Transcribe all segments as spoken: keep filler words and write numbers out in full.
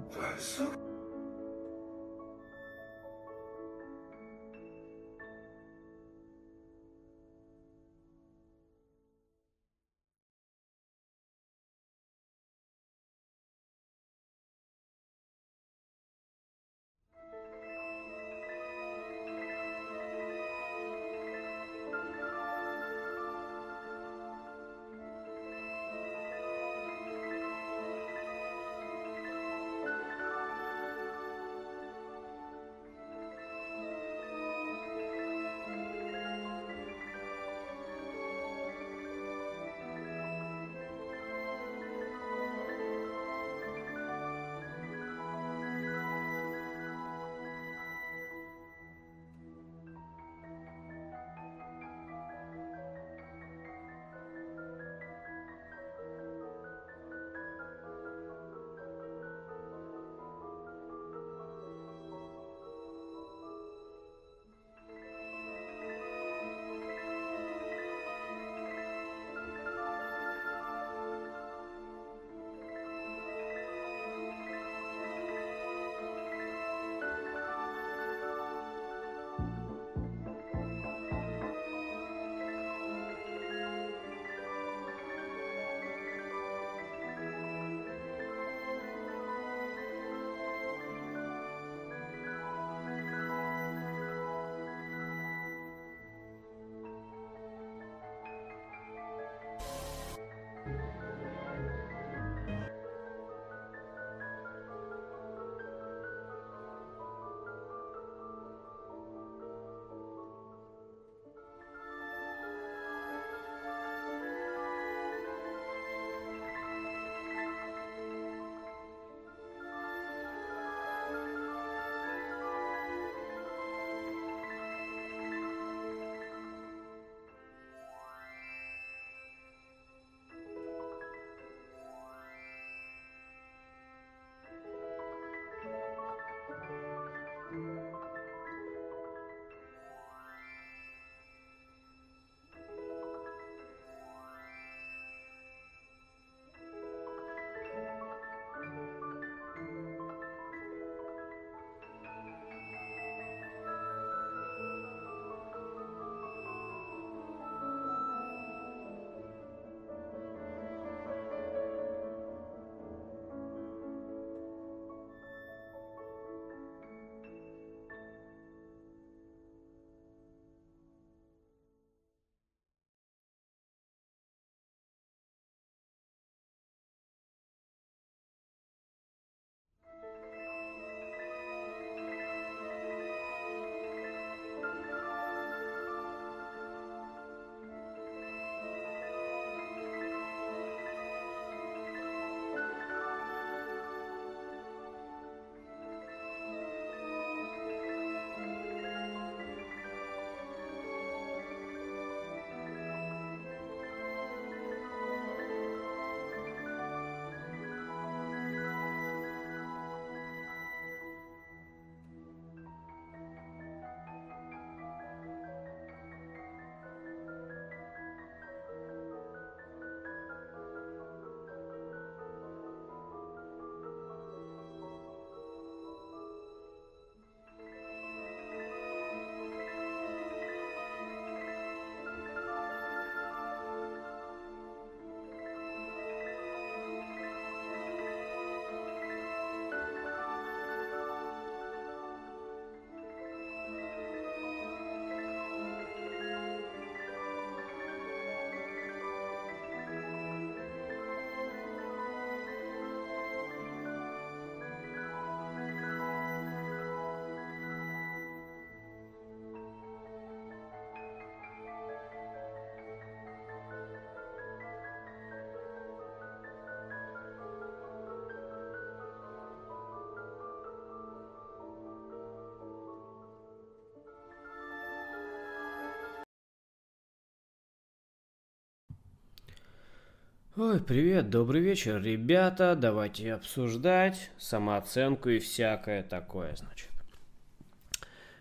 Ой, привет, добрый вечер, ребята, давайте обсуждать самооценку и всякое такое, значит.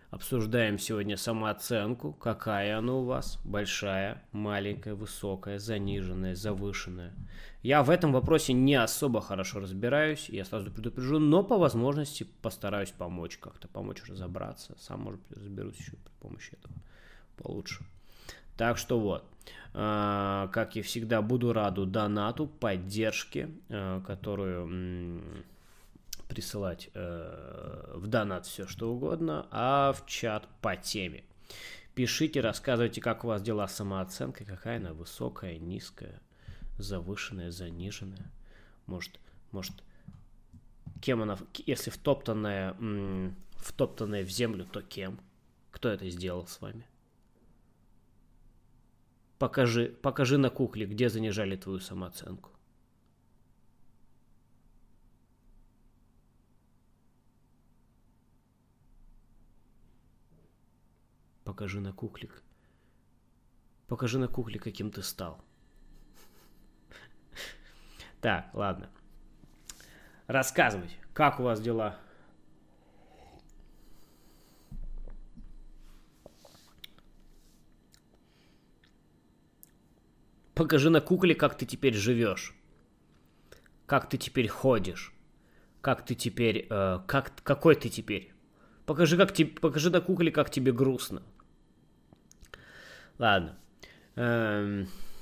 Обсуждаем сегодня самооценку. Какая она у вас? Большая, маленькая, высокая, заниженная, завышенная. Я в этом вопросе не особо хорошо разбираюсь, я сразу предупрежу, но по возможности постараюсь помочь, как-то помочь разобраться. Сам, может быть, разберусь еще при помощи этого получше. Так что вот, как и всегда, буду раду донату, поддержке, которую присылать в донат все что угодно, а в чат по теме. Пишите, рассказывайте, как у вас дела с самооценкой, какая она высокая, низкая, завышенная, заниженная. Может, может, кем она, если втоптанная, втоптанная в землю, то кем? Кто это сделал с вами? Покажи, покажи на кукле, где занижали твою самооценку. Покажи на куклик. Покажи на кукле, каким ты стал. Так, ладно. Рассказывайте, как у вас дела? Покажи на кукле, как ты теперь живешь. Как ты теперь ходишь. Как ты теперь... Э, как, какой ты теперь. Покажи, как te, покажи на кукле, как тебе грустно. Ладно. Эм...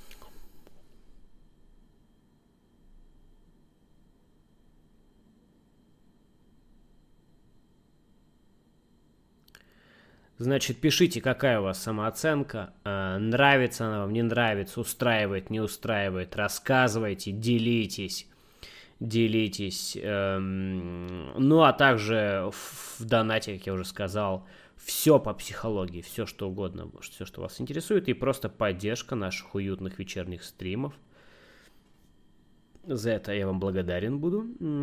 Значит, пишите, какая у вас самооценка, э, нравится она вам, не нравится, устраивает, не устраивает, рассказывайте, делитесь, делитесь. Эм, ну, а также в, в донате, как я уже сказал, все по психологии, все что угодно, все, что вас интересует, и просто поддержка наших уютных вечерних стримов. За это я вам благодарен буду,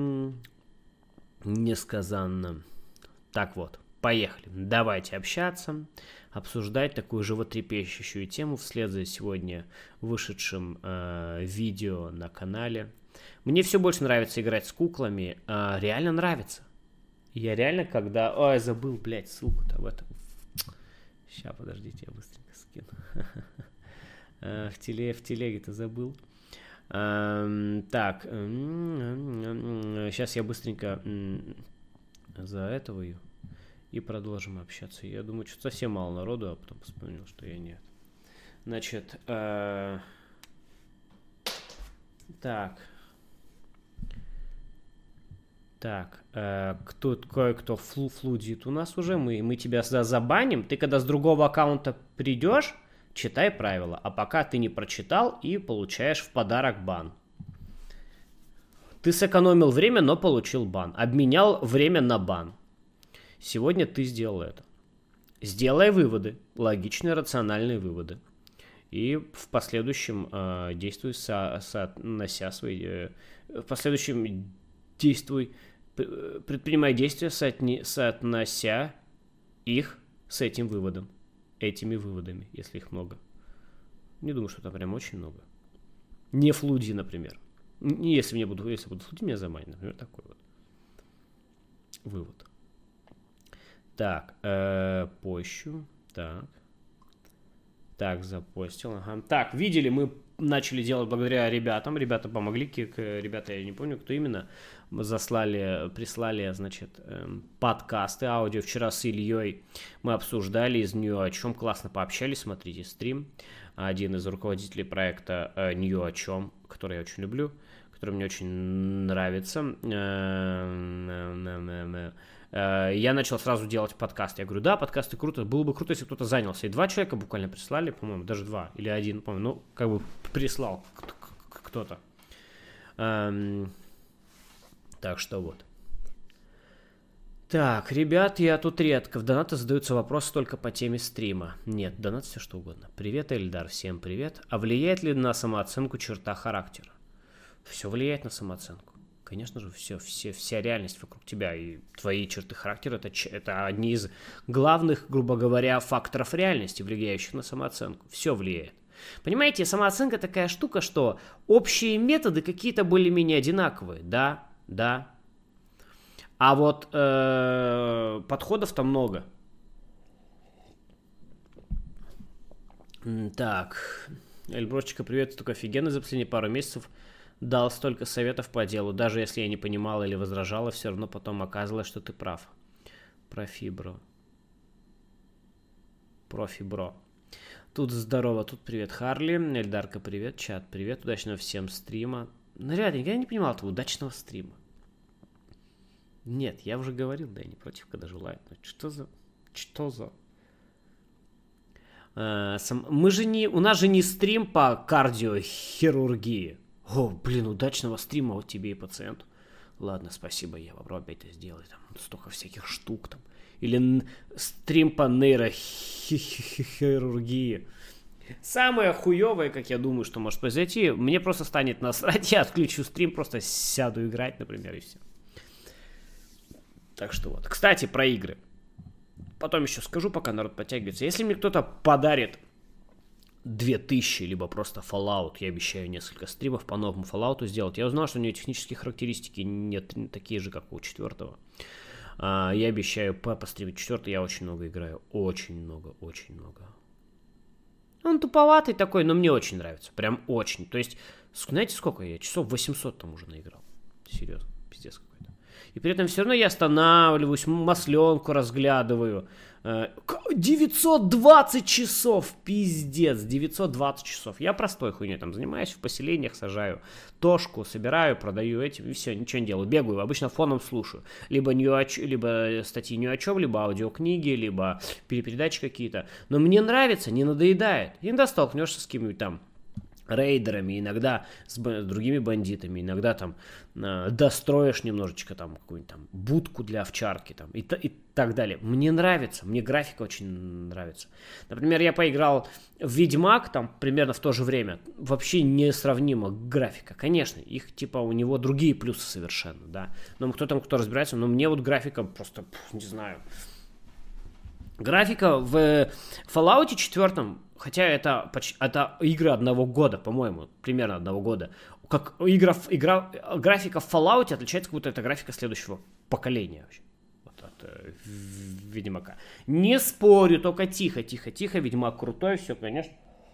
несказанно. Так вот. Поехали. Давайте общаться, обсуждать такую животрепещущую тему вслед за сегодня вышедшим э, видео на канале. Мне все больше нравится играть с куклами. Э, реально нравится. Я реально, когда... Ой, забыл, блядь, ссылку-то в этом. Сейчас, подождите, я быстренько скину. В телеге-то забыл. Так. Сейчас я быстренько за этого... И продолжим общаться. Я думаю, что совсем мало народу, а потом вспомнил, что я нет. Значит, э... так. Так, э... кто, кое-кто флу флудит у нас уже. Мы, мы тебя сюда забаним. Ты когда с другого аккаунта придешь, читай правила. А пока ты не прочитал и получаешь в подарок бан. Ты сэкономил время, но получил бан. Обменял время на бан. Сегодня ты сделал это. Сделай выводы, логичные, рациональные выводы. И в последующем э, действуй, со, соотнося свои... Э, в последующем действуй, предпринимай действия, соотни, соотнося их с этим выводом. Этими выводами, если их много. Не думаю, что там прям очень много. Не флуди, например. Если мне буду, если буду флудить, меня забанят. Например, такой вот вывод. Так, э, пощу. Так. Так, запостил. Ага. Так, видели, мы начали делать благодаря ребятам. Ребята помогли. Ребята, я не помню, кто именно. Мы заслали, прислали, значит, подкасты, аудио. Вчера с Ильей мы обсуждали из нее о чем. Классно пообщались. Смотрите стрим. Один из руководителей проекта Нью о чем, который я очень люблю, который мне очень нравится. Я начал сразу делать подкаст. Я говорю, да, подкасты круто. Было бы круто, если кто-то занялся. И два человека буквально прислали, по-моему, даже два. Или один, по-моему. Ну, как бы прислал кто-то. Так что вот. Так, ребят, я тут редко. В донаты задаются вопросы только по теме стрима. Нет, донат все что угодно. Привет, Эльдар, всем привет. А влияет ли на самооценку черта характера? Все влияет на самооценку. Конечно же, все, все, вся реальность вокруг тебя и твои черты характера это, это одни из главных, грубо говоря, факторов реальности, влияющих на самооценку. Все влияет. Понимаете, самооценка такая штука, что общие методы какие-то более-менее одинаковые. Да, да. А вот э, подходов-то много. Так, Эльбросчика, привет, ты такой офигенный за последние пару месяцев. Дал столько советов по делу, даже если я не понимала или возражала, все равно потом оказывалось, что ты прав. Профибро. Профибро. Тут здорово, тут привет, Харли. Эльдарка, привет, чат, привет, удачного всем стрима. Ну, реально, я не понимал этого удачного стрима. Нет, я уже говорил, да, я не против, когда желаю. Что за... Что за... А, сам... Мы же не... У нас же не стрим по кардиохирургии. О, блин, удачного стрима вот тебе и пациенту. Ладно, спасибо, я попробую опять это сделать. Там столько всяких штук там. Или стрим по нейрохирургии. Самое хуевое, как я думаю, что может произойти, мне просто станет насрать, я отключу стрим, просто сяду играть, например, и все. Так что вот. Кстати, про игры. Потом еще скажу, пока народ подтягивается. Если мне кто-то подарит две тысячи, либо просто Fallout, я обещаю несколько стримов по новому Fallout сделать. Я узнал, что у него технические характеристики нет такие же, как у четвертого. Я обещаю постримить четвертый, я очень много играю. Очень много, очень много. Он туповатый такой, но мне очень нравится. Прям очень. То есть, знаете, сколько я? Часов восемьсот там уже наиграл. Серьезно, пиздец какой-то. И при этом все равно я останавливаюсь, масленку разглядываю. девятьсот двадцать часов, пиздец, девятьсот двадцать часов. Я простой хуйней там занимаюсь, в поселениях сажаю тошку, собираю, продаю этим, и все, ничего не делаю. Бегаю, обычно фоном слушаю. Либо, не о, либо статьи ни о чем, либо аудиокниги, либо перепередачи какие-то. Но мне нравится, не надоедает. Иногда столкнешься с кем-нибудь там рейдерами, иногда с, б- с другими бандитами, иногда там э, достроишь немножечко там какую-нибудь там будку для овчарки там и, т- и так далее. Мне нравится, мне графика очень нравится. Например, я поиграл в Ведьмак там примерно в то же время. Вообще несравнима графика. Конечно, их типа у него другие плюсы совершенно, да. Но кто там, кто разбирается, но мне вот графика просто, пф, не знаю. Графика в Fallout четыре, хотя это, это игры одного года, по-моему, примерно одного года, как игра, игра, графика в Fallout отличается, как будто это графика следующего поколения вообще. Вот от э, Ведьмака. Не спорю, только тихо, тихо, тихо, Ведьмак крутой, все, конечно.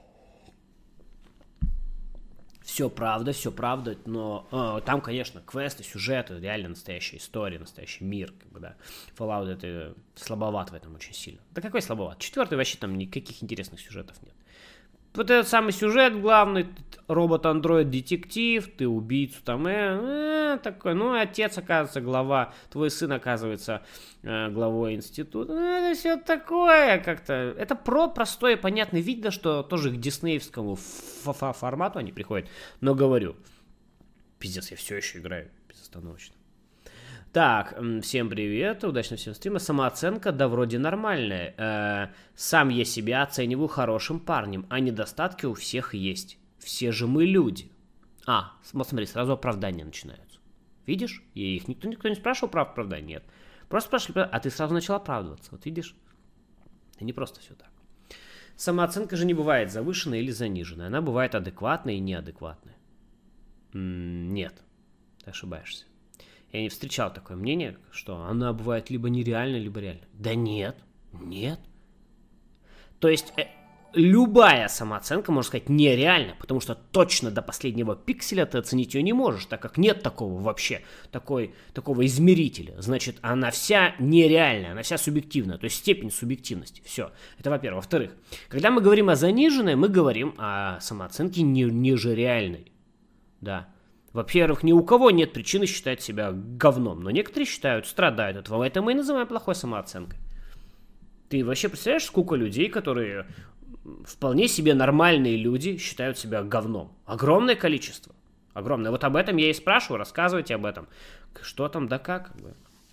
Все правда, все правда, но э, там, конечно, квесты, сюжеты, реально настоящая история, настоящий мир, как бы, да. Fallout это слабоват в этом очень сильно. Да какой слабоват? Четвертый вообще там никаких интересных сюжетов нет. Вот этот самый сюжет главный, робот-андроид-детектив, ты убийцу там, э, э, такой, ну, отец оказывается глава, твой сын оказывается э, главой института, ну, это все такое как-то, это про простое, понятно, видно, что тоже к диснеевскому формату они приходят, но говорю, пиздец, я все еще играю безостановочно. Так, всем привет, удачного всем стрима. Самооценка, да, вроде нормальная. Э, сам я себя оцениваю хорошим парнем, а недостатки у всех есть. Все же мы люди. А, вот смотри, сразу оправдания начинаются. Видишь? И их никто, никто не спрашивал про оправдание, нет. Просто спрашивали, а ты сразу начал оправдываться. Вот видишь? Это не просто все так. Самооценка же не бывает завышенная или заниженная. Она бывает адекватная и неадекватная. М-м, нет, ты ошибаешься. Я не встречал такое мнение, что она бывает либо нереальной, либо реальной. Да нет, нет. То есть э, любая самооценка, можно сказать, нереальна, потому что точно до последнего пикселя ты оценить ее не можешь, так как нет такого вообще, такой, такого измерителя. Значит, она вся нереальная, она вся субъективная, то есть степень субъективности. Все. Это во-первых. Во-вторых, когда мы говорим о заниженной, мы говорим о самооценке не, ниже реальной. Да. Во-первых, ни у кого нет причины считать себя говном, но некоторые считают, страдают от этого. Это мы и называем плохой самооценкой. Ты вообще представляешь, сколько людей, которые вполне себе нормальные люди, считают себя говном? Огромное количество. Огромное. Вот об этом я и спрашиваю, рассказывайте об этом. Что там, да как? Как бы.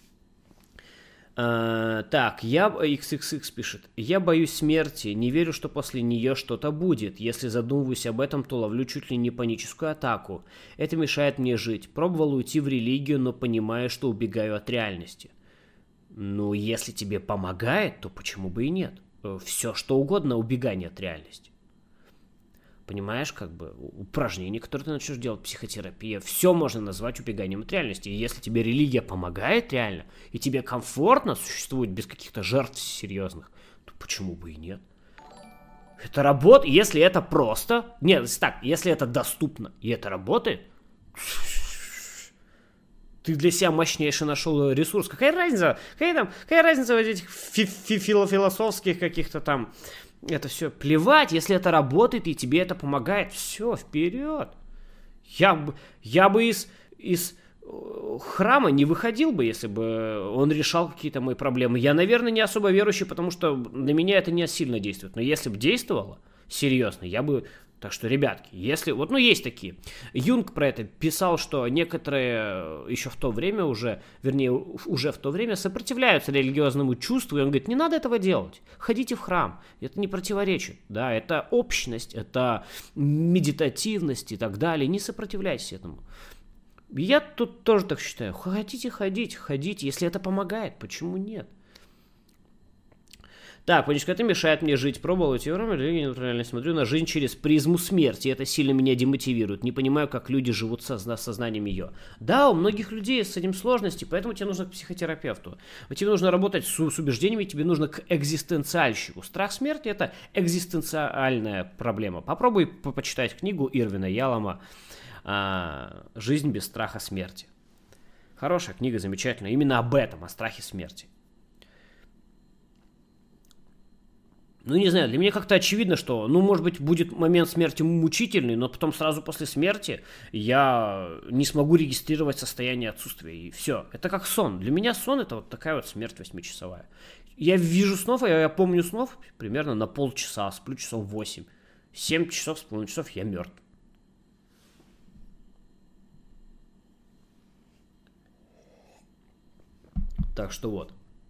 А, так, я... икс икс икс пишет. Я боюсь смерти, не верю, что после нее что-то будет. Если задумываюсь об этом, то ловлю чуть ли не паническую атаку. Это мешает мне жить. Пробовал уйти в религию, но понимаю, что убегаю от реальности. Ну, если тебе помогает, то почему бы и нет? Все, что угодно, убегание от реальности. Понимаешь, как бы, упражнения, которые ты начнешь делать, психотерапия, все можно назвать убеганием от реальности. И если тебе религия помогает реально, и тебе комфортно существовать без каких-то жертв серьезных, то почему бы и нет? Это работает, если это просто. Нет, так, если это доступно и это работает, ты для себя мощнейший нашел ресурс. Какая разница? Какая, там, какая разница в этих фи- фи- философских каких-то там... Это все плевать, если это работает и тебе это помогает. Все, вперед. Я, бы, я бы из, из храма не выходил бы, если бы он решал какие-то мои проблемы. Я, наверное, не особо верующий, потому что на меня это не сильно действует. Но если бы действовало, серьезно, я бы... Так что, ребятки, если... Вот, ну, есть такие. Юнг про это писал, что некоторые еще в то время уже, вернее, уже в то время сопротивляются религиозному чувству, и он говорит, не надо этого делать, ходите в храм, это не противоречит, да, это общность, это медитативность и так далее, не сопротивляйтесь этому. Я тут тоже так считаю, хотите ходить, ходите, если это помогает, почему нет? Так, Панечка, это мешает мне жить. Пробовал эти уровни, религии нейтрально смотрю на жизнь через призму смерти. Это сильно меня демотивирует. Не понимаю, как люди живут со, сознанием ее. Да, у многих людей с этим сложности, поэтому тебе нужно к психотерапевту. Тебе нужно работать с, с убеждениями, тебе нужно к экзистенциальщику. Страх смерти – это экзистенциальная проблема. Попробуй по почитать книгу Ирвина Ялома «Жизнь без страха смерти». Хорошая книга, замечательная. Именно об этом, о страхе смерти. Ну, не знаю, для меня как-то очевидно, что, ну, может быть, будет момент смерти мучительный, но потом сразу после смерти я не смогу регистрировать состояние отсутствия, и все. Это как сон. Для меня сон – это вот такая вот смерть восьмичасовая. Я вижу снов, я, я помню снов примерно на полчаса, сплю часов восемь. семь часов, с половиной часов я мертв. Так что вот.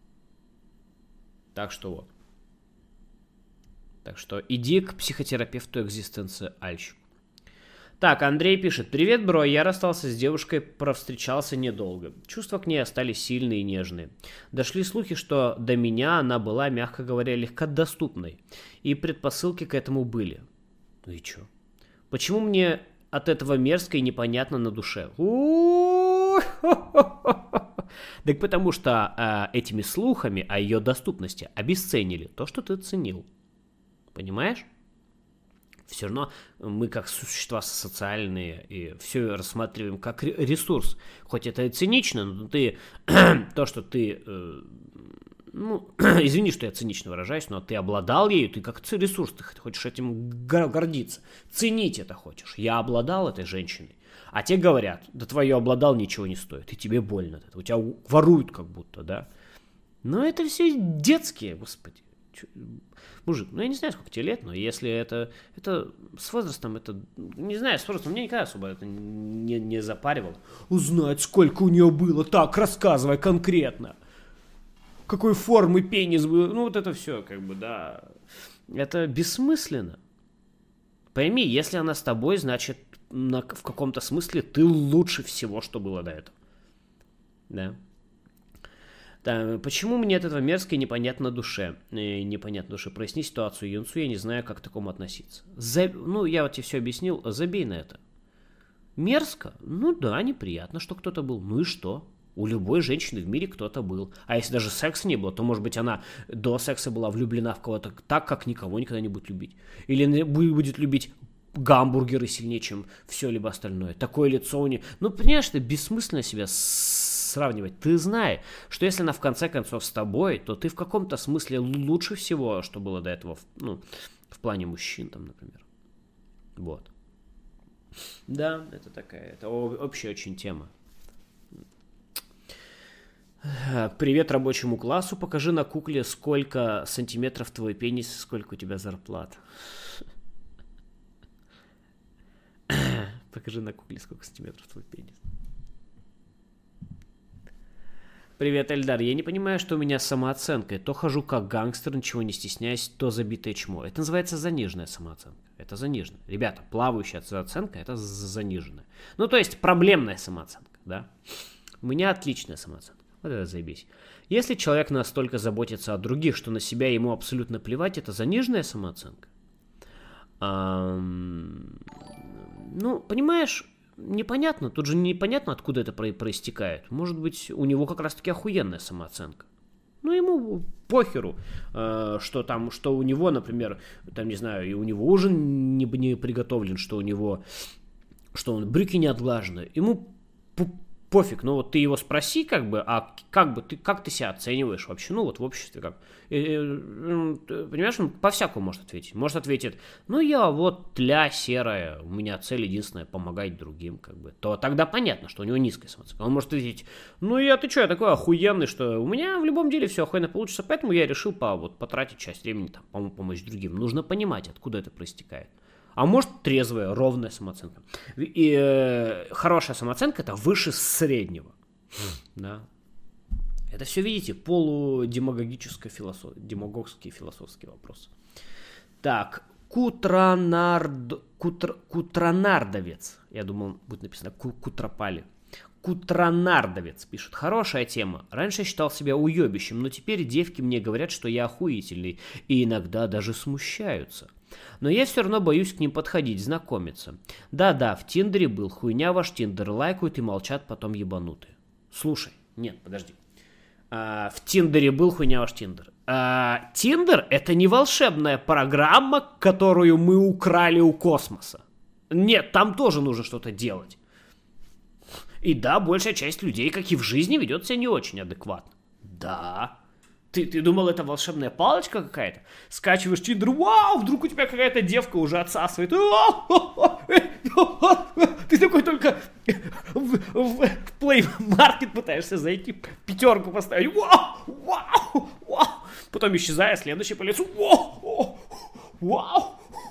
Так что вот. Так что иди к психотерапевту-экзистенциальщику. Так, Андрей пишет. Привет, бро, я расстался с девушкой, провстречался недолго. Чувства к ней остались сильные и нежные. Дошли слухи, что до меня она была, мягко говоря, легкодоступной. И предпосылки к этому были. Ну и чё? Почему мне от этого мерзко и непонятно на душе? Так потому что этими слухами о ее доступности обесценили то, что ты ценил. Понимаешь? Все равно мы как существа социальные и все рассматриваем как ресурс. Хоть это и цинично, но ты то, что ты, э, ну, извини, что я цинично выражаюсь, но ты обладал ею, ты как ресурс, ты хочешь этим гордиться. Ценить это хочешь. Я обладал этой женщиной. А те говорят, да твое обладал ничего не стоит, и тебе больно. У тебя воруют как будто, да. Но это все детские, господи. Мужик, ну я не знаю, сколько тебе лет, но если это, это с возрастом, это, не знаю, с возрастом, мне никогда особо это не, не запаривало. Узнать, сколько у нее было, так, рассказывай конкретно. Какой формы пенис был, ну вот это все, как бы, да, это бессмысленно. Пойми, если она с тобой, значит, на, в каком-то смысле ты лучше всего, что было до этого. Да. Да, почему мне от этого мерзко и непонятно душе? Э, непонятно душе. Проясни ситуацию, Юнсу, я не знаю, как к такому относиться. За... Ну, я вот тебе все объяснил, забей на это. Мерзко? Ну да, неприятно, что кто-то был. Ну и что? У любой женщины в мире кто-то был. А если даже секса не было, то, может быть, она до секса была влюблена в кого-то так, как никого никогда не будет любить. Или будет любить гамбургеры сильнее, чем все либо остальное. Такое лицо у нее... Ну, понимаешь, это бессмысленно себя сравнивать. Ты знаешь, что если она в конце концов с тобой, то ты в каком-то смысле лучше всего, что было до этого, ну, в плане мужчин, там, например. Вот. Да, это такая, это общая очень тема. Привет рабочему классу. Покажи на кукле, сколько сантиметров твой пенис, сколько у тебя зарплат. Покажи на кукле, сколько сантиметров твой пенис. Привет, Эльдар. Я не понимаю, что у меня с самооценкой. То хожу как гангстер, ничего не стесняясь, то забитое чмо. Это называется заниженная самооценка. Это заниженная. Ребята, плавающая самооценка – это заниженная. Ну, то есть проблемная самооценка, да? У меня отличная самооценка. Вот это заебись. Если человек настолько заботится о других, что на себя ему абсолютно плевать, это заниженная самооценка. Ам... Ну, понимаешь... Непонятно, тут же непонятно, откуда это проистекает. Может быть, у него как раз-таки охуенная самооценка. Ну ему похеру, э, что там, что у него, например, там, не знаю, и у него ужин не, не приготовлен, что у него, что он брюки не отглажены. Ему пофиг, ну вот ты его спроси, как бы, а как бы ты, как ты себя оцениваешь вообще, ну вот в обществе как, и, и, понимаешь, он по-всякому может ответить, может ответить, ну я вот тля серая, у меня цель единственная помогать другим, как бы, то тогда понятно, что у него низкая самооценка, он может ответить, ну я, ты что, я такой охуенный, что у меня в любом деле все охуенно получится, поэтому я решил по, вот, потратить часть времени, там, пом- помочь другим, нужно понимать, откуда это проистекает. А может трезвая, ровная самооценка. И э, хорошая самооценка — это выше среднего. Да. Это все, видите, полудемагогический философ... демагогский философский вопрос. Так, Кутранард... Кутр... Кутранардовец. Я думал, будет написано Кутропали. Кутранардовец пишет. Хорошая тема. Раньше я считал себя уебищем, но теперь девки мне говорят, что я охуительный. И иногда даже смущаются. Но я все равно боюсь к ним подходить, знакомиться. Да-да, в Тиндере был, хуйня ваш Тиндер, лайкают и молчат, потом ебанутые. Слушай, нет, подожди. А, в Тиндере был, хуйня ваш Тиндер. А, Тиндер — это не волшебная программа, которую мы украли у космоса. Нет, там тоже нужно что-то делать. И да, большая часть людей, как и в жизни, ведет себя не очень адекватно. Да. Ты, ты думал, это волшебная палочка какая-то? Скачиваешь Тиндер, вау, вдруг у тебя какая-то девка уже отсасывает. Ты такой только в, в, в Play Market пытаешься зайти, пятерку поставить. Вау, вау, вау. Потом исчезая, следующий по лицу. Вау, вау.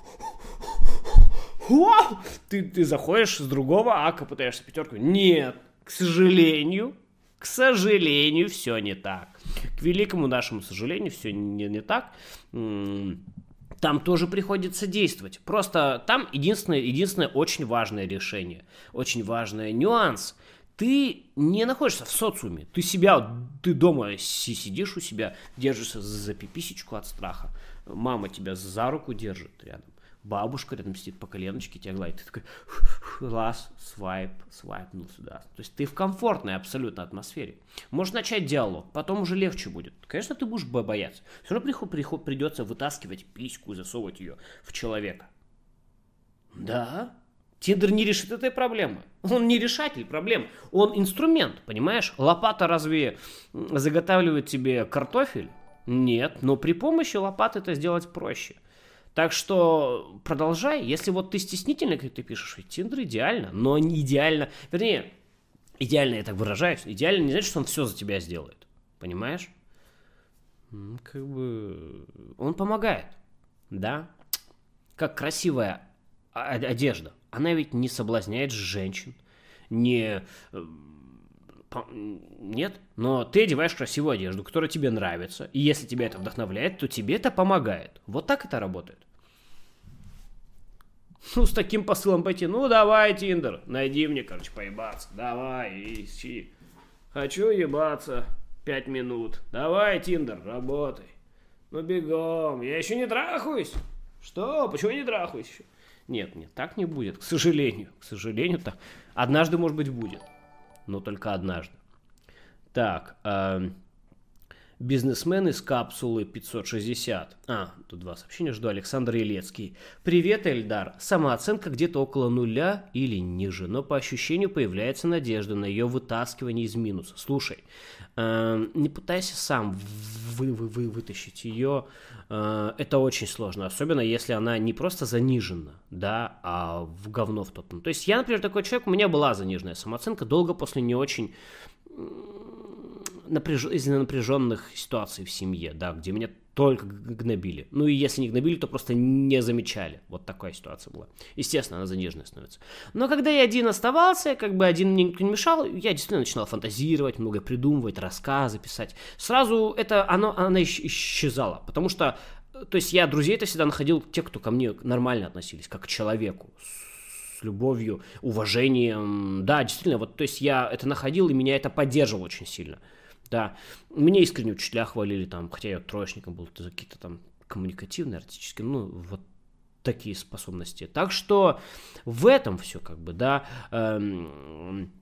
Вау. Ты, ты заходишь с другого ака, пытаешься пятерку. Нет, к сожалению, к сожалению, все не так. К великому нашему сожалению, все не, не так. Там тоже приходится действовать. Просто там единственное, единственное очень важное решение, очень важный нюанс. Ты не находишься в социуме. Ты себя, ты дома сидишь у себя, держишься за пиписечку от страха. Мама тебя за руку держит рядом. Бабушка рядом сидит по коленочке, тебя гладит. Ты такой, раз, свайп, свайпнул сюда. То есть ты в комфортной абсолютно атмосфере. Можешь начать диалог, потом уже легче будет. Конечно, ты будешь бояться. Все равно приход, приход, придется вытаскивать письку и засовывать ее в человека. Да, Тиндер не решит этой проблемы. Он не решатель проблем. Он инструмент, понимаешь? Лопата разве заготавливает тебе картофель? Нет, но при помощи лопаты это сделать проще. Так что продолжай. Если вот ты стеснительный, как ты пишешь, Тиндер идеально, но не идеально. Вернее, идеально я так выражаюсь. Идеально не значит, что он все за тебя сделает. Понимаешь? Как бы он помогает. Да? Как красивая одежда. Она ведь не соблазняет женщин. Не... Нет, но ты одеваешь красивую одежду, которая тебе нравится, и если тебя это вдохновляет, то тебе это помогает. Вот так это работает. Ну, с таким посылом пойти, ну, давай, Тиндер, найди мне, короче, поебаться. Давай, ищи. Хочу ебаться пять минут. Давай, Тиндер, работай. Ну, бегом, я еще не трахаюсь. Что? Почему я не трахаюсь еще? Нет, нет, так не будет, к сожалению. К сожалению, так. Однажды, может быть, будет. Но только однажды. Так, э, бизнесмен из капсулы пятьсот шестьдесят. А, тут два сообщения жду. Александр Елецкий. Привет, Эльдар. Самооценка где-то около нуля или ниже, но по ощущению появляется надежда на ее вытаскивание из минуса. Слушай, э, не пытайся сам вы, вы, вы, вытащить ее. Э, это очень сложно, особенно если она не просто занижена, да, а в говно втоптана. То есть я, например, такой человек, у меня была заниженная самооценка, долго после не очень... Напряж... из-за напряженных ситуаций в семье, да, где меня только гнобили. Ну и если не гнобили, то просто не замечали. Вот такая ситуация была. Естественно, она заниженная становится. Но когда я один оставался, как бы один мне никто не мешал, я действительно начинал фантазировать, многое придумывать, рассказы писать. Сразу это, оно, она исчезала, потому что, то есть я друзей-то всегда находил, те, кто ко мне нормально относились, как к человеку, с любовью, уважением. Да, действительно, вот, то есть я это находил, и меня это поддерживало очень сильно. Да, меня искренне учителя хвалили, там, хотя я троечником был, за какие-то там коммуникативные, артистические, ну, вот такие способности. Так что в этом все, как бы, да, эм,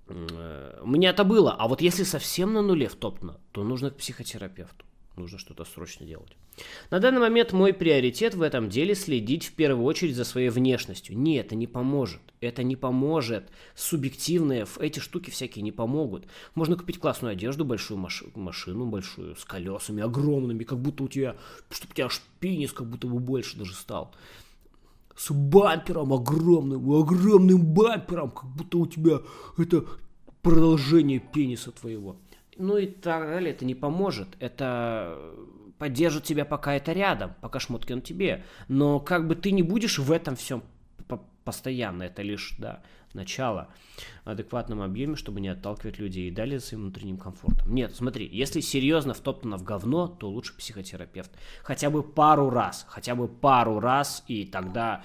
У меня это было. А вот если совсем на нуле втоптано, то нужно к психотерапевту. Нужно что-то срочно делать. На данный момент мой приоритет в этом деле следить в первую очередь за своей внешностью. Нет, это не поможет. Это не поможет. Субъективные эти штуки всякие не помогут. Можно купить классную одежду, большую маш... машину, большую, с колесами огромными, как будто у тебя, чтобы у тебя аж пенис как будто бы больше даже стал. С бампером огромным, огромным бампером, как будто у тебя это продолжение пениса твоего. Ну и так далее, это не поможет, это поддержит тебя, пока это рядом, пока шмотки на тебе, но как бы ты не будешь в этом всем постоянно, это лишь, да, начало в адекватном объеме, чтобы не отталкивать людей и далее за своим внутренним комфортом. Нет, смотри, если серьезно втоптано в говно, то лучше психотерапевт. Хотя бы пару раз, хотя бы пару раз, и тогда...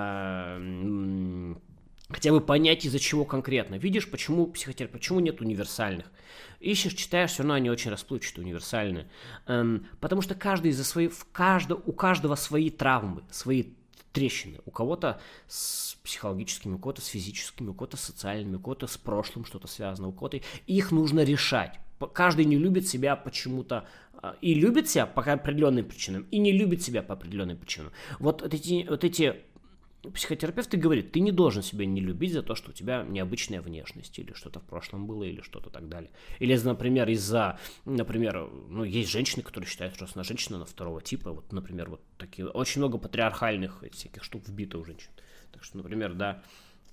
Э- Хотя бы понять, из-за чего конкретно. Видишь, почему психотерапевт, почему нет универсальных? Ищешь, читаешь, все равно они очень расплывчатые, универсальные. Эм, потому что каждый из-за своей, в каждо, у каждого свои травмы, свои трещины. У кого-то с психологическими, у кого-то с физическими, у кого-то с социальными, у кого-то с прошлым что-то связано, у кого-то... Их нужно решать. Каждый не любит себя почему-то... И любит себя по определенным причинам, и не любит себя по определенным причинам. Вот эти... Вот эти психотерапевт говорит, ты не должен себя не любить за то, что у тебя необычная внешность, или что-то в прошлом было, или что-то так далее. Или, например, из-за, например, ну, есть женщины, которые считают, что она женщина на второго типа, вот, например, вот такие, очень много патриархальных всяких штук вбито у женщин. Так что, например, да,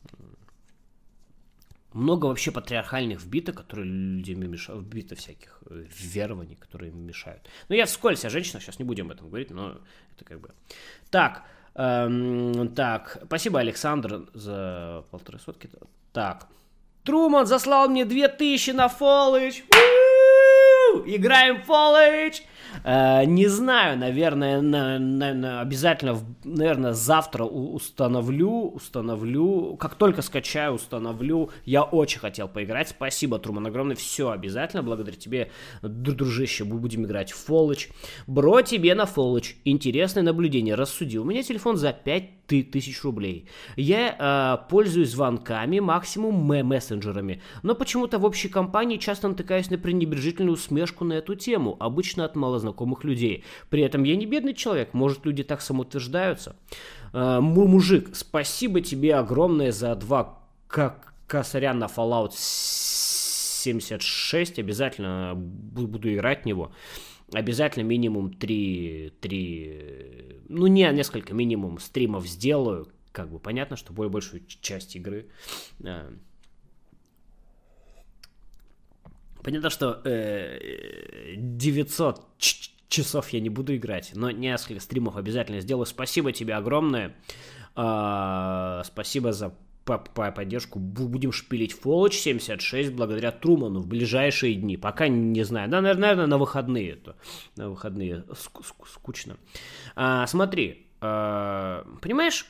много вообще патриархальных вбито, которые людям мешают, вбито всяких верований, которые им мешают. Но я вскользь о женщинах, сейчас не будем об этом говорить, но это как бы... Так, Эм, так, спасибо, Александр, за полторы сотки. Так, Труман заслал мне две тысячи на Фоллэдж. Играем в Фоллэдж. Э, не знаю, наверное, на, на, на, обязательно, наверное, завтра установлю, установлю, как только скачаю, установлю. Я очень хотел поиграть. Спасибо, Труман, огромное. Все, обязательно, благодаря тебе, дружище, мы будем играть в Фоллэдж. Бро, тебе на Фоллэдж. Интересное наблюдение, рассуди. У меня телефон за пять тысяч рублей. Я э, пользуюсь звонками, максимум мессенджерами, но почему-то в общей компании часто натыкаюсь на пренебрежительную усмешку на эту тему, обычно от малознакомых людей. При этом я не бедный человек, может, люди так самоутверждаются. Э, мужик, спасибо тебе огромное за два косаря на Fallout семьдесят шесть, обязательно буду играть в него. Обязательно минимум три, три, ну не несколько, минимум стримов сделаю. Как бы понятно, что более большую часть игры. Понятно, что э, девятьсот часов я не буду играть, но несколько стримов обязательно сделаю. Спасибо тебе огромное. Э, спасибо за по, по поддержку. Будем шпилить Fallout семьдесят шесть благодаря Труману в ближайшие дни. Пока не знаю. Да, наверное, на выходные. Это, на выходные ск- ск- скучно. А, смотри. А, понимаешь,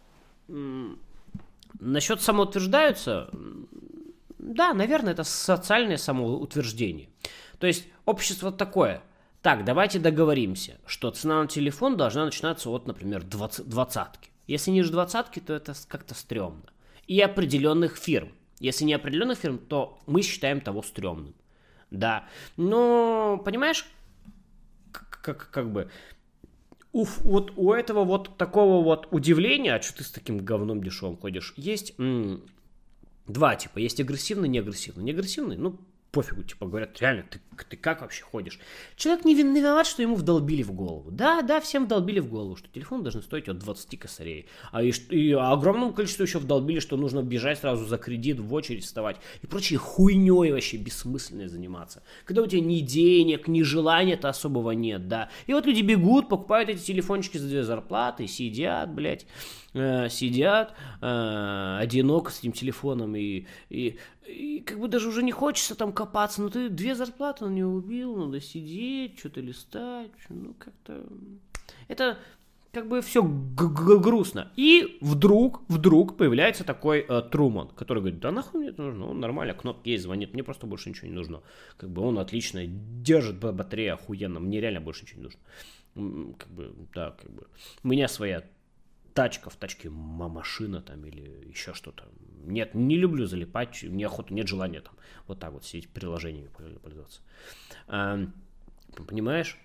насчет самоутверждаются, да, наверное, это социальное самоутверждение. То есть общество такое. Так, давайте договоримся, что цена на телефон должна начинаться от, например, двадцатки. Если ниже двадцатки, то это как-то стрёмно. И определенных фирм. Если не определенных фирм, то мы считаем того стрёмным. Да. Но, понимаешь, как, как, как бы, уф, вот у этого вот такого вот удивления, а что ты с таким говном дешевым ходишь, есть м- два типа. Есть агрессивный, неагрессивный. Неагрессивный, ну, пофигу, типа, говорят, реально, ты, ты как вообще ходишь? Человек не виноват, что ему вдолбили в голову. Да, да, всем вдолбили в голову, что телефон должен стоить от двадцати косарей. А и, и огромному количеству еще вдолбили, что нужно бежать сразу за кредит, в очередь вставать. И прочей хуйней вообще бессмысленной заниматься. Когда у тебя ни денег, ни желания-то особого нет, да. И вот люди бегут, покупают эти телефончики за две зарплаты, сидят, блядь, э, сидят э, одиноко с этим телефоном и... и И как бы даже уже не хочется там копаться, но ты две зарплаты на него убил, надо сидеть, что-то листать, ну как-то... Это как бы все г- г- грустно. И вдруг, вдруг появляется такой э, Труман, который говорит, да нахуй мне это нужно, он нормально, кнопки есть, звонит, мне просто больше ничего не нужно. Как бы он отлично держит батарею охуенно, мне реально больше ничего не нужно. Как бы, да, как бы, у меня своя тачка, в тачке машина там или еще что-то. Нет, не люблю залипать, мне охота, нет желания там вот так вот сидеть приложениями пользоваться. А, понимаешь?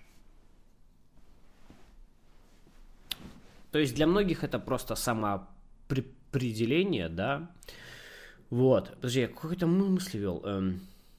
То есть для многих это просто самоопределение, да. Вот. Подожди, я какой-то мысли вел. Эм...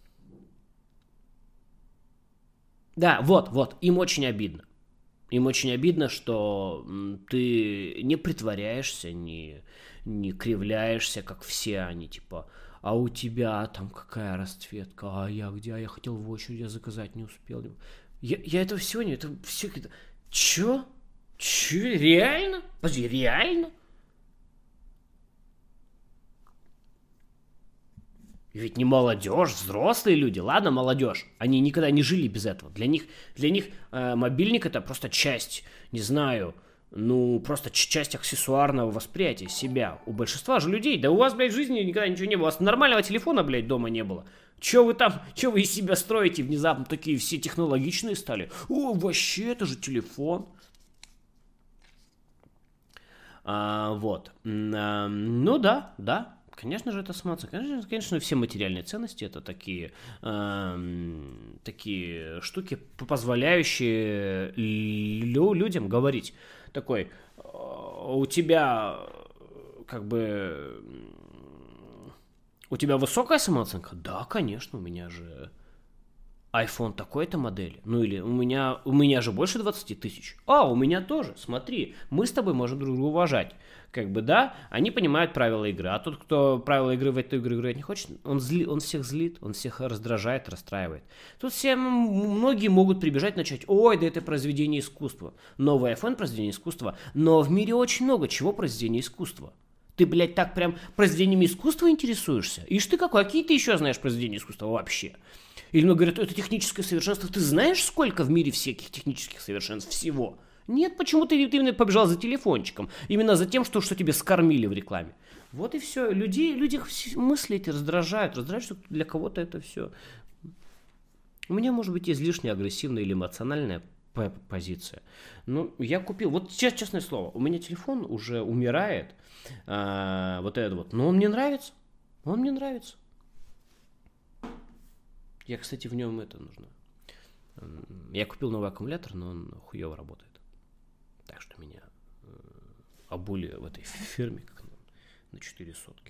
Да, вот, вот, им очень обидно. Им очень обидно, что ты не притворяешься, не, не кривляешься, как все они, типа, а у тебя там какая расцветка, а я где, а я хотел в очереди заказать, не успел. Я, я этого всего не, это все какие-то... Чё? Чё? Реально? Подожди, реально? Ведь не молодежь, взрослые люди, ладно, молодежь, они никогда не жили без этого. Для них, для них э, мобильник это просто часть, не знаю, ну, просто часть аксессуарного восприятия себя. У большинства же людей, да у вас, блядь, в жизни никогда ничего не было, у вас нормального телефона, блядь, дома не было. Че вы там, че вы из себя строите, внезапно такие все технологичные стали? О, вообще, это же телефон. А, вот, а, ну да, да. Конечно же, это смысл. Конечно, конечно, все материальные ценности это такие, э, такие штуки, позволяющие людям говорить. Такой, у тебя как бы у тебя высокая самооценка? Да, конечно, у меня же iPhone такой-то модели. Ну или у меня, у меня же больше двадцати тысяч. А, у меня тоже. Смотри, мы с тобой можем друг друга уважать. Как бы, да, они понимают правила игры. А тот, кто правила игры в эту игру играть не хочет, он, зли, он всех злит, он всех раздражает, расстраивает. Тут все, многие могут прибежать и начать, ой, да это произведение искусства. Новый iPhone произведение искусства. Но в мире очень много чего произведения искусства. Ты, блядь, так прям произведениями искусства интересуешься? Ишь ты какой, а какие ты еще знаешь произведения искусства вообще? Или мне говорят, это техническое совершенство. Ты знаешь, сколько в мире всяких технических совершенств всего? Нет, почему ты, ты именно побежал за телефончиком? Именно за тем, что, что тебе скормили в рекламе. Вот и все. Людей, люди мысли эти раздражают. Раздражают, что для кого-то это все. У меня, может быть, излишне агрессивная или эмоциональная позиция. Ну, я купил. Вот честное слово, у меня телефон уже умирает. А, вот это вот. Но он мне нравится. Он мне нравится. Я, кстати, в нем это нужно. Я купил новый аккумулятор, но он хуево работает. Так что меня э, обули в этой фирме как на, на четыре сотки.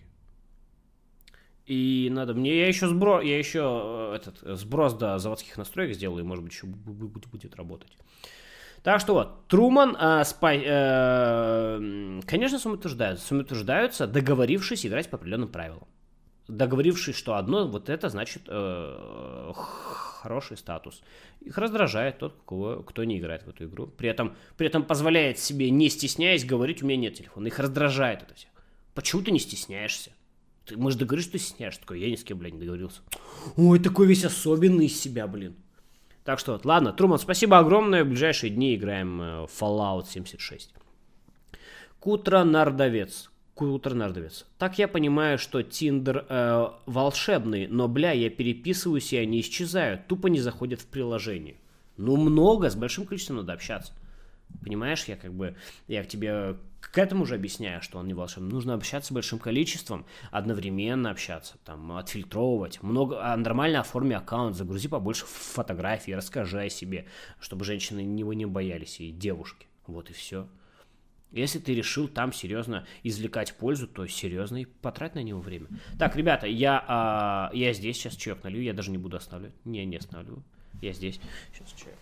И надо мне, я еще сброс, я еще э, этот сброс до заводских настроек сделаю, и может быть еще будет, будет работать. Так что вот, Труман, э, спай, э, конечно, самоутверждаются, самоутверждаются, договорившись играть по определенным правилам. Договорившись, что одно вот это значит э, хороший статус. Их раздражает тот, кого, кто не играет в эту игру. При этом, при этом позволяет себе, не стесняясь, говорить, у меня нет телефона. Их раздражает это все. Почему ты не стесняешься? Ты можешь договориться, что стесняешься. Такой, я ни с кем, блядь, не договорился. Ой, такой весь особенный из себя, блин. Так что вот, ладно, Труман, спасибо огромное. В ближайшие дни играем э, Fallout семьдесят шесть. Кутра Нардовец. Кутра Нардовец. Так я понимаю, что Тиндер э, волшебный, но, бля, я переписываюсь, и они исчезают. Тупо не заходят в приложение. Ну, много, с большим количеством надо общаться. Понимаешь, я как бы, я к тебе к этому же объясняю, что он не волшебный. Нужно общаться с большим количеством, одновременно общаться, там, отфильтровывать. Много, а нормально оформи аккаунт, загрузи побольше фотографий, расскажи о себе, чтобы женщины его не боялись, и девушки. Вот и все. Если ты решил там серьезно извлекать пользу, то серьезно и потрать на него время. Так, ребята, я, а, я здесь, сейчас чаек налью, я даже не буду останавливать. Не, не останавливаю. Я здесь. Сейчас чаек.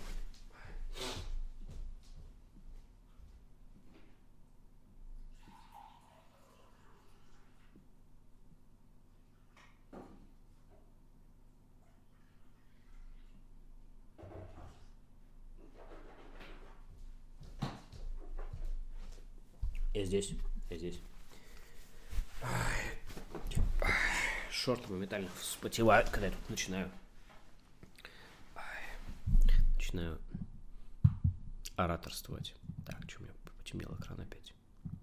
Я здесь, я здесь. Шорты моментально вспотевают, когда я тут начинаю. Начинаю ораторствовать. Так, что у меня потемнел экран опять?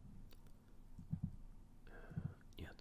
Нет.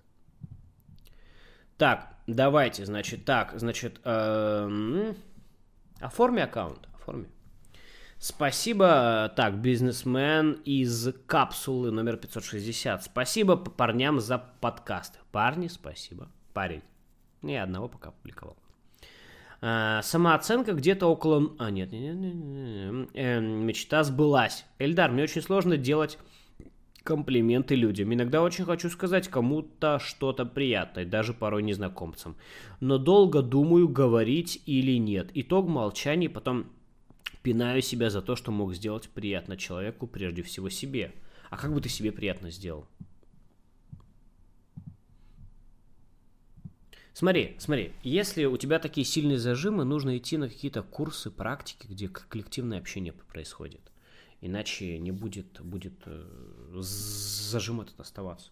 Так, давайте, значит, так, значит, эм, оформи аккаунт, оформи. Спасибо, так, бизнесмен из капсулы номер пятьсот шестьдесят. Спасибо парням за подкаст. Парни, спасибо. Парень. Ни одного пока публиковал. А, самооценка где-то около... А, нет, нет, нет, нет. Э, мечта сбылась. Эльдар, мне очень сложно делать комплименты людям. Иногда очень хочу сказать кому-то что-то приятное, даже порой незнакомцам. Но долго думаю, говорить или нет. Итог молчания, потом пинаю себя за то, что мог сделать приятно человеку, прежде всего себе. А как бы ты себе приятно сделал? Смотри, смотри, если у тебя такие сильные зажимы, нужно идти на какие-то курсы, практики, где коллективное общение происходит. Иначе не будет, будет э, зажим этот оставаться.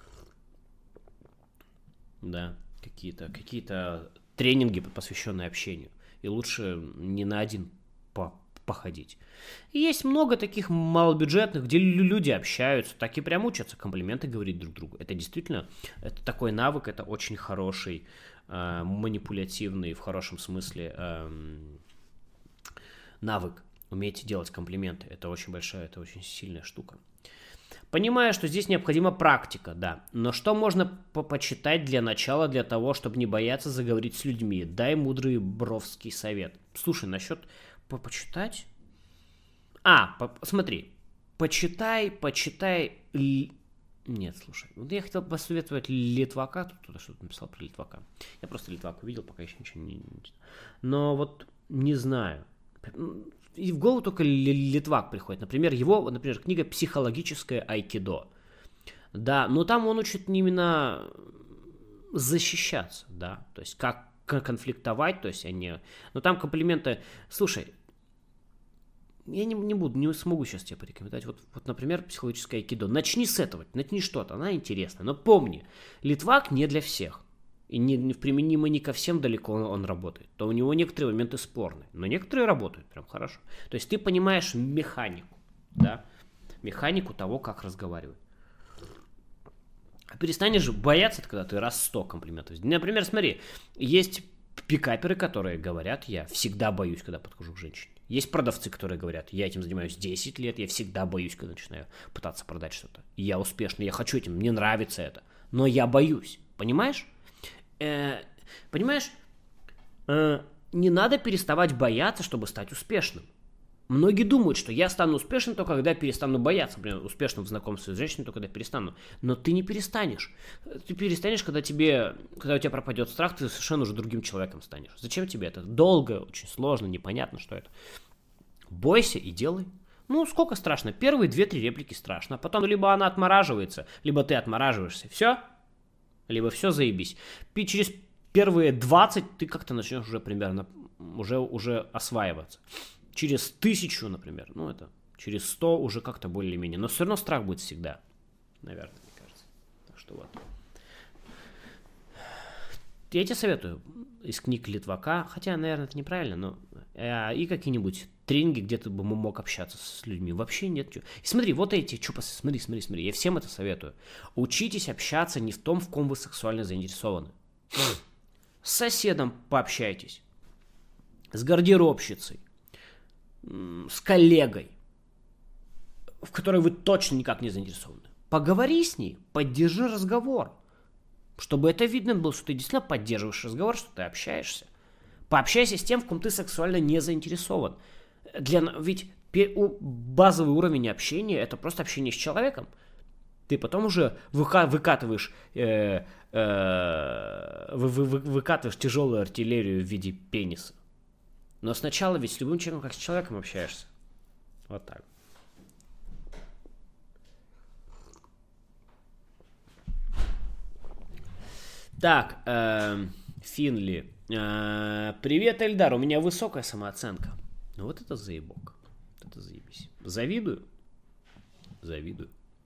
Да, какие-то, какие-то тренинги, посвященные общению. И лучше не на один по походить. И есть много таких малобюджетных, где люди общаются, так и прям учатся комплименты говорить друг другу. Это действительно, это такой навык, это очень хороший, э, манипулятивный, в хорошем смысле, э, навык. Умейте делать комплименты. Это очень большая, это очень сильная штука. Понимаю, что здесь необходима практика, да. Но что можно по почитать для начала, для того, чтобы не бояться заговорить с людьми? Дай мудрый бровский совет. Слушай, насчет по почитать... А, по смотри. Почитай, почитай... Нет, слушай. Вот я хотел посоветовать Литвака. Тут кто-то что-то написал про Литвака. Я просто Литвак увидел, пока еще ничего не... Но вот не знаю. И в голову только Литвак приходит. Например, его, например, книга «Психологическое айкидо». Да, но там он учит именно защищаться, да, то есть как конфликтовать, то есть они... Но там комплименты... Слушай, я не, не буду, не смогу сейчас тебе порекомендовать. Вот, вот, например, «Психологическое айкидо». Начни с этого, начни что-то, она интересная. Но помни, Литвак не для всех. И не, не применимо не ко всем далеко он, он работает, то у него некоторые моменты спорные, но некоторые работают прям хорошо. То есть ты понимаешь механику, да, механику того, как разговаривать. А перестанешь бояться, когда ты раз сто комплиментов. Например, смотри, есть пикаперы, которые говорят, я всегда боюсь, когда подхожу к женщине. Есть продавцы, которые говорят, я этим занимаюсь десять лет, я всегда боюсь, когда начинаю пытаться продать что-то. И я успешный, я хочу этим, мне нравится это, но я боюсь, понимаешь? Понимаешь, не надо переставать бояться, чтобы стать успешным. Многие думают, что я стану успешным только когда перестану бояться. Например, успешным в знакомстве с женщиной только когда перестану. Но ты не перестанешь. Ты перестанешь, когда тебе, когда у тебя пропадет страх, ты совершенно уже другим человеком станешь. Зачем тебе это? Долго, очень сложно, непонятно, что это. Бойся и делай. Ну, сколько страшно? Первые две-три реплики страшно. А потом либо она отмораживается, либо ты отмораживаешься. Все? Либо все заебись. Через первые двадцать ты как-то начнешь уже примерно уже, уже осваиваться. Через тысячу, например, ну это, через сто уже как-то более-менее. Но все равно страх будет всегда, наверное, мне кажется. Так что вот. Я тебе советую из книг Литвака, хотя, наверное, это неправильно, но э, и какие-нибудь тренинги, где ты бы мог общаться с людьми. Вообще нет. И смотри, вот эти, чё, смотри, смотри, смотри, я всем это советую. Учитесь общаться не в том, в ком вы сексуально заинтересованы. С соседом пообщайтесь, с гардеробщицей, с коллегой, в которой вы точно никак не заинтересованы. Поговори с ней, поддержи разговор, чтобы это видно было, что ты действительно поддерживаешь разговор, что ты общаешься. Пообщайся с тем, в ком ты сексуально не заинтересован. Для, ведь базовый уровень общения – это просто общение с человеком. Ты потом уже выка, выкатываешь, э, э, вы, вы, выкатываешь тяжелую артиллерию в виде пениса. Но сначала ведь с любым человеком, как с человеком, общаешься. Вот так. Так, э, Финли. Э, привет, Эльдар, у меня высокая самооценка. Ну вот это заебок. Вот это заебись. Завидую? Завидую.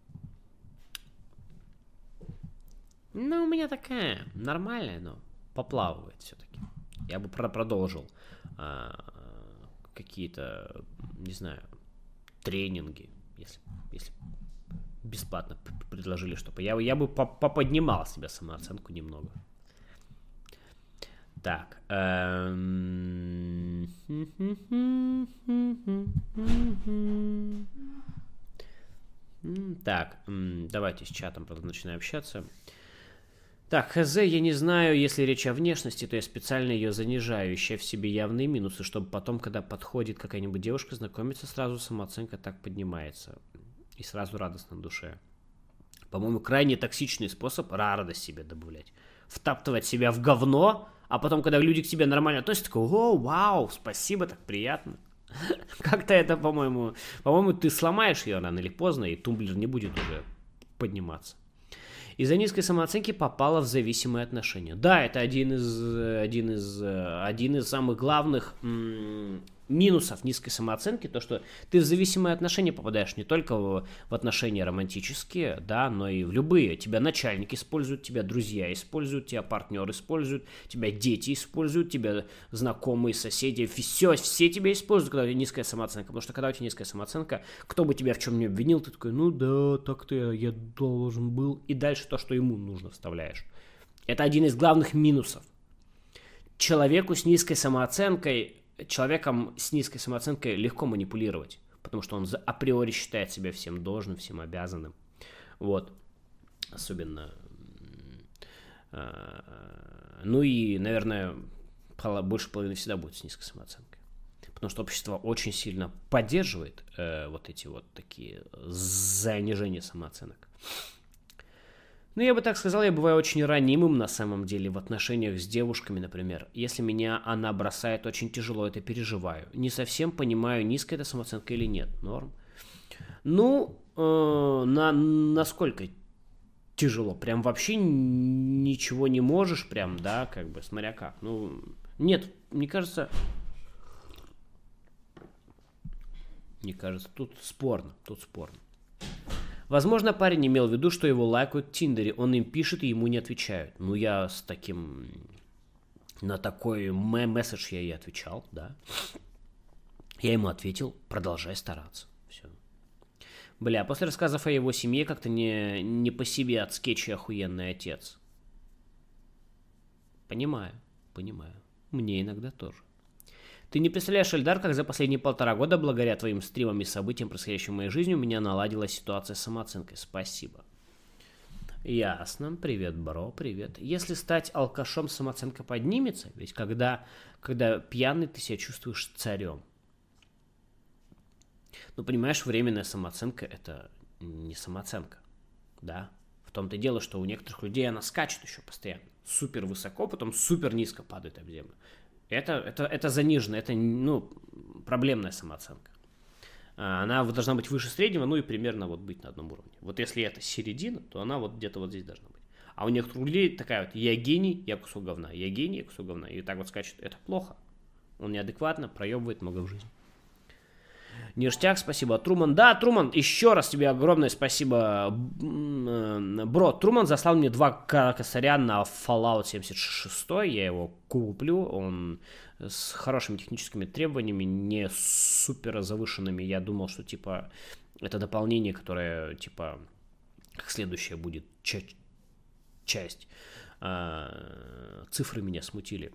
Ну, у меня такая нормальная, но поплавывает все-таки. Я бы про продолжил э, какие-то, не знаю, тренинги, если, если бесплатно предложили, чтобы я, я бы поподнимал себе самооценку немного. Так. Эм... Так, давайте с чатом, правда, начинаем общаться. Так, хз, я не знаю, если речь о внешности, то я специально ее занижаю, ища в себе явные минусы, чтобы потом, когда подходит какая-нибудь девушка, знакомиться, сразу самооценка так поднимается. И сразу радостно на душе. По-моему, крайне токсичный способ радость себе добавлять. Втаптывать себя в говно, а потом, когда люди к тебе нормально относятся, такой: о, вау, спасибо, так приятно. Как-то это, по-моему, по-моему, ты сломаешь ее рано или поздно, и тумблер не будет уже подниматься. Из-за низкой самооценки попала в зависимые отношения. Да, это один из, один из, один из самых главных м- минусов низкой самооценки, то, что ты в зависимые отношения попадаешь не только в, в отношения романтические, да, но и в любые. Тебя начальник использует, тебя друзья используют, тебя партнер использует, тебя дети используют, тебя знакомые, соседи, все, все тебя используют, когда у тебя низкая самооценка. Потому что когда у тебя низкая самооценка, кто бы тебя в чем ни обвинил, ты такой: ну да, так-то я, я должен был. И дальше то, что ему нужно, вставляешь. Это один из главных минусов. Человеку с низкой самооценкой Человеком с низкой самооценкой легко манипулировать, потому что он априори считает себя всем должным, всем обязанным. Вот. Особенно. Ну и, наверное, больше половины всегда будет с низкой самооценкой. Потому что общество очень сильно поддерживает э, вот эти вот такие занижения самооценок. Ну, я бы так сказал, я бываю очень ранимым на самом деле в отношениях с девушками, например. Если меня она бросает, очень тяжело это переживаю. Не совсем понимаю, низкая это самооценка или нет. Норм. Ну, э, на, насколько тяжело? Прям вообще ничего не можешь, прям, да, как бы, смотря как. Ну, нет, мне кажется... Мне кажется, тут спорно, тут спорно. Возможно, парень имел в виду, что его лайкают в Тиндере, он им пишет и ему не отвечают. Ну, я с таким... На такой месседж я и отвечал, да. Я ему ответил: продолжай стараться. Все. Бля, после рассказов о его семье как-то не, не по себе от скетча «Охуенный отец». Понимаю, понимаю. Мне иногда тоже. Ты не представляешь, Эльдар, как за последние полтора года, благодаря твоим стримам и событиям, происходящим в моей жизни, у меня наладилась ситуация с самооценкой. Спасибо. Ясно. Привет, бро, привет. Если стать алкашом, самооценка поднимется? Ведь когда, когда пьяный, ты себя чувствуешь царем. Ну, понимаешь, временная самооценка – это не самооценка, да? В том-то и дело, что у некоторых людей она скачет еще постоянно. Супер высоко, потом супер низко падает об землю. Это, это, это занижено, это, ну, проблемная самооценка. Она должна быть выше среднего, ну и примерно вот быть на одном уровне. Вот если это середина, то она вот где-то вот здесь должна быть. А у некоторых людей такая вот: я гений, я кусок говна, я гений, я кусок говна. И так вот скачет. Это плохо. Он неадекватно проебывает много в жизни. Ништяк, спасибо. Труман, да, Труман, еще раз тебе огромное спасибо. Бро, Труман заслал мне два косаря на Fallout семьдесят шесть, я его куплю, он с хорошими техническими требованиями, не супер завышенными. Я думал, что типа это дополнение, которое типа как следующее будет часть. Цифры меня смутили.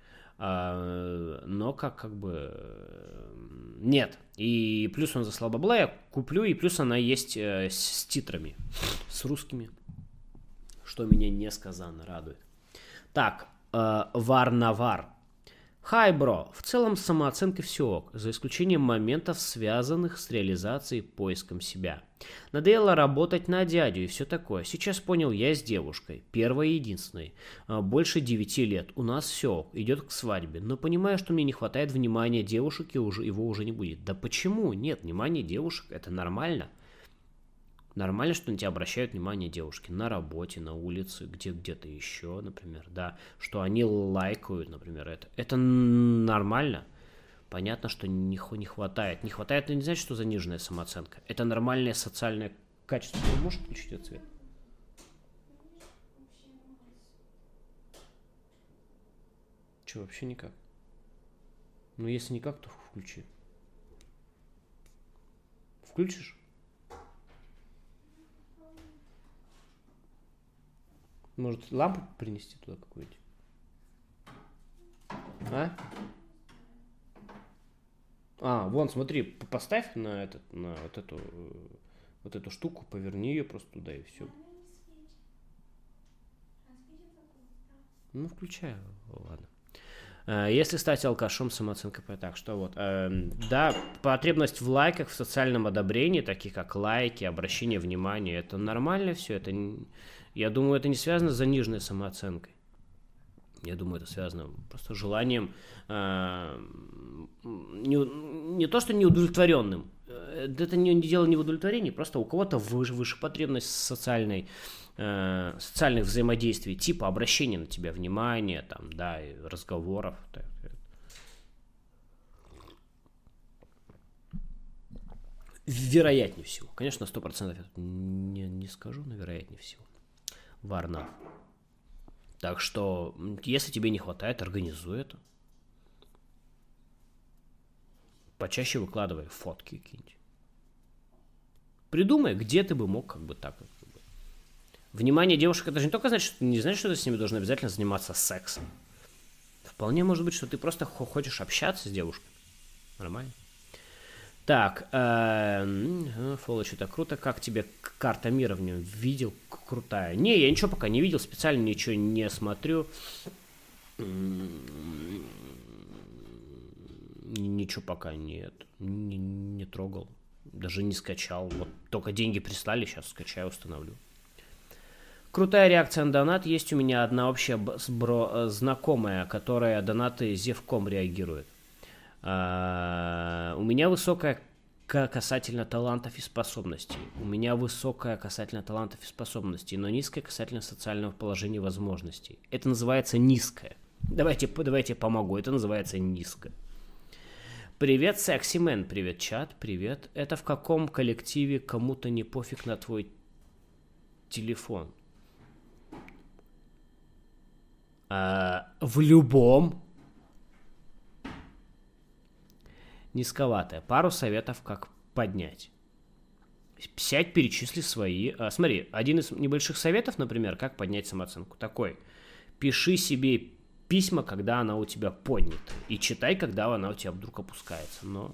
Но как, как бы нет. И плюс он заслал бабла, я куплю, и плюс она есть э, с, с титрами, с русскими, что меня несказанно радует. Так, э, вар-навар. Хай, бро. В целом с самооценкой все ок, за исключением моментов, связанных с реализацией, поиском себя. Надоело работать на дядю и все такое. Сейчас понял, я с девушкой, первой и единственной, больше девяти лет. У нас все ок, идет к свадьбе. Но понимаю, что мне не хватает внимания девушек, и уже, его уже не будет. Да почему? Нет, внимание девушек, это нормально. Нормально, что на тебя обращают внимание девушки на работе, на улице, где где-то еще, например, да, что они лайкают, например, это. Это нормально. Понятно, что не, не хватает. Не хватает, это не значит, что заниженная самооценка. Это нормальное социальное качество. Ты можешь включить этот цвет? Че, вообще никак? Ну, если никак, то включи. Включишь? Может, лампу принести туда какую-нибудь? А? А, вон, смотри, поставь на, этот, на вот, эту, вот эту штуку, поверни ее просто туда и все. Ну, включаю, ладно. Если стать алкашом, самооценка так, что вот, э, да, потребность в лайках, в социальном одобрении, таких как лайки, обращение внимания, это нормально все, это, я думаю, это не связано с заниженной самооценкой. Я думаю, это связано просто с желанием, э, не, не то, что неудовлетворенным, это не, не дело не в удовлетворении, просто у кого-то выше, выше потребность социальной, э, социальных взаимодействий, типа обращения на тебя внимания, там, да, и разговоров. Так. Вероятнее всего. Конечно, сто процентов я не, не скажу, но вероятнее всего. Варна. Так что, если тебе не хватает, организуй это. Почаще выкладывай фотки какие-нибудь. Придумай, где ты бы мог как бы так. Как бы. Внимание девушек, это же не только значит, что ты не знаешь, что ты с ними должен обязательно заниматься сексом. Вполне может быть, что ты просто хочешь общаться с девушкой. Нормально. Так, Фоллоч, это круто. Как тебе карта мира в нем? Видел? Крутая. Не, я ничего пока не видел, специально ничего не смотрю. Ничего пока нет. Не, не трогал. Даже не скачал. Вот только деньги прислали, сейчас скачаю, установлю. Крутая реакция на донат. Есть у меня одна общая бро- знакомая, которая донаты зевком реагирует. Uh, у меня высокая касательно талантов и способностей. У меня высокая касательно талантов и способностей, но низкая касательно социального положения и возможностей. Это называется низкое. Давайте, давайте я помогу. Это называется низкое. Привет, секси мэн. Привет, чат. Привет. Это в каком коллективе кому-то не пофиг на твой телефон? Uh, в любом. Низковатая. Пару советов, как поднять. Сядь, перечисли свои. А, смотри, один из небольших советов, например, как поднять самооценку. Такой. Пиши себе письма, когда она у тебя поднята. И читай, когда она у тебя вдруг опускается. Но...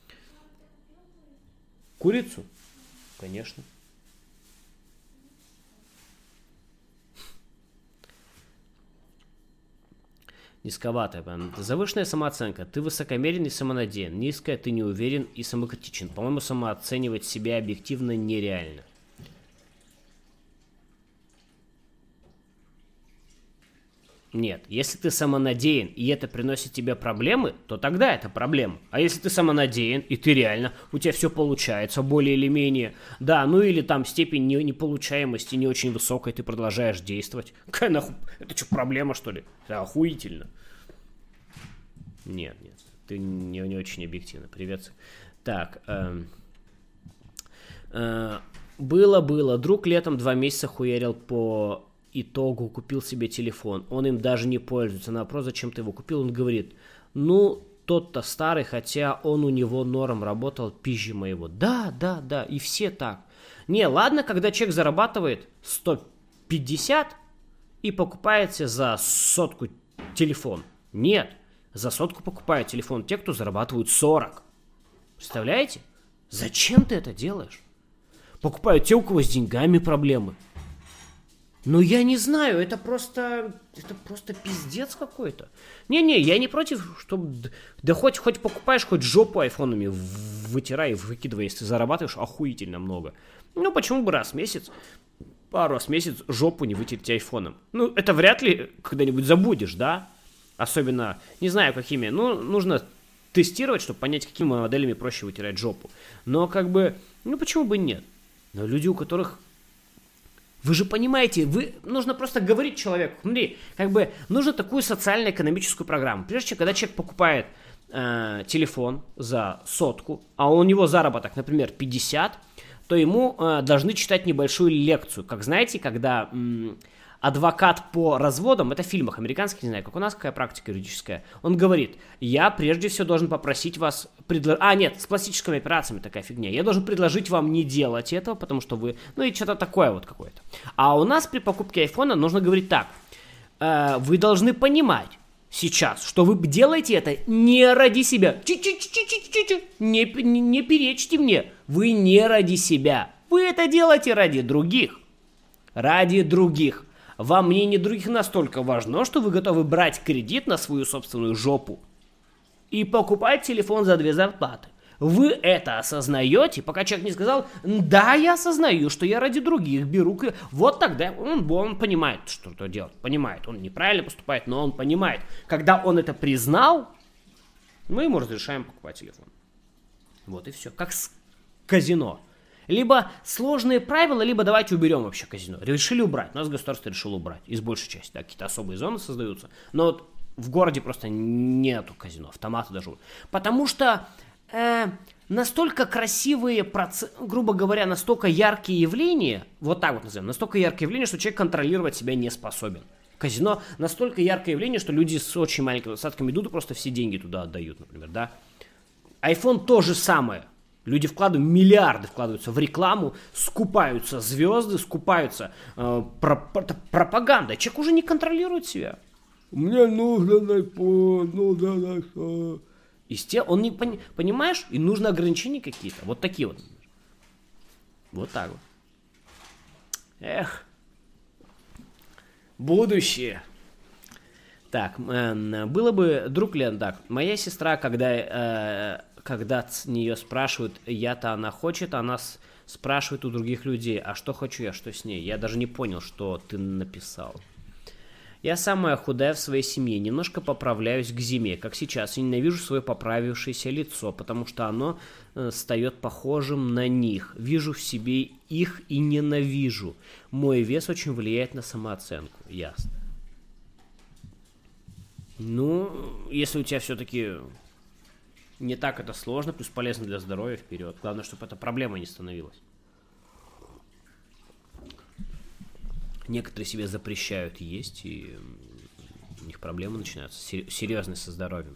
Курицу? Конечно. Низковатая. Завышенная самооценка. Ты высокомерен и самонадеян. Низкая, ты не уверен и самокритичен. По-моему, самооценивать себя объективно нереально. Нет, если ты самонадеян, и это приносит тебе проблемы, то тогда это проблема. А если ты самонадеян, и ты реально, у тебя все получается, более или менее, да, ну или там степень не, неполучаемости не очень высокая, ты продолжаешь действовать. Какая нахуй, это что, проблема, что ли? Это охуительно. Нет, нет, ты не, не очень объективно. Привет. Так, эм, э, было-было, друг летом два месяца хуярил по... итогу купил себе телефон, он им даже не пользуется. На вопрос, зачем ты его купил, он говорит, ну, тот-то старый, хотя он у него норм работал пизже моего. Да, да, да, и все так. Не, ладно, когда человек зарабатывает сто пятьдесят и покупается за сотку телефон. Нет, за сотку покупают телефон те, кто зарабатывают сорок. Представляете? Зачем ты это делаешь? Покупают те, у кого с деньгами проблемы. Ну, я не знаю, это просто, это просто пиздец какой-то. Не-не, я не против, чтобы... Да хоть, хоть покупаешь, хоть жопу айфонами вытирай и выкидывай, если ты зарабатываешь охуительно много. Ну, почему бы раз в месяц, пару раз в месяц жопу не вытереть айфоном? Ну, это вряд ли когда-нибудь забудешь, да? Особенно, не знаю, какими. Ну, нужно тестировать, чтобы понять, какими моделями проще вытирать жопу. Но как бы, ну, почему бы нет? Но люди, у которых... Вы же понимаете, вы, нужно просто говорить человеку, смотри, как бы нужно такую социально-экономическую программу. Прежде чем, когда человек покупает э, телефон за сотку, а у него заработок, например, пятьдесят, то ему э, должны читать небольшую лекцию. Как знаете, когда м, адвокат по разводам, это в фильмах американских, не знаю, как у нас, какая практика юридическая, он говорит, я прежде всего должен попросить вас предложить... А, нет, с пластическими операциями такая фигня. Я должен предложить вам не делать этого, потому что вы... Ну и что-то такое вот какое-то. А у нас при покупке айфона нужно говорить так. Э, вы должны понимать, сейчас, что вы делаете это не ради себя. Чи-чи-чи-чи-чи-чи. Не, не, не перечьте мне. Вы не ради себя. Вы это делаете ради других. Ради других. Вам мнение других настолько важно, что вы готовы брать кредит на свою собственную жопу и покупать телефон за две зарплаты. Вы это осознаете, пока человек не сказал, да, я осознаю, что я ради других беру. Вот тогда он, он понимает, что это делать. Понимает, он неправильно поступает, но он понимает. Когда он это признал, мы ему разрешаем покупать телефон. Вот и все. Как с казино. Либо сложные правила, либо давайте уберем вообще казино. Решили убрать. У нас государство решило убрать. Из большей части. Да, какие-то особые зоны создаются. Но вот в городе просто нету казино. Автоматы даже. Потому что э, настолько красивые, проц... грубо говоря, настолько яркие явления, вот так вот назовем, настолько яркие явления, что человек контролировать себя не способен. Казино настолько яркое явление, что люди с очень маленькими достатками идут и просто все деньги туда отдают, например, да. iPhone то же самое. Люди вкладывают, миллиарды вкладываются в рекламу, скупаются звезды, скупаются э, про, про, пропаганда. Человек уже не контролирует себя. Мне нужен iPhone, нужен iPhone. Есте... Он не пони... понимаешь, и нужны ограничения какие-то. Вот такие вот. Вот так вот. Эх. Будущее. Так, э, было бы, друг Лен, так, моя сестра, когда... Э, когда с нее спрашивают, я-то она хочет, она с... спрашивает у других людей, а что хочу я, что с ней? Я даже не понял, что ты написал. Я самая худая в своей семье, немножко поправляюсь к зиме, как сейчас, и ненавижу свое поправившееся лицо, потому что оно э, стает похожим на них. Вижу в себе их и ненавижу. Мой вес очень влияет на самооценку. Ясно. Ну, если у тебя все-таки... Не так это сложно, плюс полезно для здоровья, вперед. Главное, чтобы эта проблема не становилась. Некоторые себе запрещают есть, и у них проблемы начинаются серьезные со здоровьем.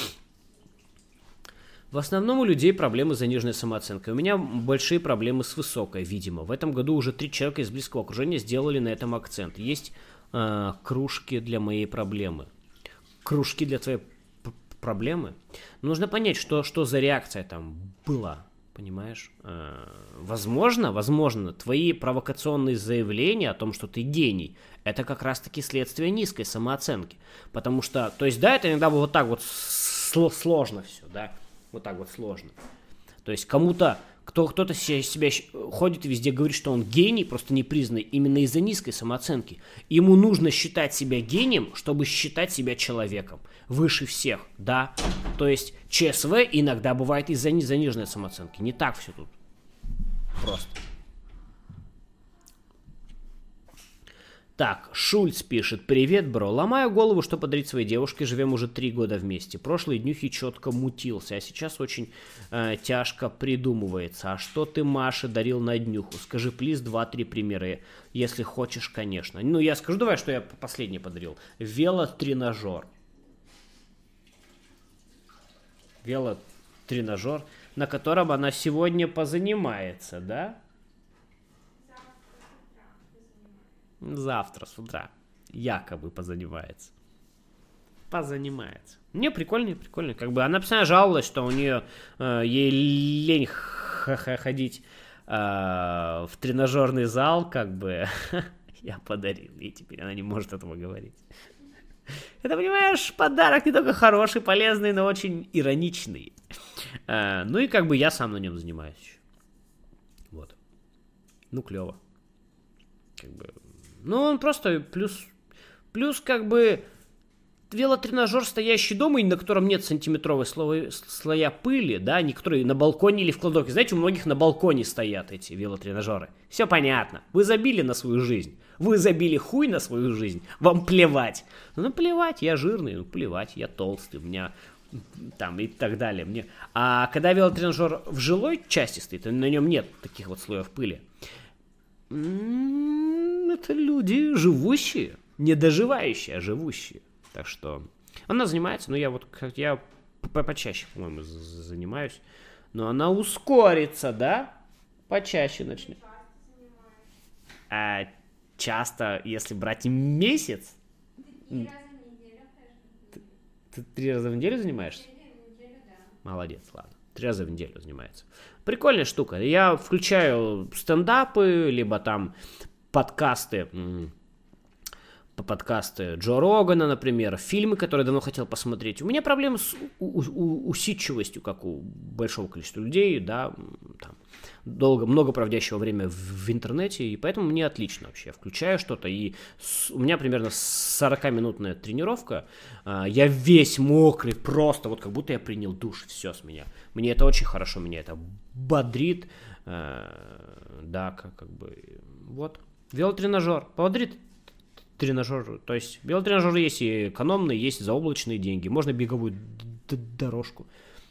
В основном у людей проблемы с заниженной самооценкой. У меня большие проблемы с высокой, видимо. В этом году уже три человека из близкого окружения сделали на этом акцент. Есть э, кружки для моей проблемы. Кружки для твоей проблемы. Нужно понять, что, что за реакция там была, понимаешь? Э, возможно, возможно, твои провокационные заявления о том, что ты гений, это как раз-таки следствие низкой самооценки. Потому что, то есть, да, это иногда вот так вот сложно все, да, вот так вот сложно. То есть, кому-то, кто, кто-то себя ходит и везде говорит, что он гений, просто непризнанный, именно из-за низкой самооценки. Ему нужно считать себя гением, чтобы считать себя человеком. Выше всех, да. То есть ЧСВ иногда бывает из-за заниженной самооценки. Не так все тут просто. Так, Шульц пишет. Привет, бро. Ломаю голову, что подарить своей девушке. Живем уже три года вместе. Прошлые днюхи четко мутился, а сейчас очень э, тяжко придумывается. А что ты Маше дарил на днюху? Скажи, плиз, два-три примера, если хочешь, конечно. Ну, я скажу, давай, что я последний подарил. Велотренажер. Велотренажер, на котором она сегодня позанимается, да? Завтра с утра. Якобы позанимается. Позанимается. Мне прикольно, прикольно. Как бы она постоянно жаловалась, что у нее э, ей лень ходить э, в тренажерный зал, как бы. Я подарил, и теперь она не может этого говорить. Это, понимаешь, подарок не только хороший, полезный, но очень ироничный. Э, ну и как бы я сам на нем занимаюсь еще. Вот. Ну, клево. Как бы... Ну, он просто плюс, плюс как бы велотренажер, стоящий дома, и на котором нет сантиметровой слоя, слоя пыли, да, некоторые на балконе или в кладовке. Знаете, у многих на балконе стоят эти велотренажеры. Все понятно. Вы забили на свою жизнь. Вы забили хуй на свою жизнь. Вам плевать. Ну, плевать, я жирный, ну, плевать, я толстый, у меня там и так далее. Мне... А когда велотренажер в жилой части стоит, на нем нет таких вот слоев пыли. Это люди живущие, не доживающие, а живущие. Так что она занимается, но я вот как я почаще, по-моему, занимаюсь. Но она ускорится, да? Почаще начнет. А часто, если брать месяц... Ты три раза в неделю занимаешься? Молодец, ладно. Три раза в неделю занимается. Прикольная штука. Я включаю стендапы, либо там подкасты, по подкасты Джо Рогана, например, фильмы, которые давно хотел посмотреть. У меня проблемы с у- у- усидчивостью, как у большого количества людей, да, там, долго, много проводящего время в, в интернете, и поэтому мне отлично вообще. Я включаю что-то, и с, у меня примерно сорокаминутная тренировка, а, я весь мокрый, просто вот как будто я принял душ, все с меня. Мне это очень хорошо, меня это бодрит, а, да, как, как бы, вот. Велотренажер, бодрит тренажер, то есть велотренажеры есть и экономные, есть и заоблачные деньги, можно беговую д- дорожку.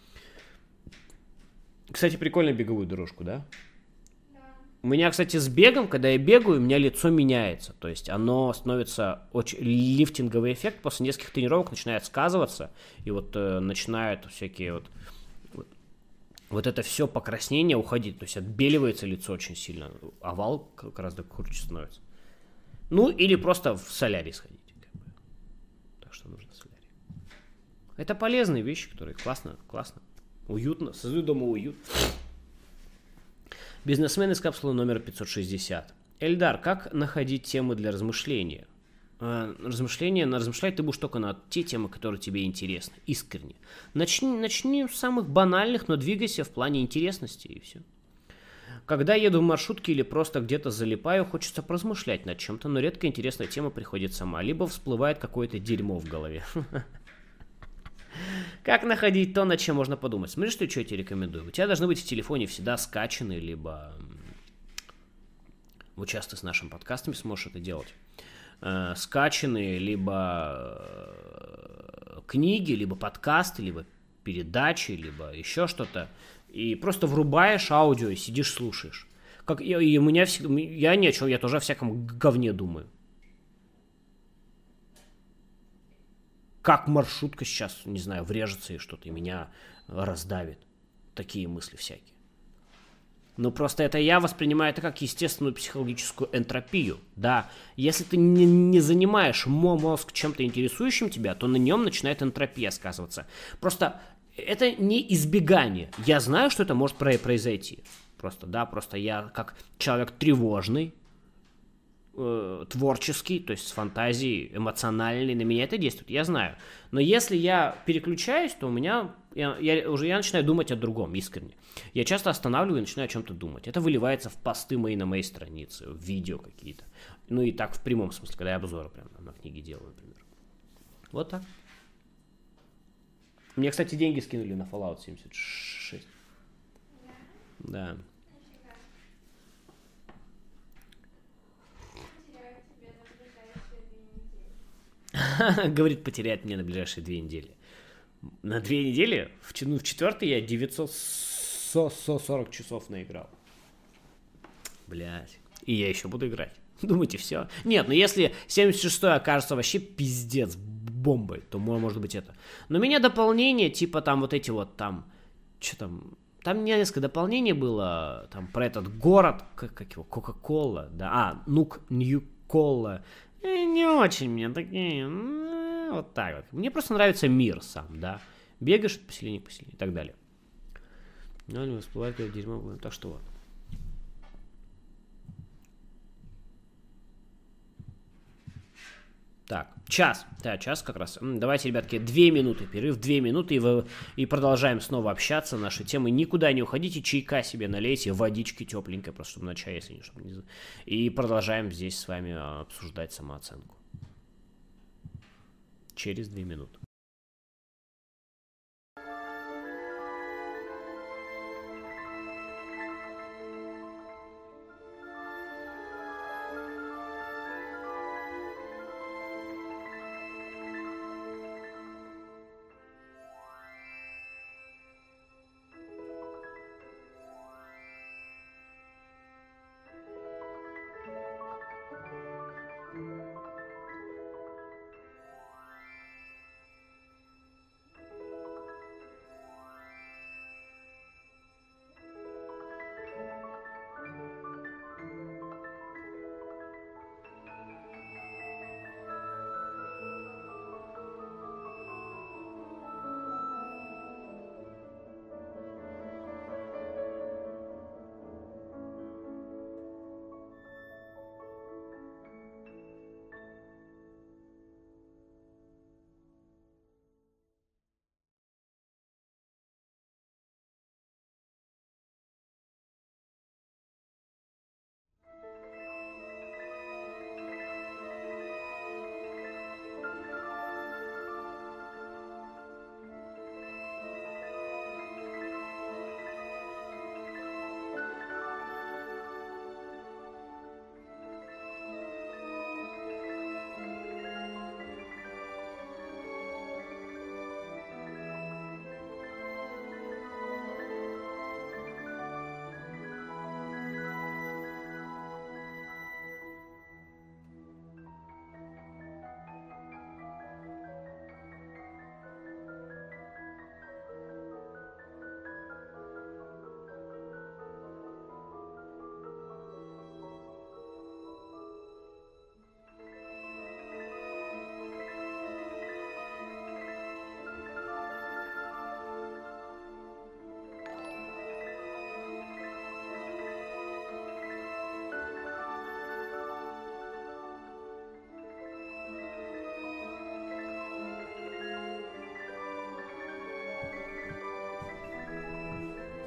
Кстати, прикольно беговую дорожку, да? Да. У меня, кстати, с бегом, когда я бегаю, у меня лицо меняется, то есть оно становится очень лифтинговый эффект, после нескольких тренировок начинает сказываться, и вот э, начинают всякие вот, вот вот это все покраснение уходить, то есть отбеливается лицо очень сильно, овал гораздо круче становится. Ну, или просто в солярий сходить. Как бы. Так что нужно солярий. Это полезные вещи, которые классно, классно, уютно, создают дома уют. Бизнесмен из капсулы номер пятьсот шестьдесят. Эльдар, как находить темы для размышления? Э, размышления, на размышлять ты будешь только на те темы, которые тебе интересны, искренне. Начни, начни с самых банальных, но двигайся в плане интересности, и все. Когда еду в маршрутке или просто где-то залипаю, хочется поразмышлять над чем-то, но редко интересная тема приходит сама, либо всплывает какое-то дерьмо в голове. Как находить то, над чем можно подумать? Смотри, что я тебе рекомендую. У тебя должны быть в телефоне всегда скачаны, либо... Вот сейчас ты с нашим подкастами сможешь это делать. Скачанные, либо книги, либо подкасты, либо передачи, либо еще что-то. И просто врубаешь аудио и сидишь, слушаешь. Как, и, и у меня всегда, я ни о чем, я тоже о всяком говне думаю. Как маршрутка сейчас, не знаю, врежется и что-то, и меня раздавит. Такие мысли всякие. Но просто это я воспринимаю это как естественную психологическую энтропию. Да, если ты не, не занимаешь мозг чем-то интересующим тебя, то на нем начинает энтропия сказываться. Просто... Это не избегание. Я знаю, что это может произойти. Просто, да, просто я как человек тревожный, э, творческий, то есть с фантазией, эмоциональный, на меня это действует, я знаю. Но если я переключаюсь, то у меня, я, я, уже я начинаю думать о другом, искренне. Я часто останавливаю и начинаю о чем-то думать. Это выливается в посты мои на моей странице, в видео какие-то. Ну и так в прямом смысле, когда я обзоры прям на книги делаю, например. Вот так. Мне, кстати, деньги скинули на Fallout семьдесят шесть. Да. Говорит, потерять мне на ближайшие две недели. На две недели? В, ну, в четвертый я девятьсот сорок часов наиграл. Блять. И я еще буду играть. Думаете, все? Нет, ну если семьдесят шестой окажется вообще пиздец бомбой, то может быть это. Но у меня дополнение, типа там вот эти вот там, что там, там несколько дополнений было, там про этот город, как, как его, Кока-Кола, да, а, Нук Нью-Кола, э, не очень мне такие, э, вот так вот. Мне просто нравится мир сам, да, бегаешь от поселения к поселению и так далее. Ну, не всплывает как дерьмо, так что вот. Так, час. Да, час как раз. Давайте, ребятки, две минуты перерыв, две минуты, и, вы, и продолжаем снова общаться. Наши темы. Никуда не уходите, чайка себе налейте, водички тепленькой, просто чтобы на чай, если не, чтобы не... И продолжаем здесь с вами обсуждать самооценку. Через две минуты.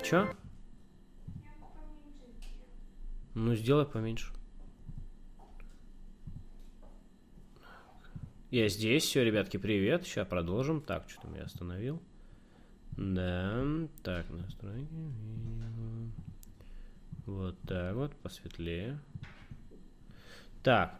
Чё? Ну, сделай поменьше. Я здесь, все, ребятки, привет. Сейчас продолжим. Так, что там я остановил. Да, так, настройки. Вот так вот, посветлее. Так.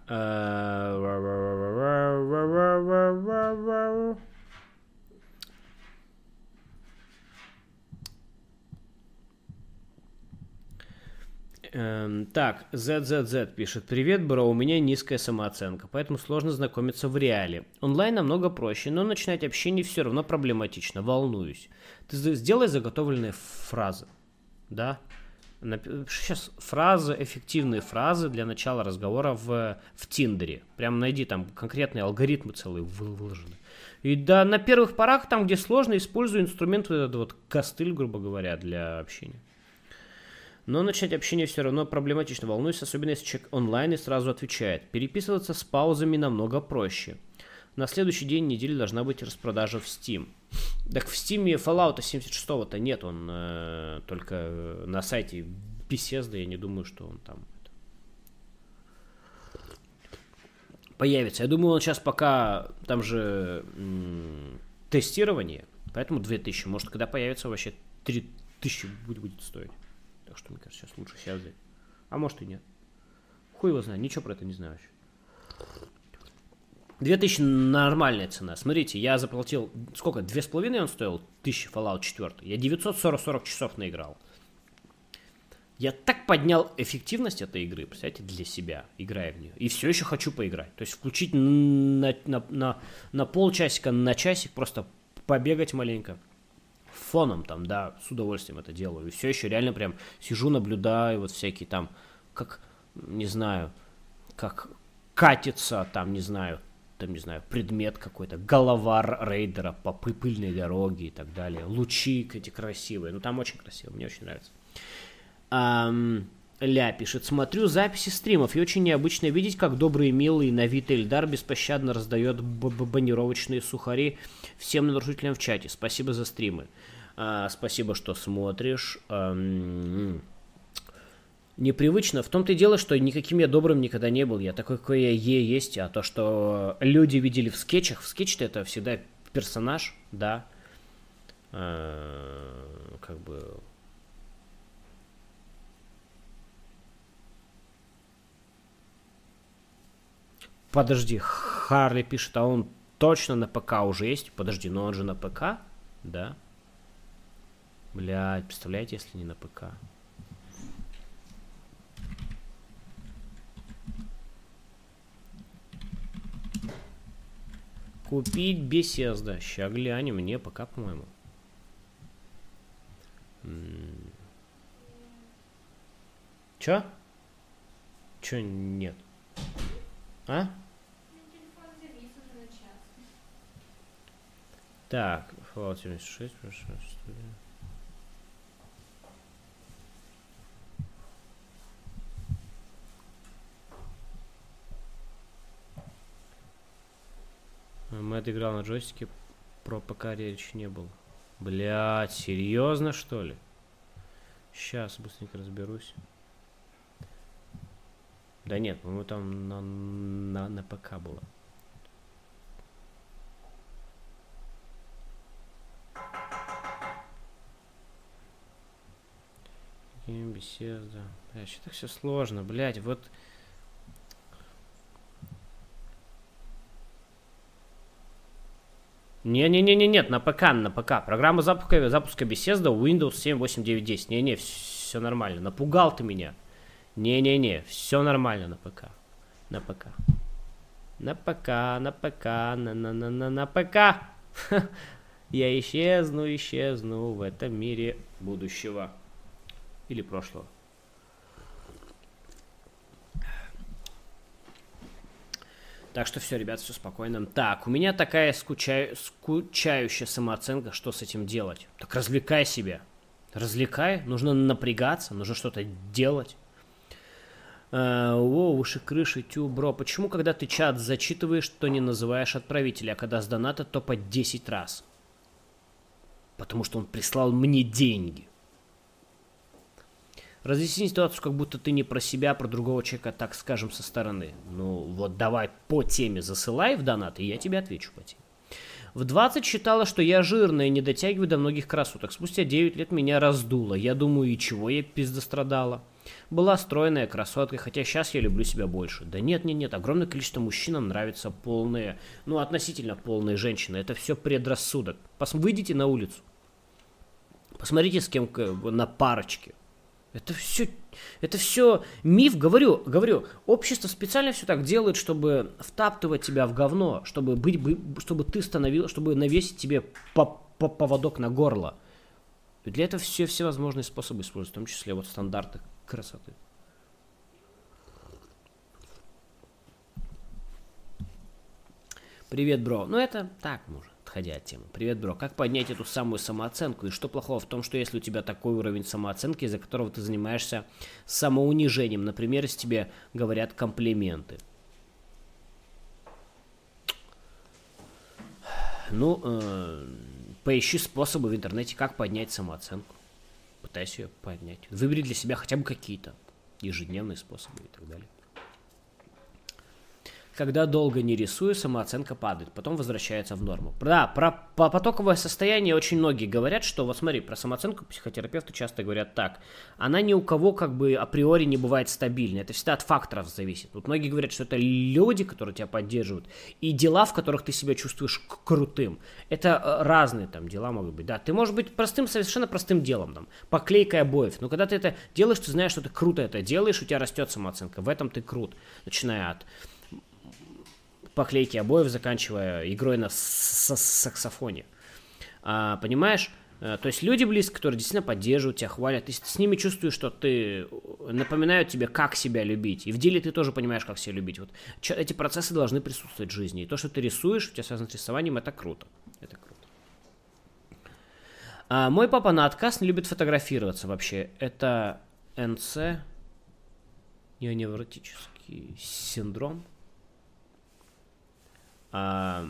Эм, так, зет зет зет пишет. Привет, бро, у меня низкая самооценка, поэтому сложно знакомиться в реале. Онлайн намного проще, но начинать общение все равно проблематично, волнуюсь. Ты сделай заготовленные фразы, да? Сейчас фразы, эффективные фразы для начала разговора в, в Тиндере. Прям найди, там конкретные алгоритмы целые выложены. И да, на первых порах, там, где сложно, используй инструмент, вот этот вот костыль, грубо говоря, для общения. Но начать общение все равно проблематично. Волнуюсь, особенно если человек онлайн и сразу отвечает. Переписываться с паузами намного проще. На следующий день недели должна быть распродажа в Steam. Так в Steam Fallout семьдесят шесть-то нет, он э, только на сайте Bethesda, я не думаю, что он там это... появится. Я думаю, он сейчас пока, там же м- тестирование, поэтому две тысячи, может, когда появится, вообще три тысячи будет, будет стоить. Так что, мне кажется, сейчас лучше сейчас взять. А может и нет. Хуй его знает, ничего про это не знаю вообще. две тысячи нормальная цена. Смотрите, я заплатил... Сколько? две с половиной он стоил? тысяча Fallout четыре. Я девятьсот сорок часов наиграл. Я так поднял эффективность этой игры, представляете, для себя, играя в нее. И все еще хочу поиграть. То есть включить на, на, на, на полчасика, на часик, просто побегать маленько. Фоном там, да, с удовольствием это делаю. И все еще реально прям сижу, наблюдаю вот всякие там, как, не знаю, как катится там, не знаю, там, не знаю, предмет какой-то, голова рейдера по пыльной дороге и так далее. Лучи эти красивые. Ну, там очень красиво, мне очень нравится. Ам, Ля пишет. Смотрю записи стримов, и очень необычно видеть, как добрый, милый на вид Эльдар беспощадно раздает банировочные сухари всем нарушителям в чате. Спасибо за стримы. А, спасибо, что смотришь. Ам, непривычно. В том-то и дело, что никаким я добрым никогда не был. Я такой, какой я есть. А то, что люди видели в скетчах. В скетче это всегда персонаж, да. А, как бы... Подожди, Харли пишет, а он точно на ПК уже есть? Подожди, но он же на ПК? Да. Блядь, представляете, если не на ПК? Купить Bethesda. Ща глянем, мне ПК, по-моему. М-м. Чё? Чё нет? А? Так, Fallout семьдесят шесть, прошла студия. Мэтт играл на джойстике, про ПК речи не было. Блять, серьезно, что ли? Сейчас быстренько разберусь. Да нет, по-моему, там на, на, на ПК было. Беседа. Блядь, что так все сложно, блядь, вот... Не-не-не-не, нет, на ПК, на ПК. Программа запуска, запуска Bethesda Windows семь, восемь, девять, десять. Не-не, все нормально. Напугал ты меня. Не-не-не, все нормально на ПК. На ПК. На ПК, на ПК, на-на-на-на, на ПК. Я исчезну, исчезну в этом мире будущего. Или прошлого. Так что все, ребят, все спокойно. Так, у меня такая скучаю, скучающая самооценка, что с этим делать? Так развлекай себя. Развлекай, нужно напрягаться, нужно что-то делать. А, о, выше крыши, тю, бро. Почему, когда ты чат зачитываешь, то не называешь отправителя, а когда с доната, то по десять раз? Потому что он прислал мне деньги. Разъясни ситуацию, как будто ты не про себя, а про другого человека, так скажем, со стороны. Ну, вот давай по теме засылай в донат, и я тебе отвечу по теме. В двадцать считала, что я жирная, не дотягиваю до многих красоток. Спустя девять лет меня раздуло. Я думаю, и чего я пиздострадала? Была стройная красотка, хотя сейчас я люблю себя больше. Да нет, нет, нет, огромное количество мужчинам нравятся полные, ну, относительно полные женщины. Это все предрассудок. Пос- выйдите на улицу. Посмотрите, с кем на парочке. Это все, это все миф, говорю, говорю. Общество специально все так делает, чтобы втаптывать тебя в говно, чтобы быть, чтобы ты становился, чтобы навесить тебе по, по, поводок на горло. И для этого все всевозможные способы используют, в том числе вот стандарты красоты. Привет, бро. Ну это так, может. Отходя от темы. Привет, бро. Как поднять эту самую самооценку? И что плохого в том, что если у тебя такой уровень самооценки, из-за которого ты занимаешься самоунижением, например, если тебе говорят комплименты? Ну, э, поищи способы в интернете, как поднять самооценку. Пытайся ее поднять. Выбери для себя хотя бы какие-то ежедневные способы и так далее. Когда долго не рисую, самооценка падает, потом возвращается в норму. Да, про потоковое состояние очень многие говорят, что, вот смотри, про самооценку психотерапевты часто говорят так. Она ни у кого как бы априори не бывает стабильной, это всегда от факторов зависит. Вот многие говорят, что это люди, которые тебя поддерживают, и дела, в которых ты себя чувствуешь крутым. Это разные там дела могут быть, да. Ты можешь быть простым, совершенно простым делом, там, поклейкой обоев, но когда ты это делаешь, ты знаешь, что ты круто это делаешь, у тебя растет самооценка, в этом ты крут, начиная от поклейки обоев, заканчивая игрой на саксофоне. А, понимаешь? А, то есть люди близкие, которые действительно поддерживают тебя, хвалят, ты с ними чувствуешь, что ты напоминают тебе, как себя любить. И в деле ты тоже понимаешь, как себя любить. Вот эти процессы должны присутствовать в жизни. И то, что ты рисуешь, у тебя связано с рисованием, это круто. Это круто. А, мой папа на отказ не любит фотографироваться вообще. Это эн цэ, невротический синдром. А...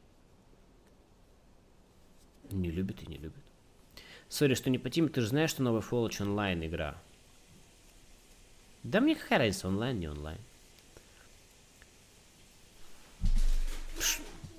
Не любит и не любит. Сори, что не по теме, ты же знаешь, что новый Fallout онлайн игра. Да мне какая разница, онлайн, не онлайн. Пш.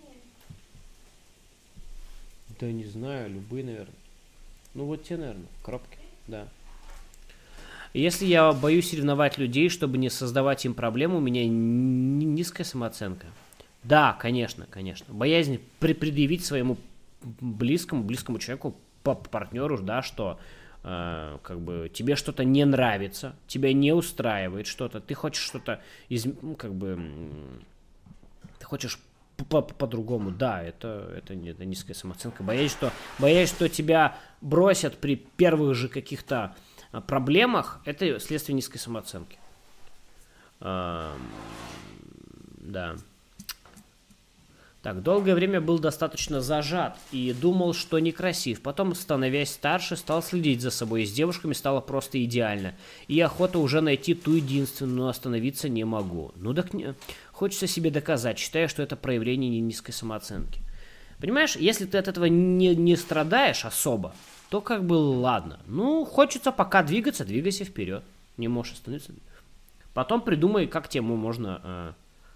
Да не знаю, любые, наверное. Ну вот те, наверное, в коробке, да. Если я боюсь ревновать людей, чтобы не создавать им проблем, у меня низкая самооценка. Да, конечно, конечно. Боязнь при предъявить своему близкому, близкому человеку, по партнеру, да, что э, как бы тебе что-то не нравится, тебя не устраивает что-то, ты хочешь что-то, из, ну, как бы, ты хочешь по-другому, да, это, это, это низкая самооценка. Боязнь, что, боязнь, что тебя бросят при первых же каких-то проблемах, это следствие низкой самооценки. Э, да. Так, долгое время был достаточно зажат и думал, что некрасив. Потом, становясь старше, стал следить за собой. И с девушками стало просто идеально. И охота уже найти ту единственную, но остановиться не могу. Ну так не... Хочется себе доказать, считая, что это проявление низкой самооценки. Понимаешь, если ты от этого не, не страдаешь особо, то как бы ладно. Ну, хочется пока двигаться, двигайся вперед. Не можешь остановиться. Потом придумай, как тебе можно... Э,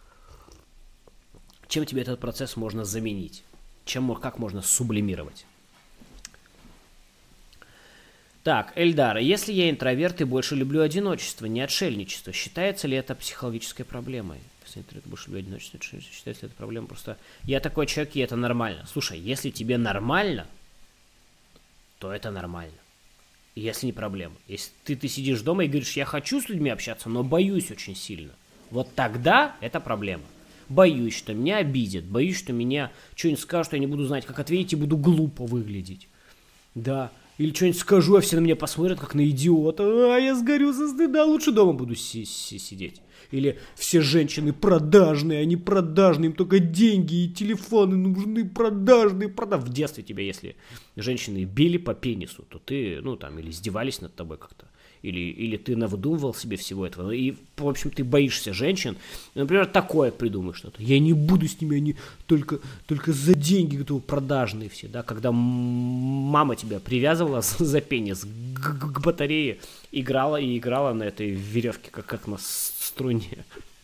чем тебе этот процесс можно заменить? Чем, как можно сублимировать? Так, Эльдар, если я интроверт и больше люблю одиночество, не отшельничество, считается ли это психологической проблемой? Если интроверт больше люблю одиночество, считается ли это проблемой? Просто я такой человек, и это нормально. Слушай, если тебе нормально, то это нормально. И если не проблема. Если ты, ты сидишь дома и говоришь, я хочу с людьми общаться, но боюсь очень сильно, вот тогда это проблема. Боюсь, что меня обидят, боюсь, что меня что-нибудь скажут, что я не буду знать, как ответить, и буду глупо выглядеть. Да, или что-нибудь скажу, а все на меня посмотрят, как на идиота. А, я сгорю со стыда, лучше дома буду си- си- сидеть. Или все женщины продажные, они продажные, им только деньги и телефоны нужны, продажные, продажные. В детстве тебя, если женщины били по пенису, то ты, ну там, или издевались над тобой как-то. Или, или ты навыдумывал себе всего этого. И, в общем, ты боишься женщин. Например, такое придумаешь что-то. Я не буду с ними, они только, только за деньги готовы, продажные все. Да? Когда мама тебя привязывала за пенис к к, к батарее, играла и играла на этой веревке, как, как на струне.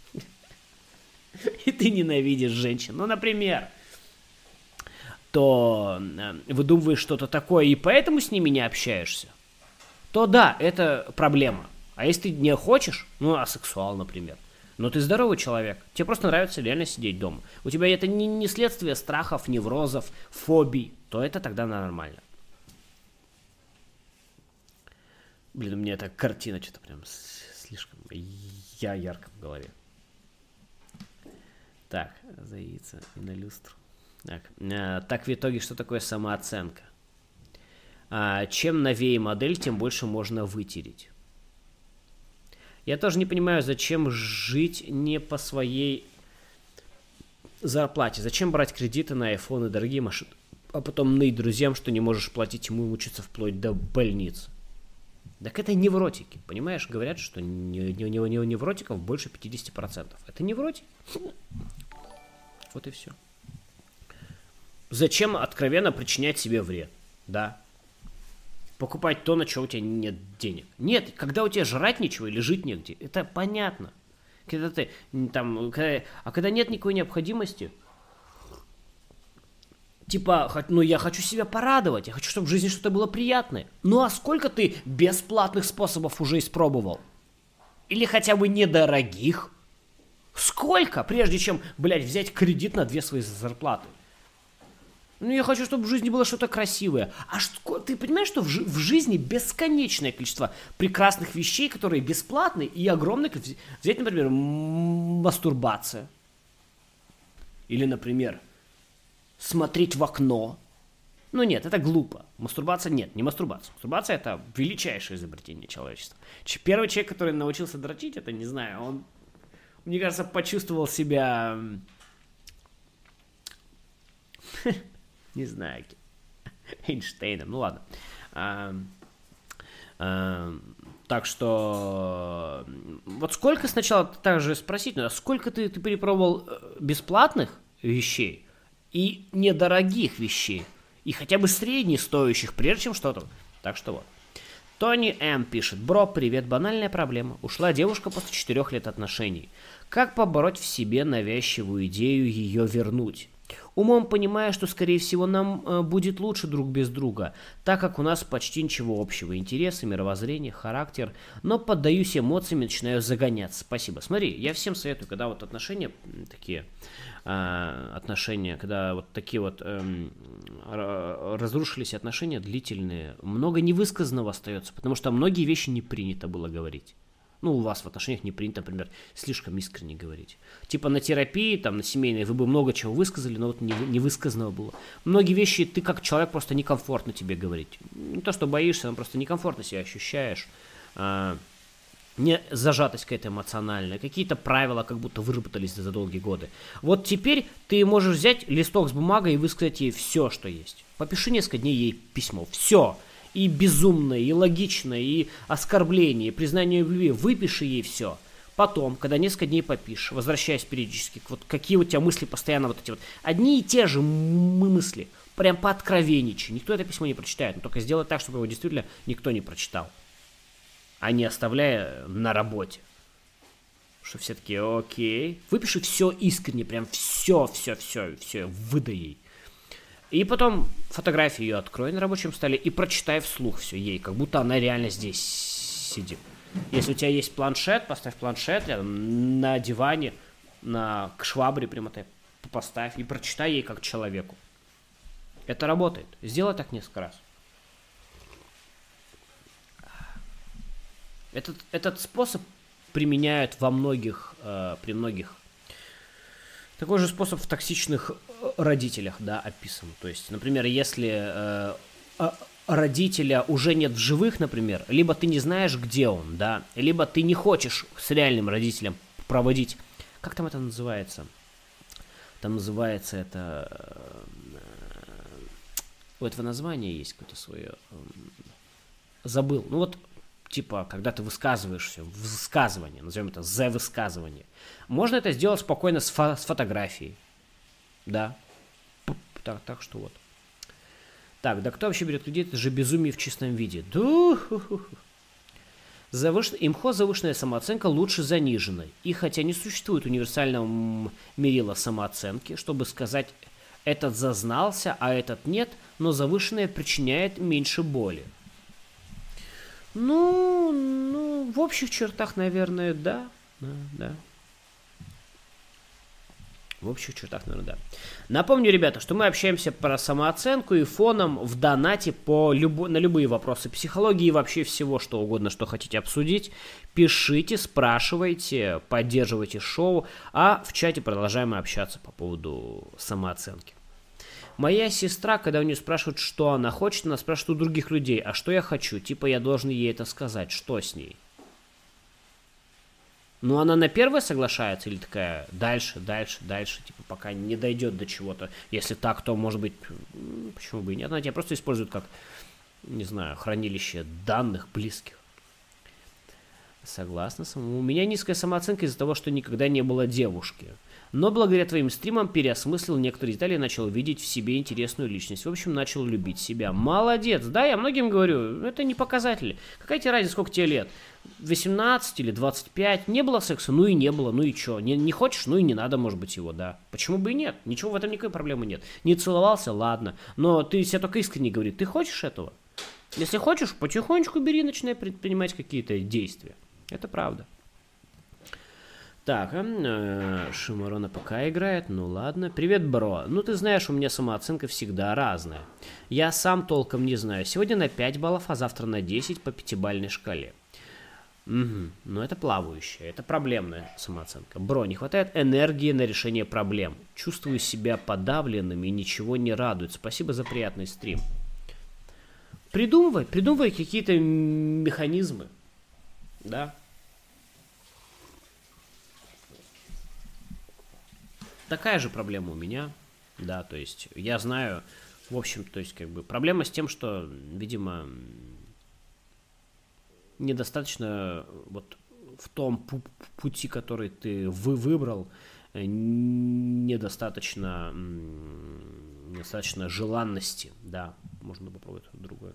И ты ненавидишь женщин. Ну, например, то выдумываешь что-то такое, и поэтому с ними не общаешься, то да, это проблема. А если ты не хочешь, ну, асексуал, например, но ты здоровый человек, тебе просто нравится реально сидеть дома, у тебя это не, не следствие страхов, неврозов, фобий, то это тогда нормально. Блин, у меня эта картина что-то прям слишком я ярко в голове. Так, за яйца и на люстру. Так, а, так в итоге, что такое самооценка? А, чем новее модель, тем больше можно вытереть. Я тоже не понимаю, зачем жить не по своей зарплате. Зачем брать кредиты на айфоны, дорогие машины, а потом ныть друзьям, что не можешь платить, ему мучиться вплоть до больницы. Так это невротики, понимаешь? Говорят, что не, не, не, не, невротиков больше пятьдесят процентов. Это невротики. Вот и все. Зачем откровенно причинять себе вред? Да. Покупать то, на что у тебя нет денег. Нет, когда у тебя жрать нечего или жить негде, это понятно. Когда ты там, когда, а когда нет никакой необходимости, типа, ну я хочу себя порадовать, я хочу, чтобы в жизни что-то было приятное. Ну а сколько ты бесплатных способов уже испробовал? Или хотя бы недорогих? Сколько, прежде чем, блядь, взять кредит на две свои зарплаты? Ну, я хочу, чтобы в жизни было что-то красивое. А что, ты понимаешь, что в, жи- в жизни бесконечное количество прекрасных вещей, которые бесплатны, и огромное количество... Взять, например, м- мастурбация. Или, например, смотреть в окно. Ну, нет, это глупо. Мастурбация нет, не мастурбация. Мастурбация — это величайшее изобретение человечества. Ч- Первый человек, который научился дрочить, это, не знаю, он, мне кажется, почувствовал себя... Не знаю, Эйнштейном, ну ладно. А, а, так что, вот сколько сначала также спросить, ну, сколько ты, ты перепробовал бесплатных вещей и недорогих вещей, и хотя бы средне стоящих, прежде чем что-то. Так что вот. Тони М. пишет: бро, привет, банальная проблема. Ушла девушка после четырех лет отношений. Как побороть в себе навязчивую идею ее вернуть? Умом понимая, что, скорее всего, нам э, будет лучше друг без друга, так как у нас почти ничего общего. Интересы, мировоззрение, характер. Но поддаюсь эмоциям и начинаю загоняться. Спасибо. Смотри, я всем советую, когда вот отношения такие, э, отношения, когда вот такие вот э, разрушились отношения длительные, много невысказанного остается, потому что многие вещи не принято было говорить. Ну, у вас в отношениях не принято, например, слишком искренне говорить. Типа на терапии, там, на семейной вы бы много чего высказали, но вот не, не высказанного было. Многие вещи ты как человек просто некомфортно тебе говорить. Не то, что боишься, но просто некомфортно себя ощущаешь. А, не зажатость какая-то эмоциональная. Какие-то правила как будто выработались за долгие годы. Вот теперь ты можешь взять листок с бумагой и высказать ей все, что есть. Попиши несколько дней ей письмо. Все. И безумное, и логичное, и оскорбление, и признание в любви. Выпиши ей все. Потом, когда несколько дней попишешь, возвращаясь периодически, вот какие у тебя мысли постоянно вот эти вот, одни и те же мысли, прям пооткровенничай. Никто это письмо не прочитает, но только сделай так, чтобы его действительно никто не прочитал. А не оставляя на работе. Что все такие: окей. Выпиши все искренне, прям все, все, все, все, выдай ей. И потом фотографию ее открой на рабочем столе и прочитай вслух все ей, как будто она реально здесь сидит. Если у тебя есть планшет, поставь планшет рядом на диване, на, к швабре примотай, поставь и прочитай ей как человеку. Это работает. Сделай так несколько раз. Этот, этот способ применяют во многих, э, при многих. Такой же способ в токсичных родителях, да, описан. То есть, например, если э, родителя уже нет в живых, например, либо ты не знаешь, где он, да, либо ты не хочешь с реальным родителем проводить, как там это называется? Там называется это, э, у этого названия есть какое-то свое, э, забыл. Ну вот, типа, когда ты высказываешься, высказывание, назовем это за-высказывание, можно это сделать спокойно с, фо- с фотографией, да, так, так что вот. Так, да кто вообще берет людей? Это же безумие в чистом виде. Да. Завыш... Имхо завышенная самооценка лучше заниженной. И хотя не существует универсального мерила самооценки, чтобы сказать, этот зазнался, а этот нет, но завышенная причиняет меньше боли. Ну, ну, в общих чертах, наверное, да. Да, да. В общих чертах, наверное, да. Напомню, ребята, что мы общаемся про самооценку и фоном в донате по любо... на любые вопросы психологии и вообще всего, что угодно, что хотите обсудить. Пишите, спрашивайте, поддерживайте шоу, а в чате продолжаем общаться по поводу самооценки. Моя сестра, когда у нее спрашивают, что она хочет, она спрашивает у других людей, а что я хочу? Типа я должен ей это сказать, что с ней? Ну, она на первое соглашается или такая дальше, дальше, дальше, типа пока не дойдет до чего-то. Если так, то, может быть, почему бы и нет. Она тебя просто использует как, не знаю, хранилище данных близких. Согласна. У меня низкая самооценка из-за того, что никогда не было девушки. Но благодаря твоим стримам переосмыслил некоторые детали и начал видеть в себе интересную личность. В общем, начал любить себя. Молодец. Да, я многим говорю, это не показатель. Какая тебе разница, сколько тебе лет? восемнадцать или двадцать пять? Не было секса? Ну и не было. Ну и что? Не, не хочешь? Ну и не надо, может быть, его, да. Почему бы и нет? Ничего в этом, никакой проблемы нет. Не целовался? Ладно. Но ты себя только искренне говори. Ты хочешь этого? Если хочешь, потихонечку бери, начинай предпринимать какие-то действия. Это правда. Так, э, Шимарона пока играет, ну ладно. Привет, бро. Ну ты знаешь, у меня самооценка всегда разная. Я сам толком не знаю. Сегодня на пять баллов, а завтра на десять по пятибалльной шкале. Угу. Ну это плавающая, это проблемная самооценка. Бро, не хватает энергии на решение проблем. Чувствую себя подавленным и ничего не радует. Спасибо за приятный стрим. Придумывай, придумывай какие-то механизмы. Да. Такая же проблема у меня, да, то есть я знаю, в общем, то есть как бы проблема с тем, что, видимо, недостаточно вот в том пути, который ты вы выбрал, недостаточно, недостаточно желанности, да, можно попробовать другое.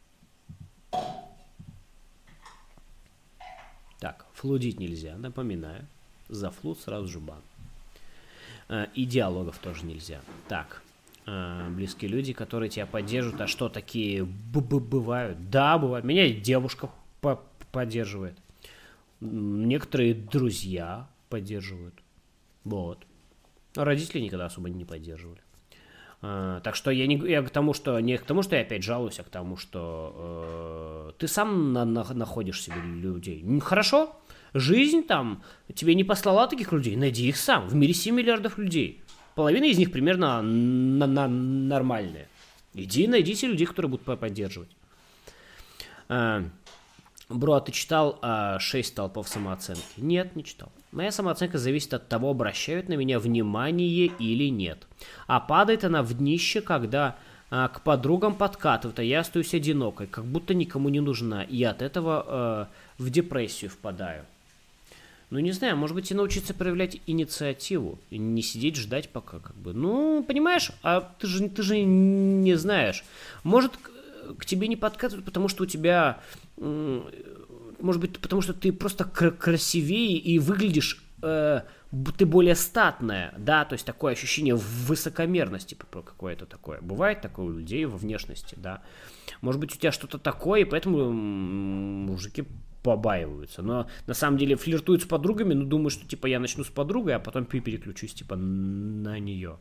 Так, флудить нельзя, напоминаю, за флуд сразу же бан. И диалогов тоже нельзя. Так, близкие люди, которые тебя поддерживают, а что такие бывают? Да, бывают. Меня девушка по поддерживает. Некоторые друзья поддерживают. Вот. Родители никогда особо не поддерживали. А, так что я не я к тому, что не к тому, что я опять жалуюсь, а к тому, что э, ты сам на, на, находишь себе людей. Хорошо? Жизнь там тебе не послала таких людей, найди их сам. В мире семь миллиардов людей. Половина из них примерно на на нормальные. Иди и найдите людей, которые будут поддерживать. А, бро, а ты читал а, шесть столпов самооценки? Нет, не читал. Моя самооценка зависит от того, обращают на меня внимание или нет. А падает она в днище, когда а, к подругам подкатывают, а я остаюсь одинокой, как будто никому не нужна. И от этого а, в депрессию впадаю. Ну, не знаю, может быть, и научиться проявлять инициативу, и не сидеть ждать пока, как бы. Ну, понимаешь, а ты же, ты же не знаешь. Может, к, к тебе не подкатывают, потому что у тебя, может быть, потому что ты просто красивее и выглядишь, э, ты более статная, да, то есть такое ощущение высокомерности какое-то такое. Бывает такое у людей во внешности, да. Может быть, у тебя что-то такое, и поэтому мужики побаиваются. Но на самом деле флиртуют с подругами, но думают, что типа я начну с подругой, а потом переключусь типа на нее.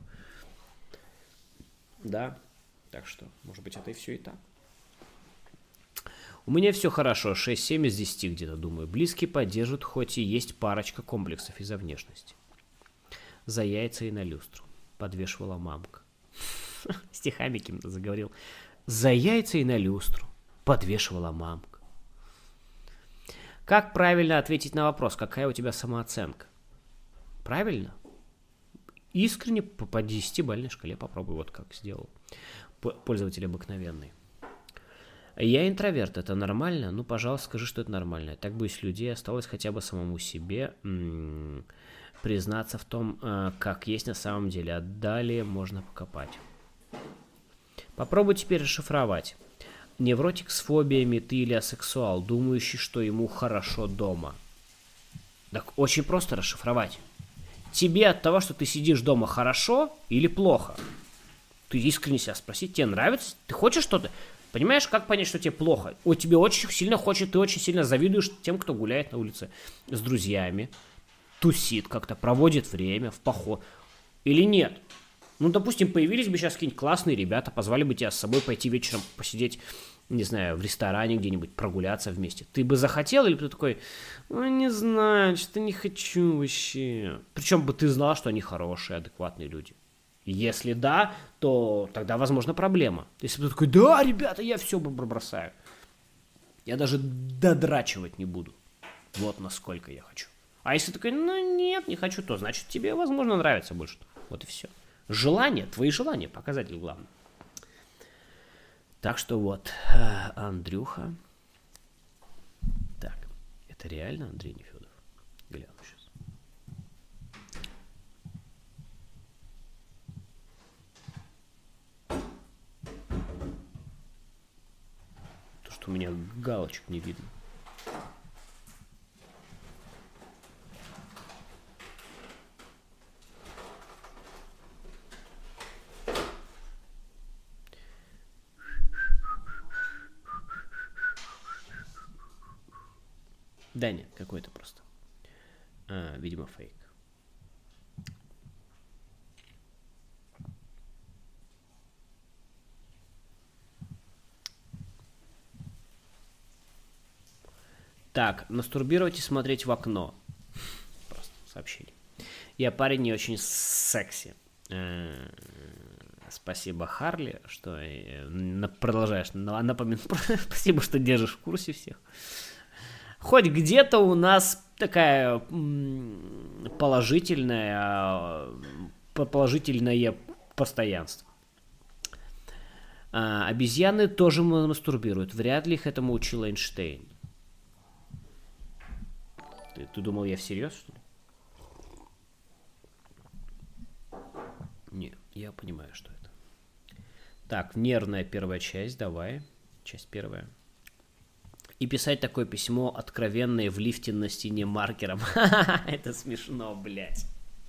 Да. Так что, может быть, это и все и так. У меня все хорошо, шесть-семь из десяти где-то, думаю. Близкие поддерживают, хоть и есть парочка комплексов из-за внешности. За яйца и на люстру. Подвешивала мамка. Стихами кем-то заговорил. За яйца и на люстру. Подвешивала мамка. Как правильно ответить на вопрос, какая у тебя самооценка? Правильно? Искренне по десятибалльной шкале попробуй, вот как сделал пользователь обыкновенный. Я интроверт, это нормально? Ну, пожалуйста, скажи, что это нормально. Так бы из людей осталось хотя бы самому себе м-м, признаться в том, э, как есть на самом деле. А далее можно покопать. Попробуй теперь расшифровать. Невротик с фобиями ты или асексуал, думающий, что ему хорошо дома. Так очень просто расшифровать. Тебе от того, что ты сидишь дома, хорошо или плохо? Ты искренне себя спроси, тебе нравится? Ты хочешь что-то? Понимаешь, как понять, что тебе плохо? О, тебе очень сильно хочет, ты очень сильно завидуешь тем, кто гуляет на улице с друзьями, тусит как-то, проводит время в поход. Или нет? Ну, допустим, появились бы сейчас какие-нибудь классные ребята, позвали бы тебя с собой пойти вечером посидеть, не знаю, в ресторане где-нибудь, прогуляться вместе. Ты бы захотел, или бы ты такой, ну, не знаю, что-то не хочу вообще. Причем бы ты знал, что они хорошие, адекватные люди. Если да, то тогда, возможно, проблема. Если бы ты такой, да, ребята, я все бросаю. Я даже додрачивать не буду. Вот насколько я хочу. А если ты такой, ну нет, не хочу, то значит тебе, возможно, нравится больше. Вот и все. Желание, твои желания, показатель главный. Так что вот, Андрюха. Так, это реально Андрей Нефедов? Гляну сейчас. То, что у меня галочек не видно. Да нет, какой-то просто. А, видимо, фейк. Так, мастурбировать и смотреть в окно. Просто сообщили. Я парень не очень секси. Спасибо, Харли, что продолжаешь напоминать. Спасибо, что держишь в курсе всех. Хоть где-то у нас такая положительная, положительное постоянство. А, обезьяны тоже мастурбируют. Вряд ли их этому учил Эйнштейн. Ты, ты думал, я всерьез, что ли? Не, я понимаю, что это. Так, нервная первая часть, давай. Часть первая. И писать такое письмо откровенное в лифте на стене маркером. Это смешно, блядь.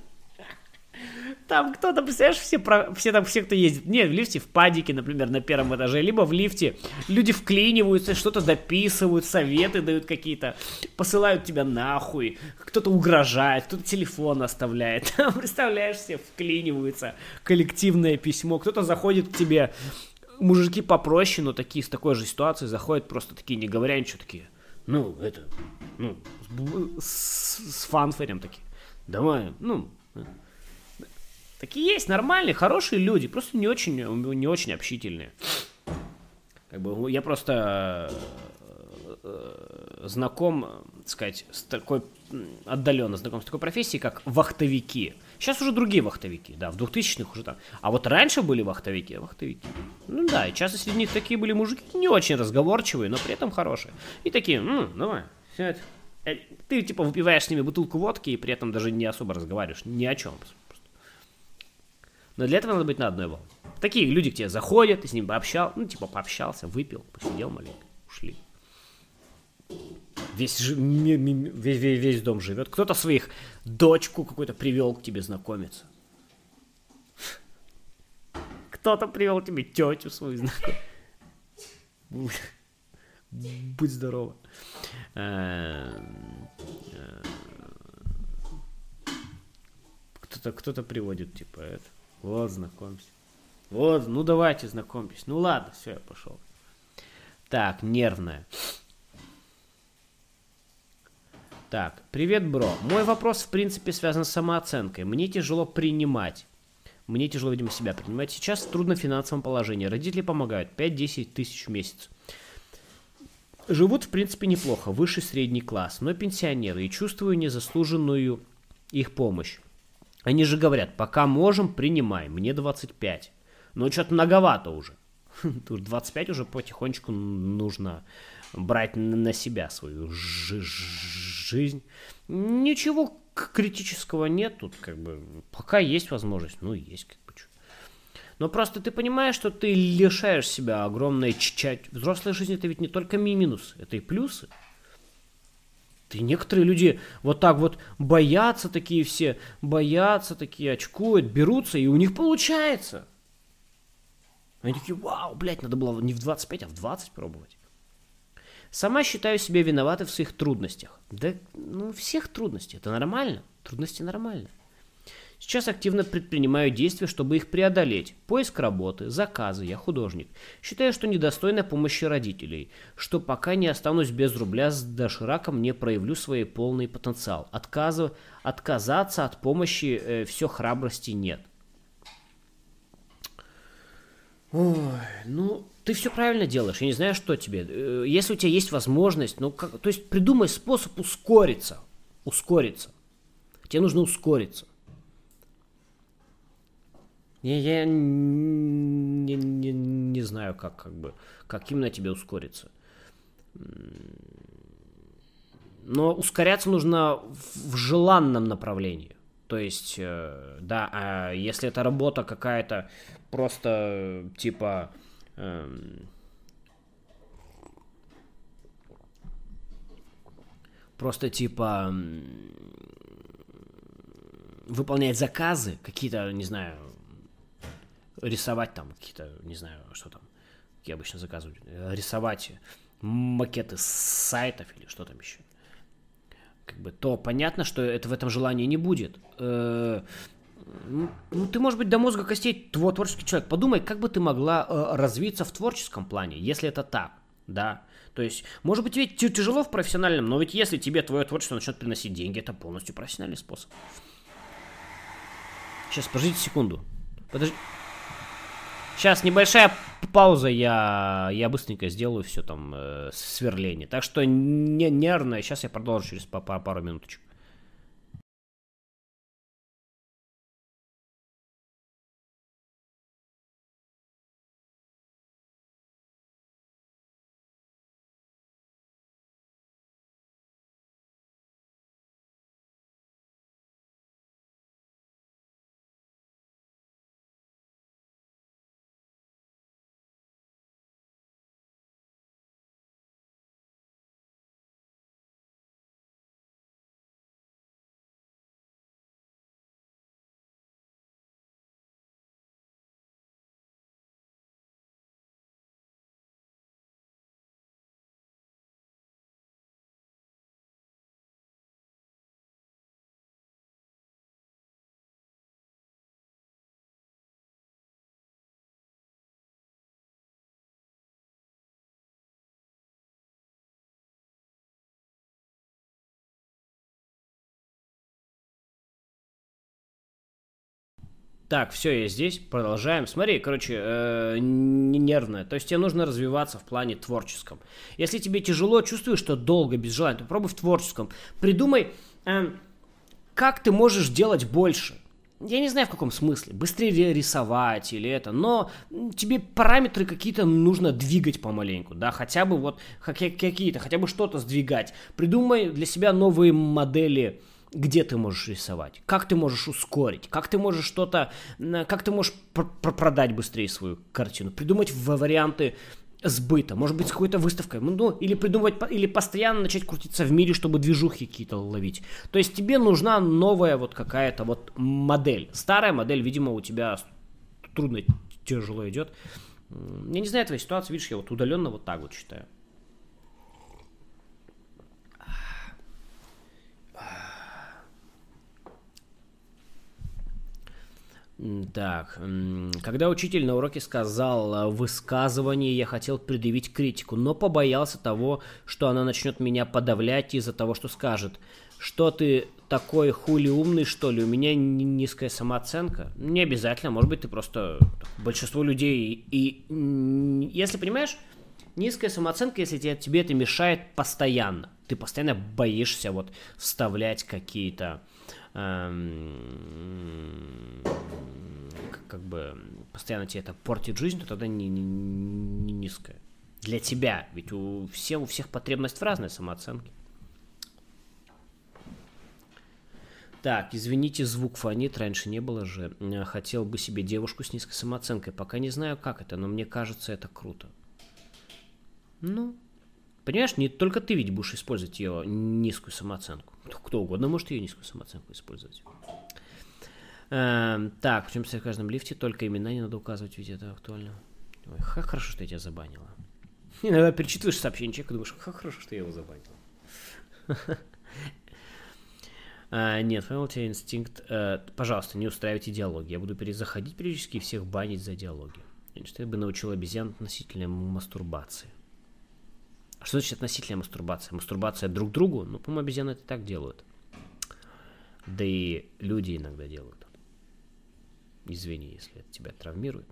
Там кто-то, представляешь, все, про, все там, все, кто ездит, нет, в лифте, в падике, например, на первом этаже, либо в лифте люди вклиниваются, что-то дописывают, советы дают какие-то, посылают тебя нахуй, кто-то угрожает, кто-то телефон оставляет, представляешь, все вклиниваются, коллективное письмо, кто-то заходит к тебе, мужики попроще, но такие, с такой же ситуацией заходят, просто такие, не говоря ничего, такие, ну, это, ну, с, с фанфарем такие, давай, ну... Такие есть, нормальные, хорошие люди, просто не очень, не очень общительные. Как бы я просто э, знаком, так сказать, с такой, отдаленно знаком с такой профессией, как вахтовики. Сейчас уже другие вахтовики, да, в двухтысячных уже там. А вот раньше были вахтовики, вахтовики. Ну да, и часто среди них такие были мужики, не очень разговорчивые, но при этом хорошие. И такие, ну, давай, сядь. Ты типа выпиваешь с ними бутылку водки и при этом даже не особо разговариваешь, ни о чем. Но для этого надо быть на одной волне. Такие люди к тебе заходят, ты с ним пообщался, ну, типа, пообщался, выпил, посидел маленько, ушли. Весь, весь, весь, весь дом живет. Кто-то своих дочку какую-то привел к тебе знакомиться. Кто-то привел тебе тетю свою знакомиться. Будь здорова. Кто-то, кто-то приводит, типа, это. Вот, знакомься. Вот, ну давайте знакомьтесь. Ну ладно, все, я пошел. Так, нервная. Так, привет, бро. Мой вопрос, в принципе, связан с самооценкой. Мне тяжело принимать. Мне тяжело, видимо, себя принимать. Сейчас трудно в финансовом положении. Родители помогают. пять-десять тысяч в месяц. Живут, в принципе, неплохо. Высший средний класс. Но пенсионеры. И чувствую незаслуженную их помощь. Они же говорят, пока можем, принимаем. Мне двадцать пять. Но что-то многовато уже. двадцать пять уже потихонечку нужно брать на себя свою жизнь. Ничего критического нет тут, как бы. Пока есть возможность, ну есть как бы что. Но просто ты понимаешь, что ты лишаешь себя огромной части. Взрослая жизнь это ведь не только минусы, это и плюсы. Ты некоторые люди вот так вот боятся, такие все, боятся, такие очкуют, берутся, и у них получается. Они такие, вау, блядь, надо было не в двадцать пять, а в двадцать пробовать. Сама считаю себя виноватой в своих трудностях. Да, ну, всех трудностей, это нормально, трудности нормально. Сейчас активно предпринимаю действия, чтобы их преодолеть. Поиск работы, заказы, я художник. Считаю, что недостойна помощи родителей, что пока не останусь без рубля с дошираком, не проявлю свой полный потенциал. Отказу, отказаться от помощи э, все храбрости нет. Ой, ну, ты все правильно делаешь, я не знаю, что тебе. Э, если у тебя есть возможность, ну, как, то есть придумай способ ускориться. Ускориться. Тебе нужно ускориться. Я, я не, не, не знаю, как, как бы, как именно тебе ускориться. Но ускоряться нужно в, в желанном направлении. То есть, э, да, а если это работа какая-то просто типа... Э, просто типа... выполнять заказы, какие-то, не знаю... рисовать там какие-то, не знаю, что там, какие обычно заказывают, рисовать макеты сайтов или что там еще, как бы, то понятно, что это в этом желании не будет. Ну, ты, может быть, до мозга костей твой творческий человек. Подумай, как бы ты могла развиться в творческом плане, если это так, да. То есть, может быть, ведь тяжело в профессиональном, но ведь если тебе твое творчество начнет приносить деньги, это полностью профессиональный способ. Сейчас, подождите секунду. Подожди. Сейчас небольшая пауза, я, я быстренько сделаю все там э, сверление. Так что не нервно, сейчас я продолжу через пару, пару минуточек. Так, все, я здесь, продолжаем. Смотри, короче, э, не нервное. То есть тебе нужно развиваться в плане творческом. Если тебе тяжело, чувствуешь, что долго, без желания, то попробуй в творческом. Придумай, э, как ты можешь делать больше. Я не знаю, в каком смысле. Быстрее рисовать или это, но тебе параметры какие-то нужно двигать помаленьку, да, хотя бы вот какие-то, хотя бы что-то сдвигать. Придумай для себя новые модели, где ты можешь рисовать, как ты можешь ускорить, как ты можешь что-то, как ты можешь пр- продать быстрее свою картину, придумать варианты сбыта, может быть, с какой-то выставкой, ну, или придумывать, или постоянно начать крутиться в мире, чтобы движухи какие-то ловить. То есть тебе нужна новая вот какая-то вот модель. Старая модель, видимо, у тебя трудно, тяжело идет. Я не знаю твоей ситуации, видишь, я вот удаленно вот так вот считаю. Так, когда учитель на уроке сказал высказывание, я хотел предъявить критику, но побоялся того, что она начнет меня подавлять из-за того, что скажет. Что ты такой хули умный, что ли? У меня низкая самооценка. Не обязательно, может быть, ты просто большинство людей. И, и если понимаешь, низкая самооценка, если тебе, тебе это мешает постоянно. Ты постоянно боишься вот вставлять какие-то как бы постоянно тебе это портит жизнь, то тогда не, не, не низкая. Для тебя, ведь у, все, у всех потребность в разной самооценке. Так, извините, звук фонит, раньше не было же. Хотел бы себе девушку с низкой самооценкой. Пока не знаю, как это, но мне кажется, это круто. Ну, понимаешь, не только ты ведь будешь использовать ее низкую самооценку. Кто угодно может ее низкую самооценку использовать. Эм, так, причем в каждом лифте только имена не надо указывать, ведь это актуально. Ой, как хорошо, что я тебя забанила. Иногда перечитываешь сообщение человека и думаешь, как хорошо, что я его забанил. А, нет, понял тебя инстинкт. А, пожалуйста, не устраивайте диалоги. Я буду перезаходить периодически и всех банить за диалоги. Что я бы научил обезьян относительно мастурбации. А что значит относительная мастурбация? Мастурбация друг другу? Ну, по-моему, обезьяны это так делают. Да и люди иногда делают. Извини, если это тебя травмирует.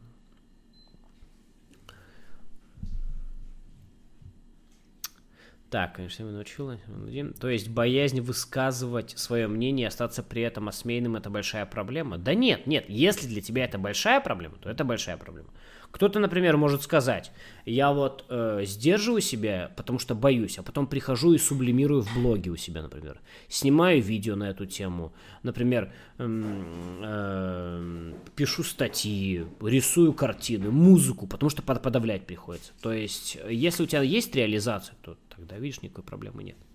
Так, конечно, я научила. То есть боязнь высказывать свое мнение и остаться при этом осмеянным – это большая проблема? Да нет, нет. Если для тебя это большая проблема, то это большая проблема. Кто-то, например, может сказать, я вот э, сдерживаю себя, потому что боюсь, а потом прихожу и сублимирую в блоге у себя, например. Снимаю видео на эту тему, например, э, э, пишу статьи, рисую картины, музыку, потому что подавлять приходится. То есть, если у тебя есть реализация, то тогда, видишь, никакой проблемы нет.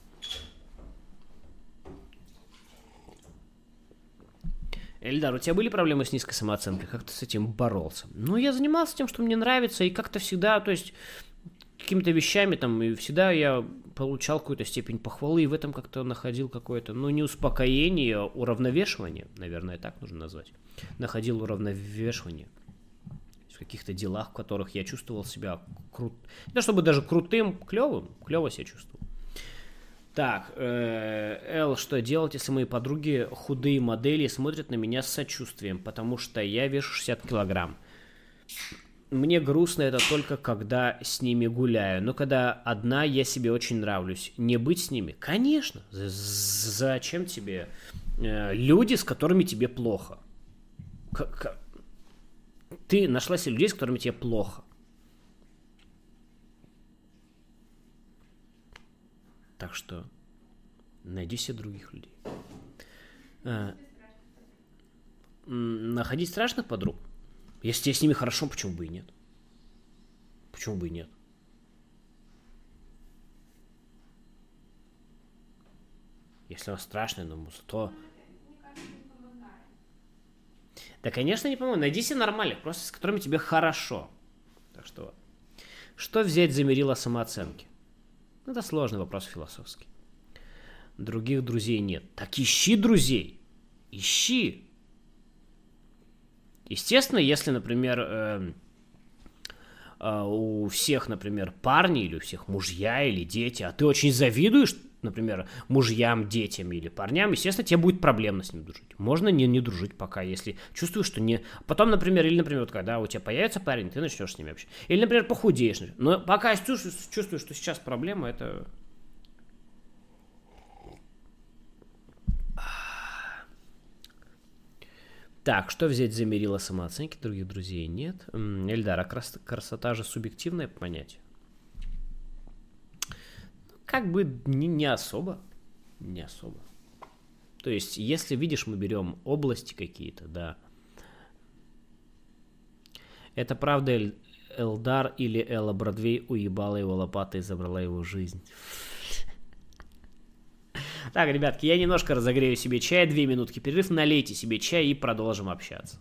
Эльдар, у тебя были проблемы с низкой самооценкой? Как ты с этим боролся? Ну, я занимался тем, что мне нравится, и как-то всегда, то есть, какими-то вещами там, и всегда я получал какую-то степень похвалы, и в этом как-то находил какое-то, ну, не успокоение, а уравновешивание, наверное, так нужно назвать. Находил уравновешивание в каких-то делах, в которых я чувствовал себя крут... Не то чтобы даже крутым, клевым, клево себя чувствовал. Так, э, Эл, что делать, если мои подруги худые модели смотрят на меня с сочувствием, потому что я вешу шестьдесят килограмм. Мне грустно это только когда с ними гуляю, но когда одна, я себе очень нравлюсь. Не быть с ними? Конечно. Зачем тебе э, люди, с которыми тебе плохо? К- Ты нашла себе людей, с которыми тебе плохо. Так что найди себе других людей. А, находить страшных подруг? Если тебе с ними хорошо, почему бы и нет? Почему бы и нет? Если он страшный, но то... Да, конечно, не помогу. Найди себе нормальных, просто с которыми тебе хорошо. Так что... Что взять за мерило самооценки? Это сложный вопрос философский. Других друзей нет. Так ищи друзей. Ищи. Естественно, если, например, э, э, у всех, например, парни, или у всех мужья, или дети, а ты очень завидуешь, например, мужьям, детям или парням, естественно, тебе будет проблемно с ним дружить. Можно не, не дружить пока, если чувствуешь, что не... Потом, например, или, например, вот когда у тебя появится парень, ты начнешь с ними общаться. Или, например, похудеешь. Но пока чувствуешь, чувствуешь, что сейчас проблема, это... Так, что взять за мерило самооценки? Других друзей нет. Эльдар, а крас- красота же субъективное понятие? Как бы не, не особо. Не особо. То есть, если видишь, мы берем области какие-то, да. Это правда, Эль- Эльдар или Элла Бродвей уебала его лопатой и забрала его жизнь. Так, ребятки, я немножко разогрею себе чай, две минутки перерыв, налейте себе чай и продолжим общаться.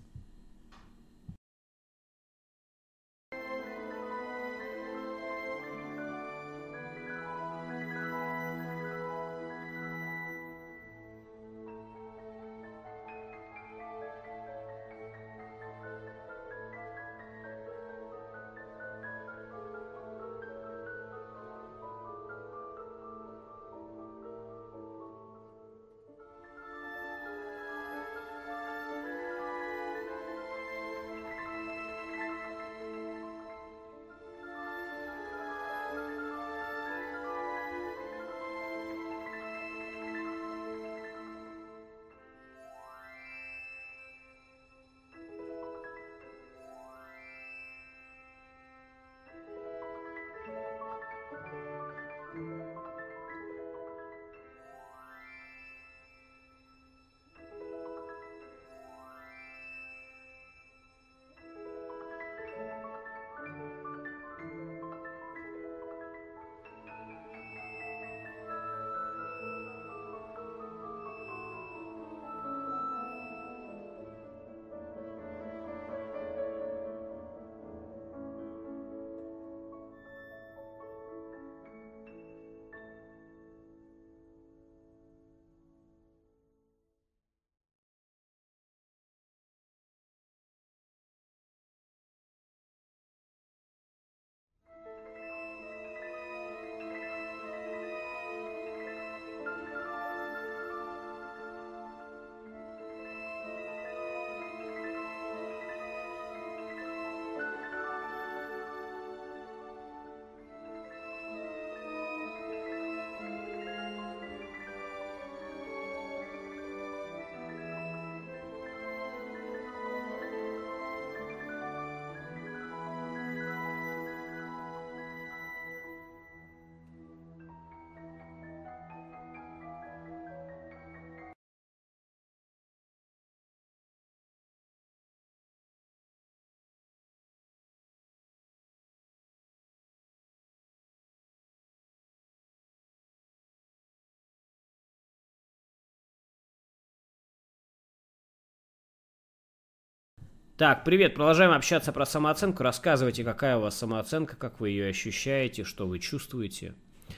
Так, привет, продолжаем общаться про самооценку. Рассказывайте, какая у вас самооценка, как вы ее ощущаете, что вы чувствуете.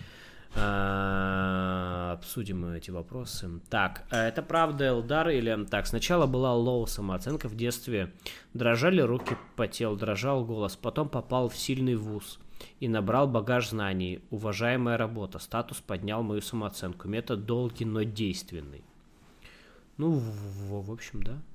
А, обсудим эти вопросы. Так, это правда, Элдар, или... Так, сначала была лоу самооценка в детстве. Дрожали руки, потел, дрожал голос. Потом попал в сильный вуз и набрал багаж знаний. Уважаемая работа. Статус поднял мою самооценку. Метод долгий, но действенный. Ну, в, в общем, да.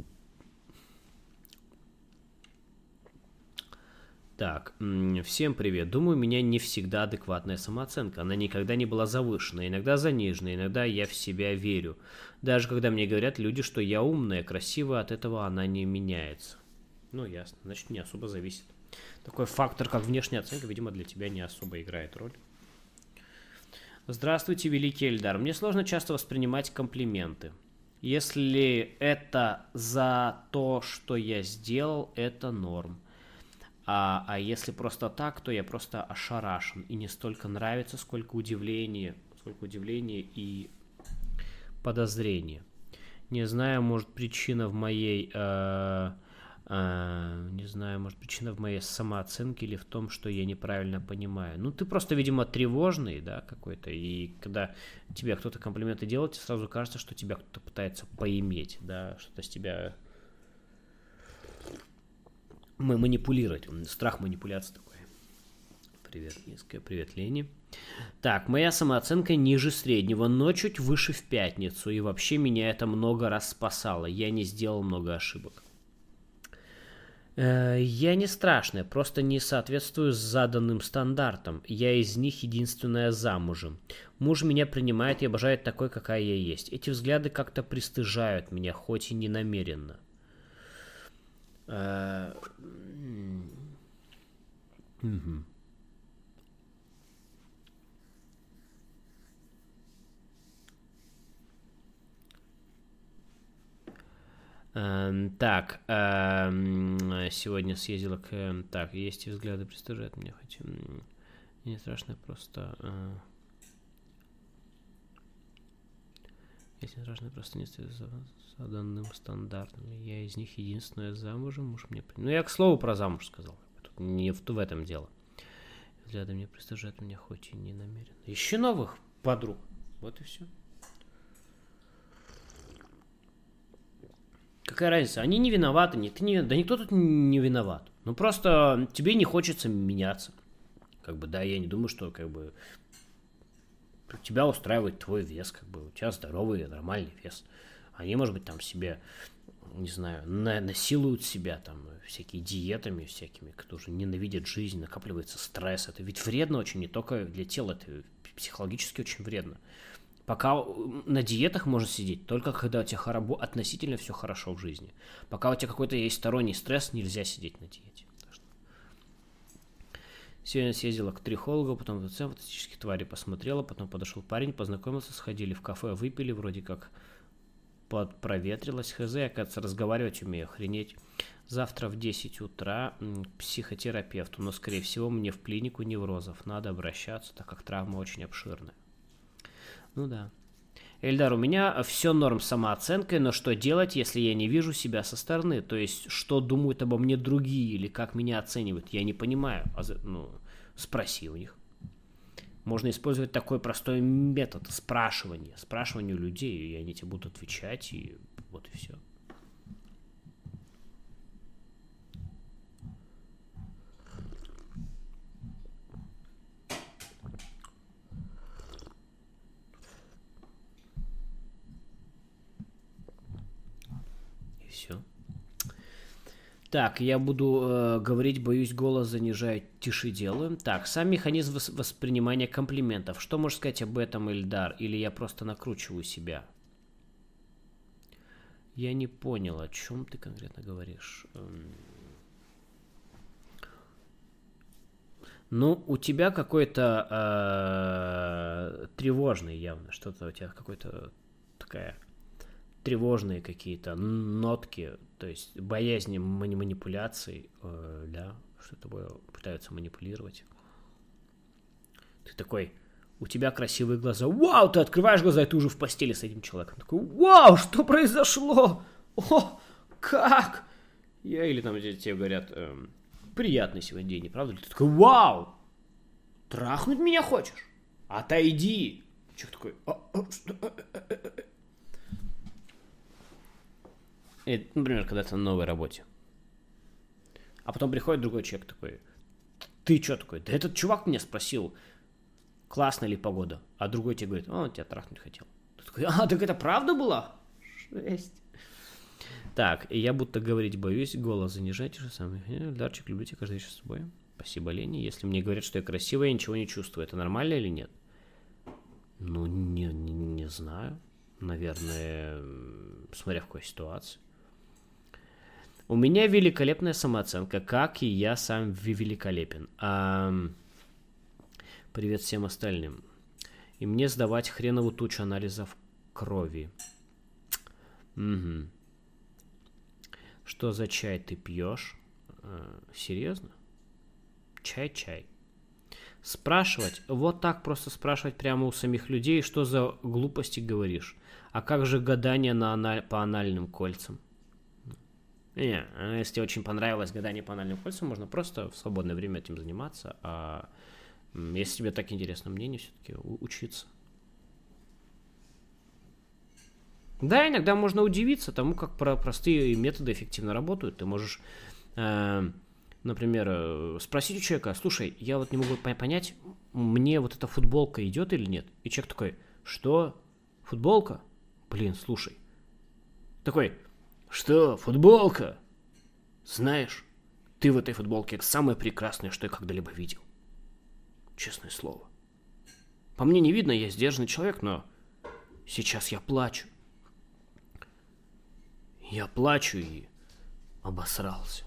Так, всем привет. Думаю, у меня не всегда адекватная самооценка. Она никогда не была завышена, иногда занижена, иногда я в себя верю. Даже когда мне говорят люди, что я умная, красивая, от этого она не меняется. Ну, ясно. Значит, не особо зависит. Такой фактор, как внешняя оценка, видимо, для тебя не особо играет роль. Здравствуйте, великий Эльдар. Мне сложно часто воспринимать комплименты. Если это за то, что я сделал, это норм. А, а если просто так, то я просто ошарашен. И не столько нравится, сколько удивления, сколько удивления и подозрения. Не знаю, может, причина в моей... Э, э, не знаю, может, причина в моей самооценке или в том, что я неправильно понимаю. Ну, ты просто, видимо, тревожный, да, какой-то. И когда тебе кто-то комплименты делает, сразу кажется, что тебя кто-то пытается поиметь, да, что-то с тебя... манипулировать. Страх манипуляции такой. Привет, низкая. Привет, Лени. Так, моя самооценка ниже среднего, но чуть выше в пятницу. И вообще меня это много раз спасало. Я не сделал много ошибок. Э, я не страшная, просто не соответствую заданным стандартам. Я из них единственная замужем. Муж меня принимает и обожает такой, какая я есть. Эти взгляды как-то пристыжают меня, хоть и не намеренно. Uh, угу. uh, так, uh, сегодня съездила к... Uh, так, есть и взгляды пристыжают меня, хоть не страшно, просто... Uh, Если страшно, просто не стоит за, за данным стандартом. Я из них единственная замужем, муж мне... Ну, я к слову про замуж сказал. Тут не в, в этом дело. Взгляды мне пристыжают меня, хоть и не намеренно. Ищи новых подруг. Вот и все. Какая разница? Они не виноваты. Не, ты не, да никто тут не виноват. Ну, просто тебе не хочется меняться. Как бы, да, я не думаю, что, как бы... Тебя устраивает твой вес, как бы у тебя здоровый, нормальный вес. Они, может быть, там себе, не знаю, на, насилуют себя там всякими диетами, всякими, кто уже ненавидит жизнь, накапливается стресс. Это ведь вредно очень, не только для тела, это психологически очень вредно. Пока на диетах можно сидеть, только когда у тебя относительно все хорошо в жизни. Пока у тебя какой-то есть сторонний стресс, нельзя сидеть на диете. Сегодня съездила к трихологу, потом в ТЦ фантастических тварей посмотрела, потом подошел парень, познакомился, сходили в кафе, выпили, вроде как проветрилась, хз, оказывается, разговаривать умею, охренеть. Завтра в десять утра к психотерапевту, но, скорее всего, мне в клинику неврозов надо обращаться, так как травма очень обширная. Ну да. Эльдар, у меня все норм с самооценкой, но что делать, если я не вижу себя со стороны? То есть, что думают обо мне другие или как меня оценивают? Я не понимаю. Ну, спроси у них. Можно использовать такой простой метод спрашивания. Спрашивание у людей, и они тебе будут отвечать, и вот и все. Все. Так, я буду э, говорить, боюсь, голос занижаю, тише делаю. Так, сам механизм вос- воспринимания комплиментов. Что можешь сказать об этом, Эльдар? Или я просто накручиваю себя? Я не понял, о чем ты конкретно говоришь. Ну, у тебя какой-то э, тревожный явно. Что-то у тебя какой-то такая... тревожные какие-то нотки, то есть боязни мани- манипуляций, э, да, что тобой пытаются манипулировать. Ты такой, у тебя красивые глаза, вау, ты открываешь глаза, и ты уже в постели с этим человеком. Такой, вау, что произошло? О, как? Я, или там тебе говорят, эм, приятный сегодня день, не правда ли? Ты такой, вау, трахнуть меня хочешь? Отойди. Человек такой, а, а, что? А, а, а, а. И, например, когда ты на новой работе. А потом приходит другой человек такой, ты что такой? Да этот чувак меня спросил, классная ли погода? А другой тебе говорит, он тебя трахнуть хотел. Ты такой, а, так это правда была? Жесть. Так, и я будто говорить боюсь, голос занижать, же самое. Эльдарчик, люблю тебя каждый вечер с тобой. Спасибо, Лене. Если мне говорят, что я красивая, я ничего не чувствую. Это нормально или нет? Ну, не, не, не знаю. Наверное, смотря в какой ситуации. У меня великолепная самооценка, как и я сам великолепен. А... Привет всем остальным. И мне сдавать хренову тучу анализов крови. Угу. Что за чай ты пьешь? А, серьезно? Чай-чай. Спрашивать, вот так просто спрашивать прямо у самих людей, что за глупости говоришь. А как же гадание на аналь... по анальным кольцам? Не, если очень понравилось гадание по анальным кольцам, можно просто в свободное время этим заниматься. А если тебе так интересно мнение, все-таки учиться. Да, иногда можно удивиться тому, как про простые методы эффективно работают. Ты можешь, э, например, спросить у человека, слушай, я вот не могу понять, мне вот эта футболка идет или нет? И человек такой, что? Футболка? Блин, слушай. Такой, что, футболка? Знаешь, ты в этой футболке самое прекрасное, что я когда-либо видел. Честное слово. По мне не видно, я сдержанный человек, но сейчас я плачу. Я плачу и обосрался.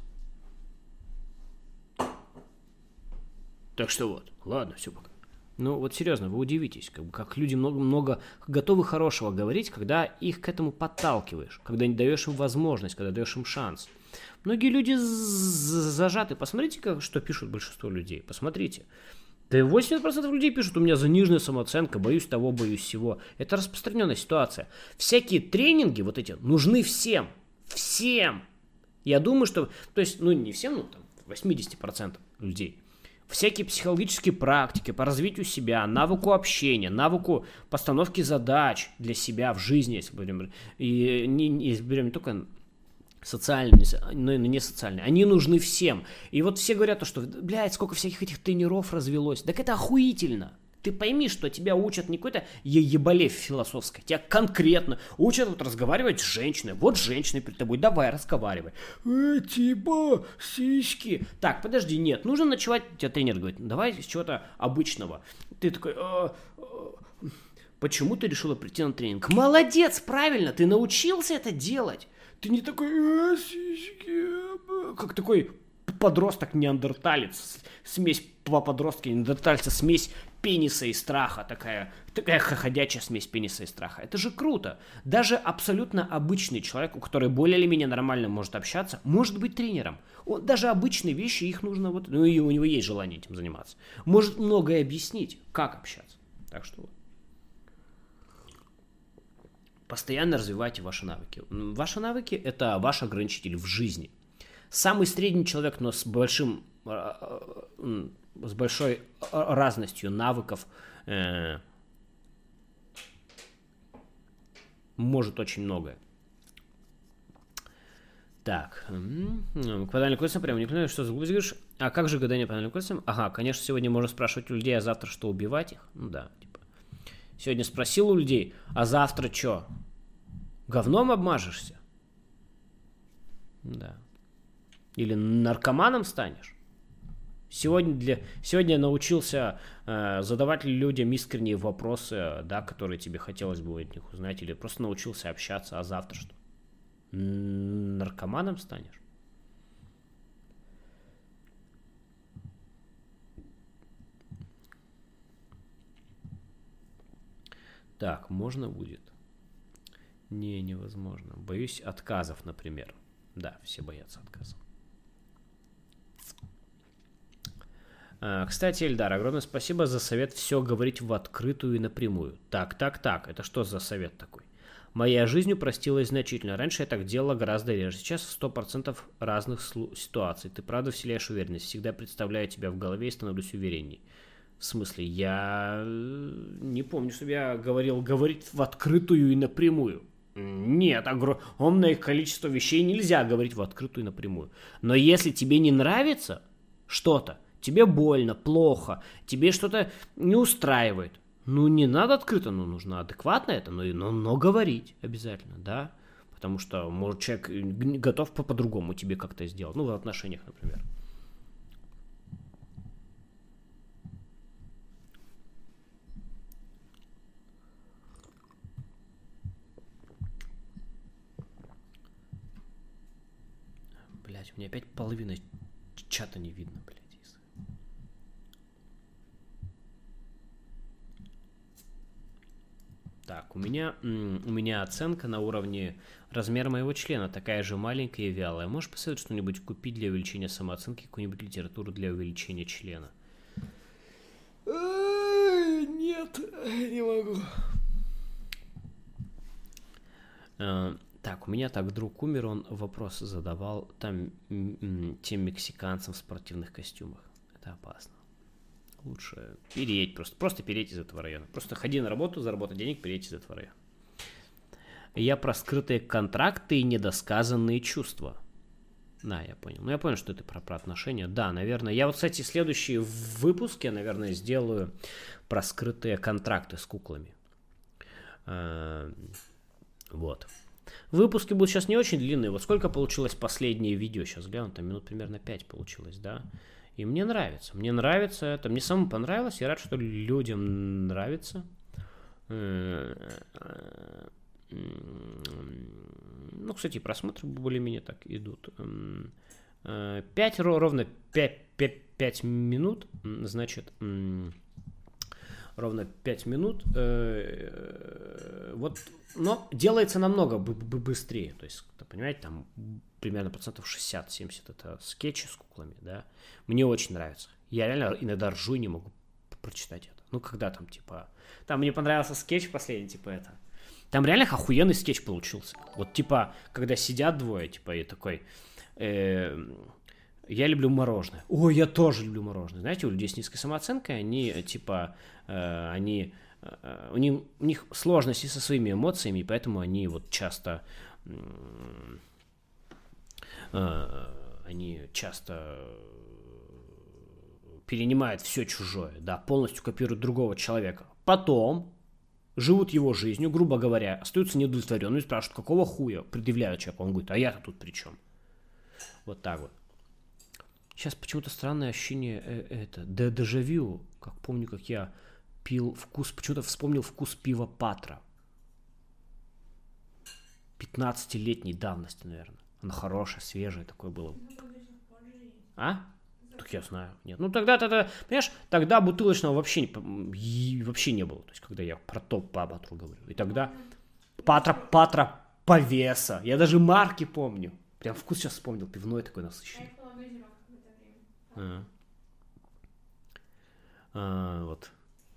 Так что вот, ладно, все пока. Ну вот серьезно, вы удивитесь, как, как люди много-много готовы хорошего говорить, когда их к этому подталкиваешь, когда не даешь им возможность, когда даешь им шанс. Многие люди зажаты. Посмотрите, как, что пишут большинство людей. Посмотрите. Да восемьдесят процентов людей пишут, у меня заниженная самооценка, боюсь того, боюсь всего. Это распространенная ситуация. Всякие тренинги вот эти нужны всем. Всем. Я думаю, что... То есть, ну не всем, ну там восемьдесят процентов людей. Всякие психологические практики по развитию себя, навыку общения, навыку постановки задач для себя в жизни, если берем, и не, не, если берем не только социальные, но и не социальные. Они нужны всем. И вот все говорят, что, блядь, сколько всяких этих тренеров развелось. Так это охуительно. Ты пойми, что тебя учат не какой-то ебалев философской. Тебя конкретно учат вот разговаривать с женщиной. Вот женщина перед тобой, давай, разговаривай. Э, типа, сиськи. Так, подожди, нет, нужно ночевать. Тебя тренер говорит, давай с чего-то обычного. Ты такой, а, а, почему ты решила прийти на тренинг? Молодец, правильно, ты научился это делать. Ты не такой, э, сиськи, как такой подросток-неандерталец. Смесь два подростка неандертальца, смесь пениса и страха, такая, такая ходячая смесь пениса и страха. Это же круто. Даже абсолютно обычный человек, у которого более или менее нормально может общаться, может быть тренером. Он, даже обычные вещи, их нужно вот, ну и у него есть желание этим заниматься. Может многое объяснить, как общаться. Так что вот. Постоянно развивайте ваши навыки. Ваши навыки – это ваш ограничитель в жизни. Самый средний человек, но с большим, с большой разностью навыков э, может очень многое. Так, к анальным кольцам прямо не понимаю, что за глупость говоришь. А как же гадание по анальным кольцам? Ага, конечно, сегодня можно спрашивать у людей, а завтра что, убивать их? Ну да, типа. Сегодня спросил у людей, а завтра что? Говном обмажешься? Да. Или наркоманом станешь? Сегодня, для... Сегодня я научился э, задавать людям искренние вопросы, да, которые тебе хотелось бы от них узнать, или просто научился общаться, а завтра что? Наркоманом станешь? Так, можно будет? Не, невозможно. Боюсь отказов, например. Да, все боятся отказов. Кстати, Эльдар, огромное спасибо за совет все говорить в открытую и напрямую. Так, так, так, это что за совет такой? Моя жизнь упростилась значительно. Раньше я так делала гораздо реже. Сейчас в сто процентов разных ситуаций. Ты правда вселяешь уверенность. Всегда представляю тебя в голове и становлюсь уверенней. В смысле, я не помню, чтобы я говорил говорить в открытую и напрямую. Нет, огромное количество вещей нельзя говорить в открытую и напрямую. Но если тебе не нравится что-то, тебе больно, плохо, тебе что-то не устраивает, ну не надо открыто, ну нужно адекватно это, но, но, но говорить обязательно, да. Потому что, может, человек готов по-другому тебе как-то сделать, ну в отношениях, например. Блять, у меня опять половина чата не видно, блядь. Так, у меня, у меня оценка на уровне размера моего члена такая же маленькая и вялая. Можешь посоветовать что-нибудь купить для увеличения самооценки, какую-нибудь литературу для увеличения члена? Нет, не могу. Так, у меня так друг умер, он вопросы задавал там тем мексиканцам в спортивных костюмах. Это опасно. Лучше переедь, просто, просто переедь из этого района. Просто ходи на работу, заработай денег, переедь из этого района. Я про скрытые контракты и недосказанные чувства. Да, я понял. Ну, я понял, что это про, про отношения. Да, наверное. Я вот, кстати, следующие выпуски, наверное, сделаю про скрытые контракты с куклами. Вот. Выпуски будут сейчас не очень длинные. Вот сколько получилось последнее видео? Сейчас гляну, там минут примерно пять получилось, да? И мне нравится. Мне нравится это. Мне самому понравилось. Я рад, что людям нравится. Ну, кстати, просмотры более-менее так идут. пять, ровно пять минут. Значит, ровно пять минут. Вот, но делается намного быстрее. То есть, понимаете, там примерно процентов шестьдесят-семьдесят это скетчи с куклами, да. Мне очень нравится. Я реально иногда ржу и не могу прочитать это. Ну, когда там, типа... Там мне понравился скетч последний, типа это. Там реально охуенный скетч получился. Вот, типа, когда сидят двое, типа, и такой... Э, я люблю мороженое. Ой, я тоже люблю мороженое. Знаете, у людей с низкой самооценкой, они, типа, э, они... Э, у, них, у них сложности со своими эмоциями, и поэтому они вот часто... Э, они часто перенимают все чужое, да, полностью копируют другого человека. Потом живут его жизнью, грубо говоря, остаются неудовлетворенными, спрашивают, какого хуя, предъявляют человеку. Он говорит, а я-то тут при чем? Вот так вот. Сейчас почему-то странное ощущение, э, это, дежавю, как помню, как я пил вкус, почему-то вспомнил вкус пива Патра. пятнадцатилетней давности, наверное. Оно хорошее, свежее такое было. А? Так я знаю. Нет. Ну тогда, тогда, понимаешь, тогда бутылочного вообще не, вообще не было. То есть, когда я про топ по Патру говорю. И тогда Патра, Патра Повеса. Я даже марки помню. Прям вкус сейчас вспомнил. Пивной такой насыщенный. А. А, вот.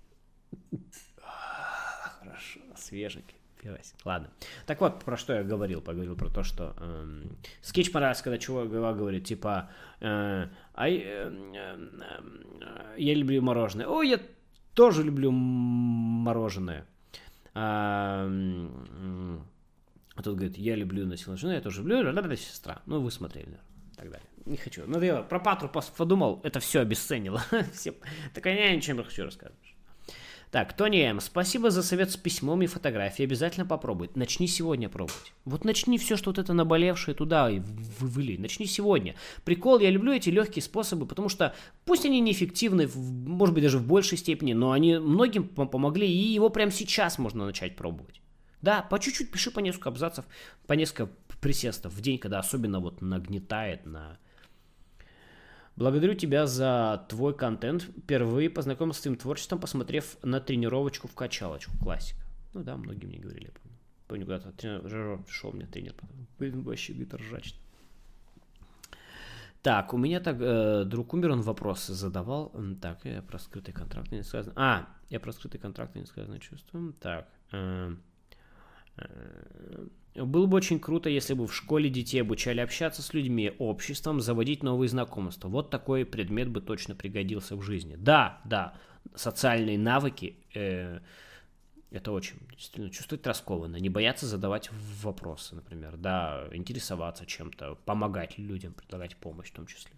Хорошо, свеженький. Ладно. Так вот, про что я говорил. Поговорил про то, что эм, скетч понравился, когда чувак говорит, типа, э, а, э, э, я люблю мороженое. О, я тоже люблю мороженое. А, э, а тут говорит, я люблю насилие жены, я тоже люблю, да, сестра. Ну, вы смотрели, наверное, и так далее. Не хочу. Ну, я про Патру подумал, это все обесценило. Так я ничем не хочу рассказывать. Так, Тони М, спасибо за совет с письмом и фотографией. Обязательно попробуй. Начни сегодня пробовать. Вот начни все, что вот это наболевшее туда и вылей. Начни сегодня. Прикол, я люблю эти легкие способы, потому что пусть они неэффективны, может быть, даже в большей степени, но они многим помогли, и его прямо сейчас можно начать пробовать. Да, по чуть-чуть пиши по несколько абзацев, по несколько присестов в день, когда особенно вот нагнетает на... Благодарю тебя за твой контент. Впервые познакомился с твоим творчеством, посмотрев на тренировочку в качалочку. Классика. Ну да, многие мне говорили, я помню. Помню, когда-то тренер пришел, мне тренер потом. Вообще, говорит, ржач. Так, у меня так, э, друг умер, он вопросы задавал. Так, я про скрытый контракт не сказано. А, я про скрытый контракт не сказано чувствую. Так. Э, Было бы очень круто, если бы в школе детей обучали общаться с людьми, обществом, заводить новые знакомства. Вот такой предмет бы точно пригодился в жизни. Да, да, социальные навыки, э, это очень, действительно, чувствовать раскованно, не бояться задавать вопросы, например, да, интересоваться чем-то, помогать людям, предлагать помощь в том числе.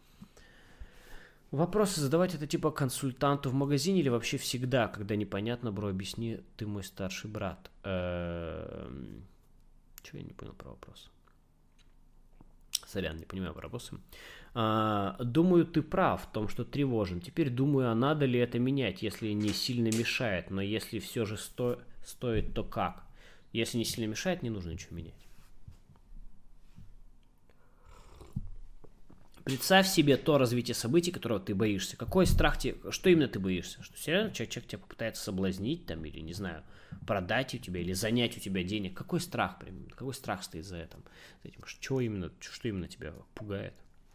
Вопросы задавать это типа консультанту в магазине или вообще всегда, когда непонятно, бро, объясни, ты мой старший брат. Эм... Чего я не понял про вопрос? Сорян, не понимаю про вопросы. А, думаю, ты прав в том, что тревожен. Теперь думаю, а надо ли это менять, если не сильно мешает. Но если все же сто... стоит, то как? Если не сильно мешает, не нужно ничего менять. Представь себе то развитие событий, которого ты боишься. Какой страх тебе... Что именно ты боишься? Что серьезно человек, человек тебя попытается соблазнить там, или, не знаю, продать у тебя, или занять у тебя денег? Какой страх? Какой страх стоит за этим? Что именно, что именно тебя пугает?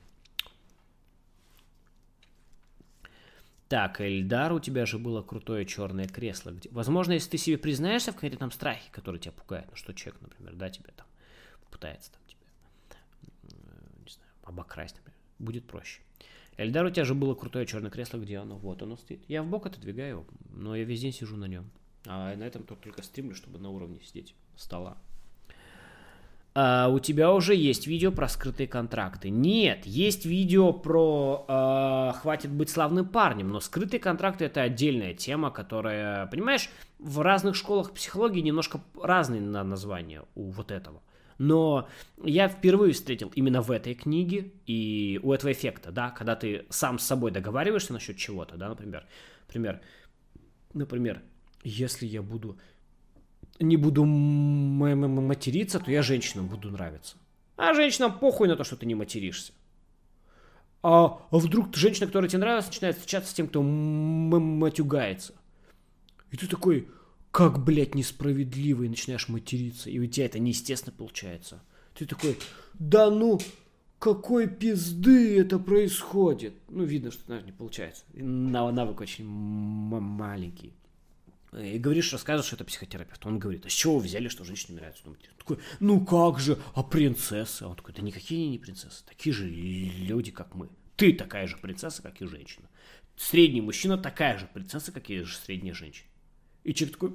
Так, Эльдар, у тебя же было крутое черное кресло. Где... Возможно, если ты себе признаешься в конкретном страхе, который тебя пугает, ну что человек, например, да, тебя там попытается там, тебя, не знаю, обокрасть, например, будет проще. Эльдар, у тебя же было крутое черное кресло, где оно? Вот оно стоит. Я в бок отодвигаю его, но я весь день сижу на нем. А на этом только стримлю, чтобы на уровне сидеть стола. А, у тебя уже есть видео про скрытые контракты. Нет, есть видео про а, «Хватит быть славным парнем», но скрытые контракты — это отдельная тема, которая, понимаешь, в разных школах психологии немножко разные названия у вот этого. Но я впервые встретил именно в этой книге и у этого эффекта, да, когда ты сам с собой договариваешься насчет чего-то, да, например, например, например, если я буду не буду материться, то я женщинам буду нравиться. А женщинам похуй на то, что ты не материшься. А, а вдруг женщина, которая тебе нравится, начинает встречаться с тем, кто матюгается. И ты такой... Как, блядь, несправедливо, и начинаешь материться, и у тебя это неестественно получается. Ты такой, да ну, какой пизды это происходит? Ну, видно, что знаешь, не получается. Навык очень маленький. И говоришь, рассказываешь, что это психотерапевт. Он говорит, а с чего вы взяли, что женщине нравится? Он такой, ну как же, а принцесса? Он такой, да никакие они не принцессы, такие же люди, как мы. Ты такая же принцесса, как и женщина. Средний мужчина такая же принцесса, как и средняя женщина. И человек такой...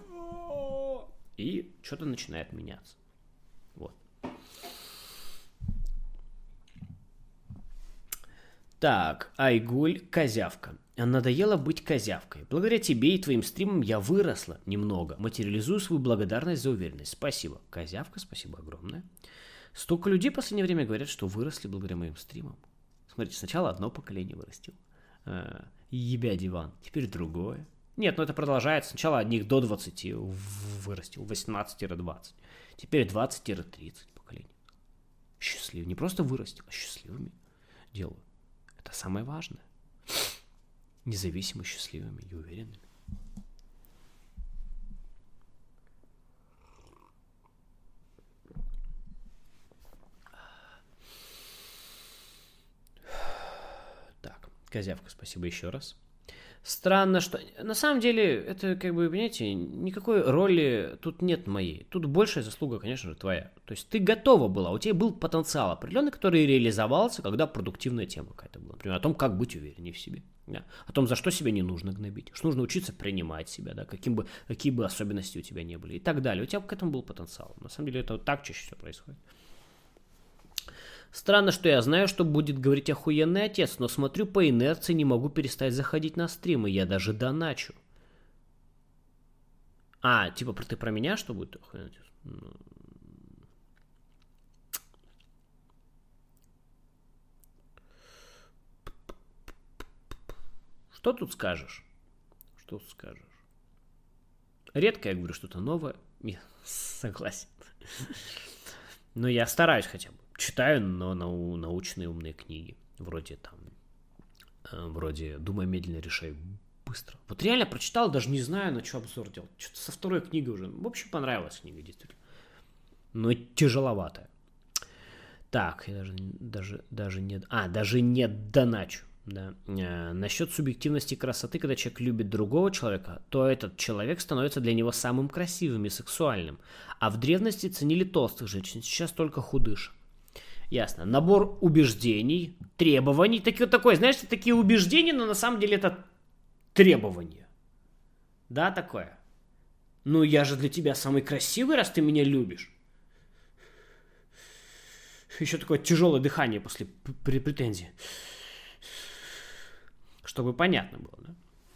И что-то начинает меняться. Вот. Так, Айгуль, козявка. Надоело быть козявкой. Благодаря тебе и твоим стримам я выросла немного. Материализую свою благодарность за уверенность. Спасибо. Козявка, спасибо огромное. Столько людей в последнее время говорят, что выросли благодаря моим стримам. Смотрите, сначала одно поколение вырастил. Ебя диван. Теперь другое. Нет, ну это продолжается. Сначала одних до двадцати вырастил, восемнадцать-двадцать. Теперь двадцать-тридцать поколений. Счастлив. Не просто вырастил, а счастливыми делаю. Это самое важное. Независимо счастливыми и уверенными. Так, козявка, спасибо еще раз. Странно, что... На самом деле, это, как бы, понимаете, никакой роли тут нет моей. Тут большая заслуга, конечно же, твоя. То есть ты готова была, у тебя был потенциал определенный, который реализовался, когда продуктивная тема какая-то была. Например, о том, как быть увереннее в себе. Да? О том, за что себя не нужно гнобить. Что нужно учиться принимать себя, да? Каким бы, какие бы особенности у тебя не были. И так далее. У тебя к этому был потенциал. На самом деле, это вот так чаще всего происходит. Странно, что я знаю, что будет говорить охуенный отец, но смотрю по инерции, не могу перестать заходить на стримы, я даже доначу. А, типа ты про меня, что будет охуенный отец? Что тут скажешь? Что тут скажешь? Редко я говорю что-то новое. Я согласен. Но я стараюсь хотя бы. Читаю, но нау- научные умные книги. Вроде там, э, вроде «Думай медленно, решай быстро». Вот реально прочитал, даже не знаю, на что обзор делать. Что-то со второй книгой уже. В общем, понравилась книга, действительно. Но тяжеловатая. Так, я даже, даже, даже не... А, даже не доначу. Да. А, насчет субъективности красоты, когда человек любит другого человека, то этот человек становится для него самым красивым и сексуальным. А в древности ценили толстых женщин, сейчас только худышек. Ясно. Набор убеждений, требований. Такие, такой, знаешь, такие убеждения, но на самом деле это требования. Да, такое. Ну, я же для тебя самый красивый, раз ты меня любишь. Еще такое тяжелое дыхание после претензий. Чтобы понятно было, да?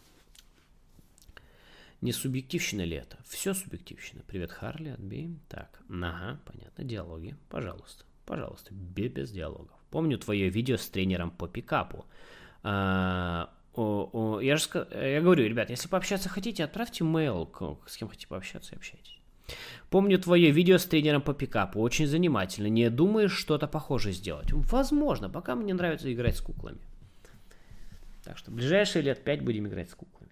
Не субъективщина ли это? Все субъективщина. Привет, Харли, отбей. Так, ага, понятно, диалоги. Пожалуйста, пожалуйста, без, без диалогов. Помню твое видео с тренером по пикапу. А, о, о, я же я говорю, ребят, если пообщаться хотите, отправьте мейл, с кем хотите пообщаться и общайтесь. Помню твое видео с тренером по пикапу. Очень занимательно. Не думаешь что-то похожее сделать? Возможно, пока мне нравится играть с куклами. Так что в ближайшие лет пять будем играть с куклами.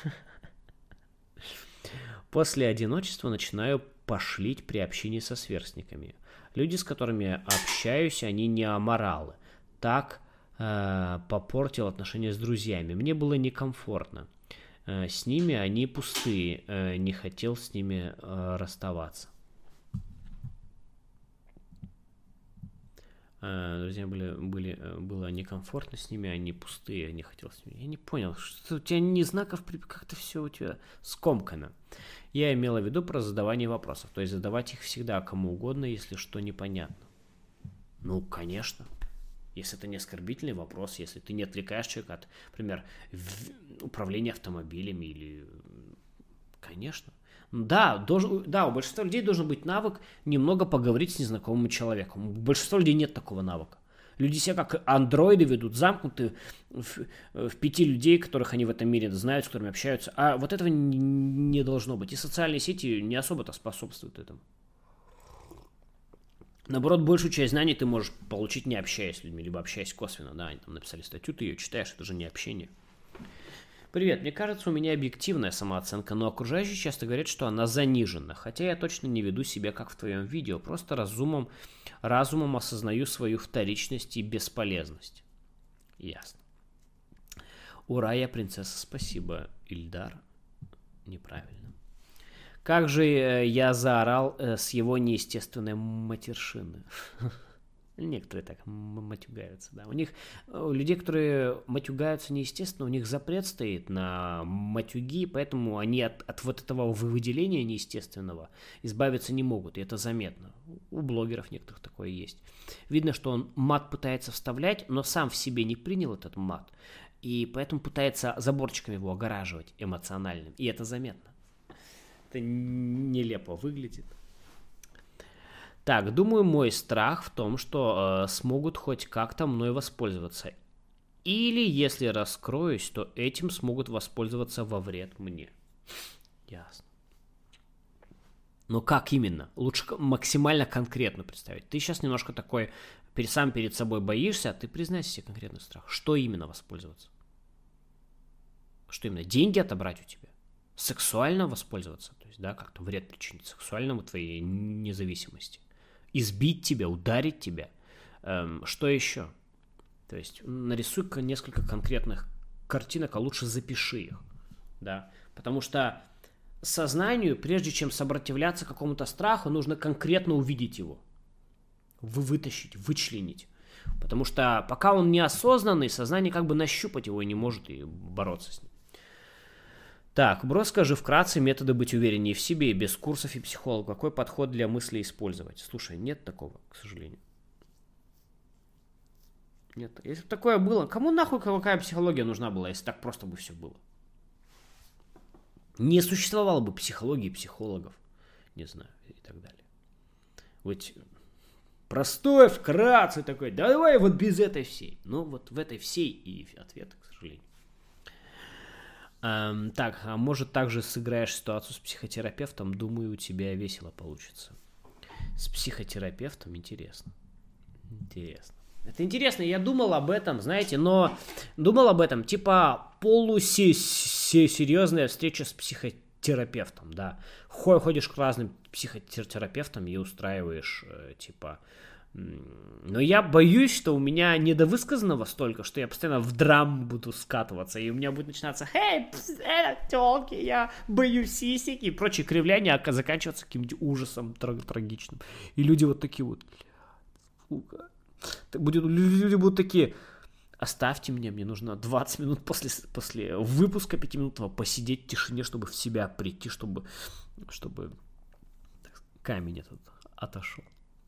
После одиночества начинаю пошлить при общении со сверстниками. Люди, с которыми общаюсь, они не аморалы. Так э, попортил отношения с друзьями. Мне было некомфортно. Э, с ними они пустые. Э, не хотел с ними э, расставаться. Друзья были, были, было некомфортно с ними, они пустые, не хотел с ними. Я не понял, что у тебя ни знаков, как-то все у тебя скомкано. Я имела в виду про задавание вопросов, то есть задавать их всегда кому угодно, если что непонятно. Ну, конечно. Если это не оскорбительный вопрос, если ты не отвлекаешь человека от, например, управления автомобилями или... Конечно. Да, должен, да, у большинства людей должен быть навык немного поговорить с незнакомым человеком. У большинства людей нет такого навыка. Люди себя как андроиды ведут, замкнуты в, в пяти людей, которых они в этом мире знают, с которыми общаются. А вот этого не, не должно быть. И социальные сети не особо-то способствуют этому. Наоборот, большую часть знаний ты можешь получить, не общаясь с людьми, либо общаясь косвенно. Да, они там написали статью, ты ее читаешь, это же не общение. Привет, мне кажется, у меня объективная самооценка, но окружающие часто говорят, что она занижена, хотя я точно не веду себя, как в твоем видео, просто разумом, разумом осознаю свою вторичность и бесполезность. Ясно. Ура, я принцесса, спасибо, Ильдар. Неправильно. Как же я заорал с его неестественной матершины. Некоторые так матюгаются, да. У них, у людей, которые матюгаются неестественно, у них запрет стоит на матюги, поэтому они от, от вот этого выделения неестественного избавиться не могут, и это заметно. У блогеров некоторых такое есть. Видно, что он мат пытается вставлять, но сам в себе не принял этот мат, и поэтому пытается заборчиками его огораживать эмоциональным, и это заметно. Это нелепо выглядит. Так, думаю, мой страх в том, что э, смогут хоть как-то мной воспользоваться. Или, если раскроюсь, то этим смогут воспользоваться во вред мне. Ясно. Но как именно? Лучше максимально конкретно представить. Ты сейчас немножко такой сам перед собой боишься, а ты признайся себе конкретный страх. Что именно воспользоваться? Что именно? Деньги отобрать у тебя? Сексуально воспользоваться? То есть, да, как-то вред причинить сексуальному твоей независимости. Избить тебя, ударить тебя. Эм, что еще? То есть нарисуй несколько конкретных картинок, а лучше запиши их. Да? Потому что сознанию, прежде чем сопротивляться какому-то страху, нужно конкретно увидеть его. Вы вытащить, вычленить. Потому что пока он неосознанный, сознание как бы нащупать его и не может и бороться с ним. Так, бро, скажи вкратце методы быть увереннее в себе, без курсов и психолога. Какой подход для мысли использовать? Слушай, нет такого, к сожалению. Нет. Если бы такое было, кому нахуй какая психология нужна была, если так просто бы все было? Не существовало бы психологии, психологов, не знаю, и так далее. Вот простой, вкратце такой, да давай вот без этой всей. Ну вот в этой всей и ответ, к сожалению. Эм, так, а может также сыграешь ситуацию с психотерапевтом? Думаю, у тебя весело получится. С психотерапевтом интересно. Интересно. Это интересно, я думал об этом, знаете, но думал об этом, типа полусерьезная встреча с психотерапевтом, да. Ходишь к разным психотерапевтам и устраиваешь, типа, Но я боюсь, что у меня недовысказанного столько, что я постоянно в драму буду скатываться, и у меня будет начинаться «Эй, э, тёлки, я боюсь сисек» и прочие кривляния, а заканчиваться каким-нибудь ужасом трагичным. И люди вот такие вот, сука. Будет, люди будут такие: оставьте меня, мне нужно двадцать минут после, после выпуска пятиминутного посидеть в тишине, чтобы в себя прийти, чтобы, чтобы камень этот отошел.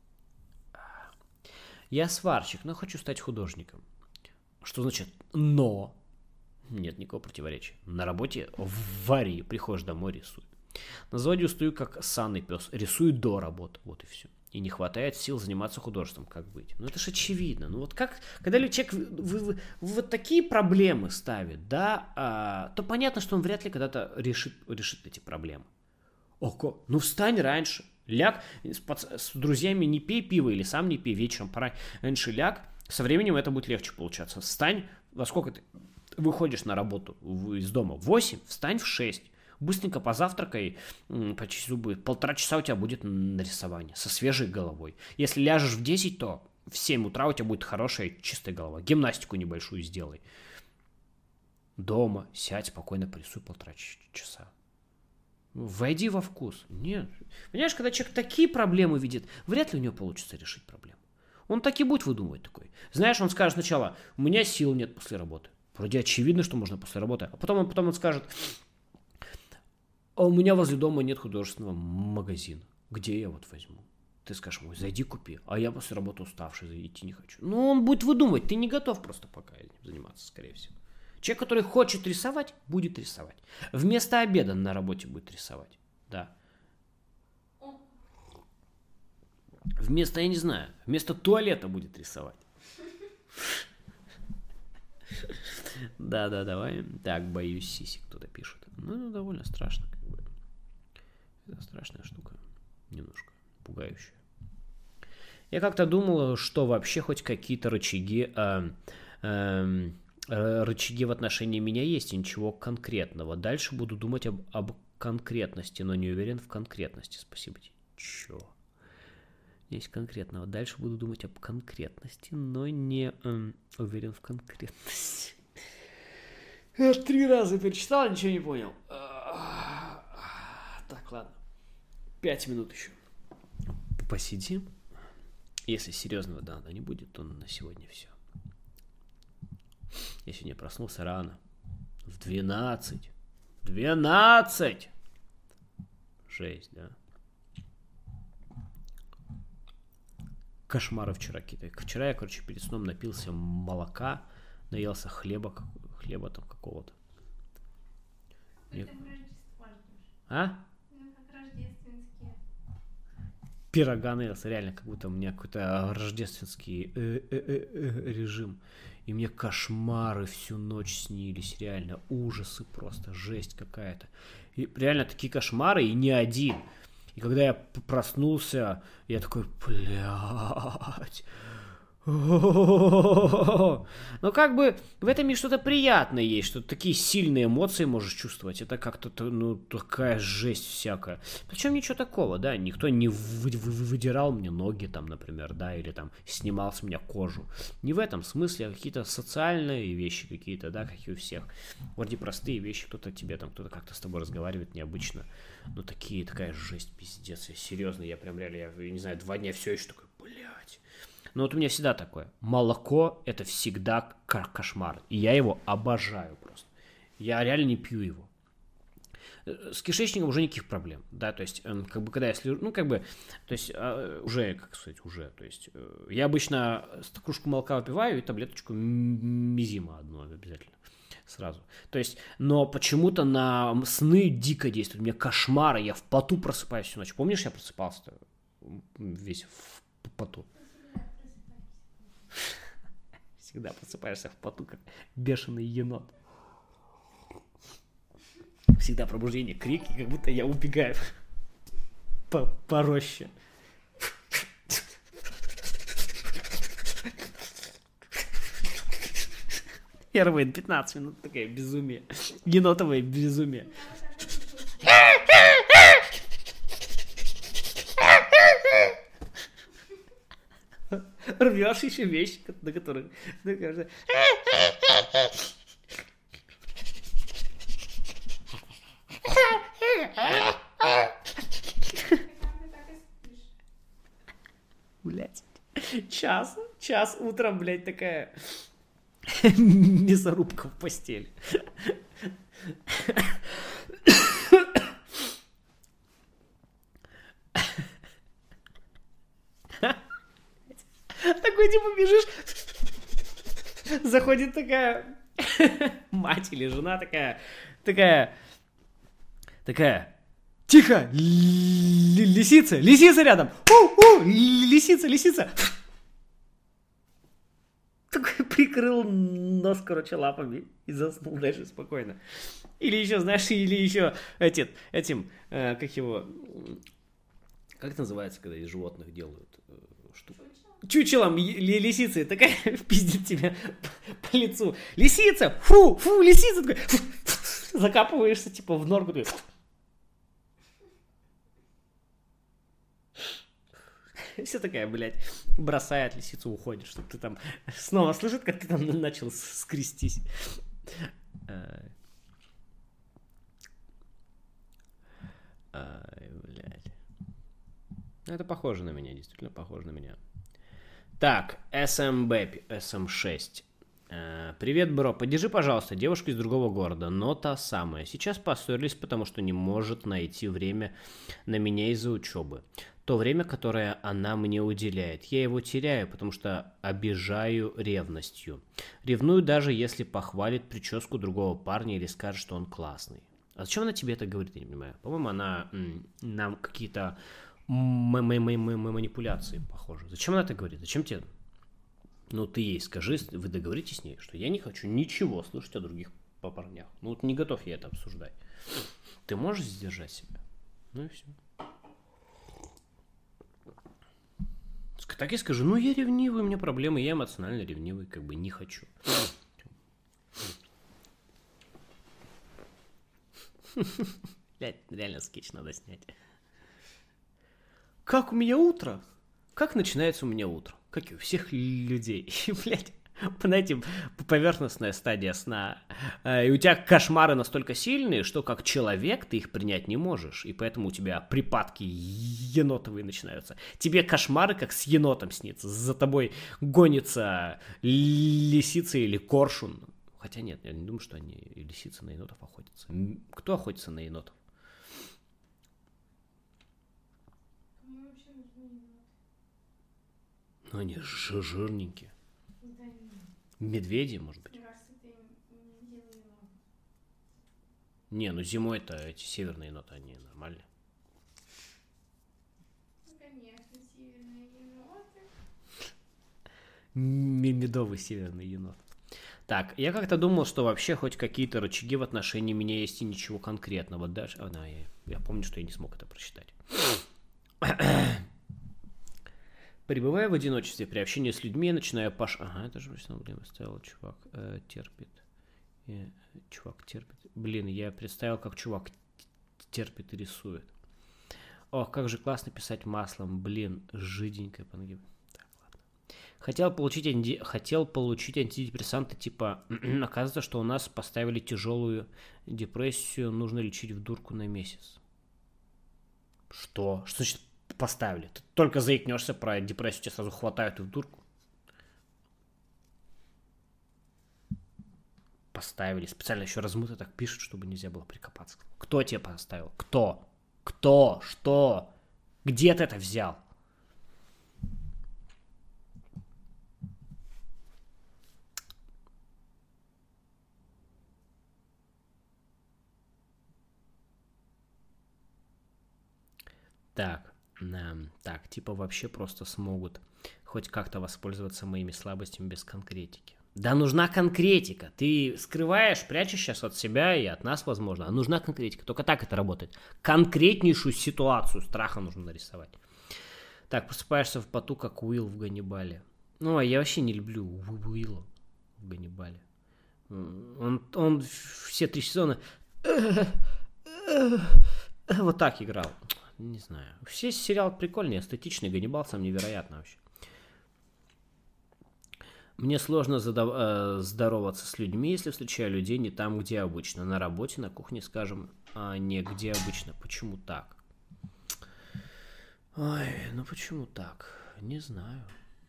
Я сварщик, но хочу стать художником. Что значит «но»? Нет никакого противоречия. На работе вари, приходишь домой, рисуй. На заводе устаю, как санный пес. Рисую до работы. Вот и все. И не хватает сил заниматься художеством. Как быть? Ну это же очевидно. Ну вот как, когда человек вы, вы, вы, вот такие проблемы ставит, да, а, то понятно, что он вряд ли когда-то решит, решит эти проблемы. Ого, ну встань раньше. Ляг с, с друзьями, не пей пиво или сам не пей вечером, пора раньше ляг, со временем это будет легче получаться. Встань, во сколько ты выходишь на работу из дома? В восемь, встань в шесть, быстренько позавтракай, почисти зубы, полтора часа у тебя будет на рисование со свежей головой. Если ляжешь в десять, то в семь утра у тебя будет хорошая чистая голова. Гимнастику небольшую сделай. Дома сядь, спокойно порисуй полтора часа. Войди во вкус. Нет. Понимаешь, когда человек такие проблемы видит, вряд ли у него получится решить проблему. Он так и будет выдумывать такой. Знаешь, он скажет сначала: у меня сил нет после работы. Вроде очевидно, что можно после работы. А потом он, потом он скажет: а у меня возле дома нет художественного магазина. Где я вот возьму? Ты скажешь: ой, зайди купи. А я после работы уставший, идти не хочу. Ну, он будет выдумывать. Ты не готов просто пока этим заниматься, скорее всего. Человек, который хочет рисовать, будет рисовать. Вместо обеда на работе будет рисовать. Да. Вместо, я не знаю, вместо туалета будет рисовать. Да-да, давай. Так, боюсь сисек, кто-то пишет. Ну, это довольно страшно, как бы. Это страшная штука. Немножко пугающая. Я как-то думал, что вообще хоть какие-то рычаги... Э, э, рычаги в отношении меня есть, и ничего конкретного. Дальше буду думать об, об конкретности, но не уверен в конкретности. Спасибо тебе. Чё? Есть конкретного. Дальше буду думать об конкретности, но не эм, уверен в конкретности. Я три раза перечитал, ничего не понял. Так, ладно. Пять минут еще. Посидим. Если серьезного данного не будет, то на сегодня все. Я сегодня проснулся рано. В двенадцать. двенадцать! Жесть, да? Кошмары вчера какие-то. Вчера я, короче, перед сном напился молока, наелся хлеба, хлеба там какого-то. И... А? Ну, как рождественские. Пирога наелся, реально, как будто у меня какой-то рождественский э -э -э -э режим. И мне кошмары всю ночь снились, реально, ужасы просто, жесть какая-то. И реально такие кошмары, и не один. И когда я проснулся, я такой: блядь. Ну, как бы в этом и что-то приятное есть, что такие сильные эмоции можешь чувствовать. Это как-то, ну, такая жесть всякая. Причем ничего такого, да, никто не вы- вы- выдирал мне ноги, там, например, да, или там снимал с меня кожу. Не в этом смысле, а какие-то социальные вещи какие-то, да, как и у всех. Вроде простые вещи, кто-то тебе там, кто-то как-то с тобой разговаривает необычно. Ну, такие, такая жесть, пиздец, я серьезно, я прям реально, я, я не знаю, два дня все еще такой: блядь. Но вот у меня всегда такое. Молоко — это всегда кошмар. И я его обожаю просто. Я реально не пью его. С кишечником уже никаких проблем. Да, то есть, как бы, когда я слежу, ну, как бы, то есть, уже, как сказать, уже, то есть, я обычно кружку молока выпиваю и таблеточку мизима одну обязательно. Сразу. То есть, но почему-то на сны дико действуют. У меня кошмары, я в поту просыпаюсь всю ночь. Помнишь, я просыпался весь в поту? Всегда просыпаешься в поту, как бешеный енот. Всегда пробуждение, крики, как будто я убегаю по, по роще. Первые пятнадцать минут такое безумие. Енотовое безумие. зовешь еще вещи, на которые... Блять. Час, час утром, блядь, такая мясорубка в постели. Такой, типа, бежишь, заходит такая мать или жена такая, такая, такая, тихо, лисица, лисица рядом, у-у, лисица, лисица. Такой прикрыл нос, короче, лапами и заснул дальше спокойно. Или еще, знаешь, или еще этим, этим э, как его, как это называется, когда из животных делают э, штуку? Чучелом ли, лисицы, такая пиздит тебя по, по лицу. Лисица! Фу! Фу! Лисица! Такой, фу, фу, закапываешься, типа, в норку. Такой, все такая, блядь, бросает лисицу, уходит, чтобы ты там снова слышит, как ты там начал скрестись. Ай, блядь. Это похоже на меня, действительно похоже на меня. Так, эс эм би, эс эм шесть. Привет, бро, поддержи, пожалуйста, девушку из другого города, но та самая. Сейчас поссорились, потому что не может найти время на меня из-за учебы. То время, которое она мне уделяет. Я его теряю, потому что обижаю ревностью. Ревную даже, если похвалит прическу другого парня или скажет, что он классный. А зачем она тебе это говорит, я не понимаю. По-моему, она м- нам какие-то м- м- м- м- манипуляции похожи. Зачем она это говорит? Зачем тебе... Ну, ты ей скажи, вы договоритесь с ней, что я не хочу ничего слышать о других по парнях. Ну, вот не готов я это обсуждать. Ты можешь сдержать себя? Ну и все. Так и скажи, ну я ревнивый, у меня проблемы, я эмоционально ревнивый, как бы не хочу. Блядь, реально скетч надо снять. Как у меня утро? Как начинается у меня утро? Как и у всех людей. Блядь, знаете, поверхностная стадия сна. И у тебя кошмары настолько сильные, что как человек ты их принять не можешь. И поэтому у тебя припадки енотовые начинаются. Тебе кошмары как с енотом снится. За тобой гонится лисица или коршун. Хотя нет, я не думаю, что они лисицы на енотов охотятся. Кто охотится на енотов? Ну они ж- жирненькие. Медведи, может быть? Мне кажется, это не дело. Не, ну зимой-то эти северные еноты, они нормальные. Ну, конечно, северные еноты. Медовый северный енот. Так, я как-то думал, что вообще хоть какие-то рычаги в отношении меня есть и ничего конкретного. Даже... А, да, я, я помню, что я не смог это прочитать. Пребывая в одиночестве при общении с людьми, я начинаю паш... Ага, это же, блин, представил, чувак э, терпит. Я... Чувак терпит. Блин, я представил, как чувак терпит и рисует. Ох, как же классно писать маслом. Блин, жиденько. Так, ладно. Хотел получить, анди... Хотел получить антидепрессанты, типа... Оказывается, что у нас поставили тяжелую депрессию, нужно лечить в дурку на месяц. Что? Что значит поставили? Ты только заикнешься про депрессию, тебя сразу хватают и в дурку. Поставили. Специально еще размыто так пишут, чтобы нельзя было прикопаться. Кто тебе поставил? Кто? Кто? Что? Где ты это взял? Так. Так, типа вообще просто смогут хоть как-то воспользоваться моими слабостями без конкретики. Да нужна конкретика. Ты скрываешь, прячешь сейчас от себя и от нас, возможно. А нужна конкретика. Только так это работает. Конкретнейшую ситуацию страха нужно нарисовать. Так, просыпаешься в поту, как Уилл в Ганнибале. Ну, а я вообще не люблю Уилла в Ганнибале. Он, он все три сезона вот так играл. Не знаю. Все сериал прикольный, эстетичный. Ганнибал сам невероятно вообще. Мне сложно задав- э, здороваться с людьми, если встречаю людей не там, где обычно. На работе, на кухне, скажем, а не где обычно. Почему так? Ой, ну почему так? Не знаю.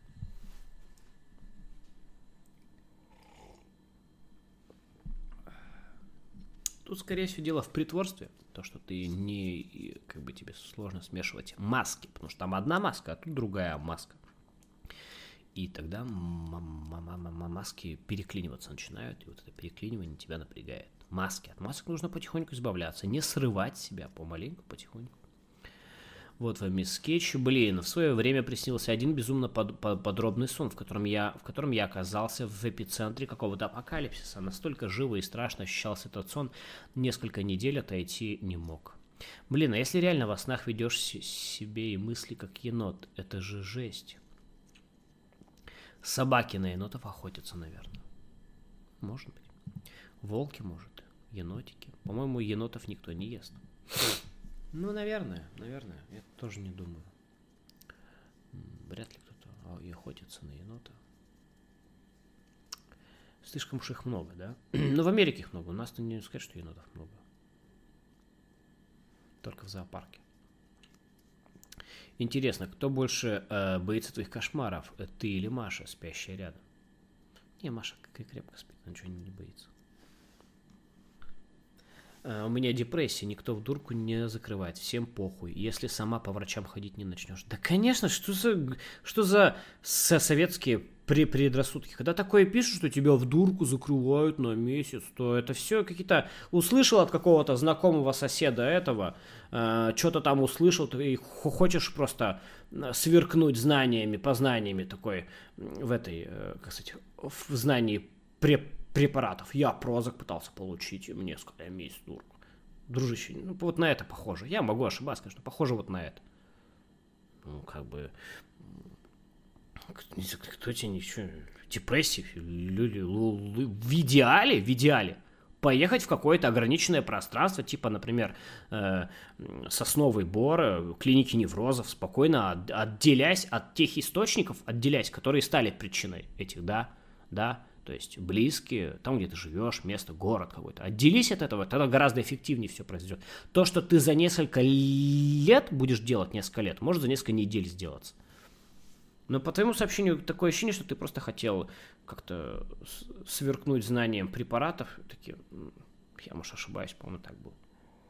Тут, скорее всего, дело в притворстве. То, что ты не... Как бы тебе сложно смешивать маски. Потому что там одна маска, а тут другая маска. И тогда маски переклиниваться начинают, и вот это переклинивание тебя напрягает. Маски. От масок нужно потихоньку избавляться, не срывать себя помаленьку, потихоньку. Вот вам и скетч. Блин, в свое время приснился один безумно под, под, подробный сон, в котором, я, в котором я оказался в эпицентре какого-то апокалипсиса. Настолько живо и страшно ощущался этот сон, несколько недель отойти не мог. Блин, а если реально во снах ведешь себе и мысли как енот, это же жесть. Собаки на енотов охотятся, наверное. Может быть. Волки, может. Енотики. По-моему, енотов никто не ест. Ну, наверное, наверное. Я тоже не думаю. Вряд ли кто-то и охотится на енота. Слишком уж их много, да? Ну, в Америке их много. У нас-то не сказать, что енотов много. Только в зоопарке. Интересно, кто больше э, боится твоих кошмаров? Ты или Маша, спящая рядом? Не, Маша как и крепко спит, она ничего не боится. Э, у меня депрессия, никто в дурку не закрывает, всем похуй. Если сама по врачам ходить не начнешь. Да, конечно, что за, что за советские предрассудки? Когда такое пишут, что тебя в дурку закрывают на месяц, то это все какие-то... Услышал от какого-то знакомого соседа этого, э, что-то там услышал, ты хочешь просто сверкнуть знаниями, познаниями такой в этой, э, как сказать, в знании препаратов. Я Прозак пытался получить, и мне сказали, месяц дурку. Дружище, ну вот на это похоже. Я могу ошибаться, конечно, похоже вот на это. Ну, как бы... Кто тебе ничего... Депрессии, люди, в идеале, в идеале, поехать в какое-то ограниченное пространство, типа, например, э, Сосновый Бор, клиники неврозов, спокойно отделяясь от тех источников, отделяясь, которые стали причиной этих, да, да, то есть близкие, там, где ты живешь, место, город какой-то. Отделись от этого, тогда гораздо эффективнее все произойдет. То, что ты за несколько лет будешь делать, несколько лет, может за несколько недель сделаться. Но по твоему сообщению такое ощущение, что ты просто хотел как-то сверкнуть знанием препаратов. Такие, я, может, ошибаюсь, по-моему, так было.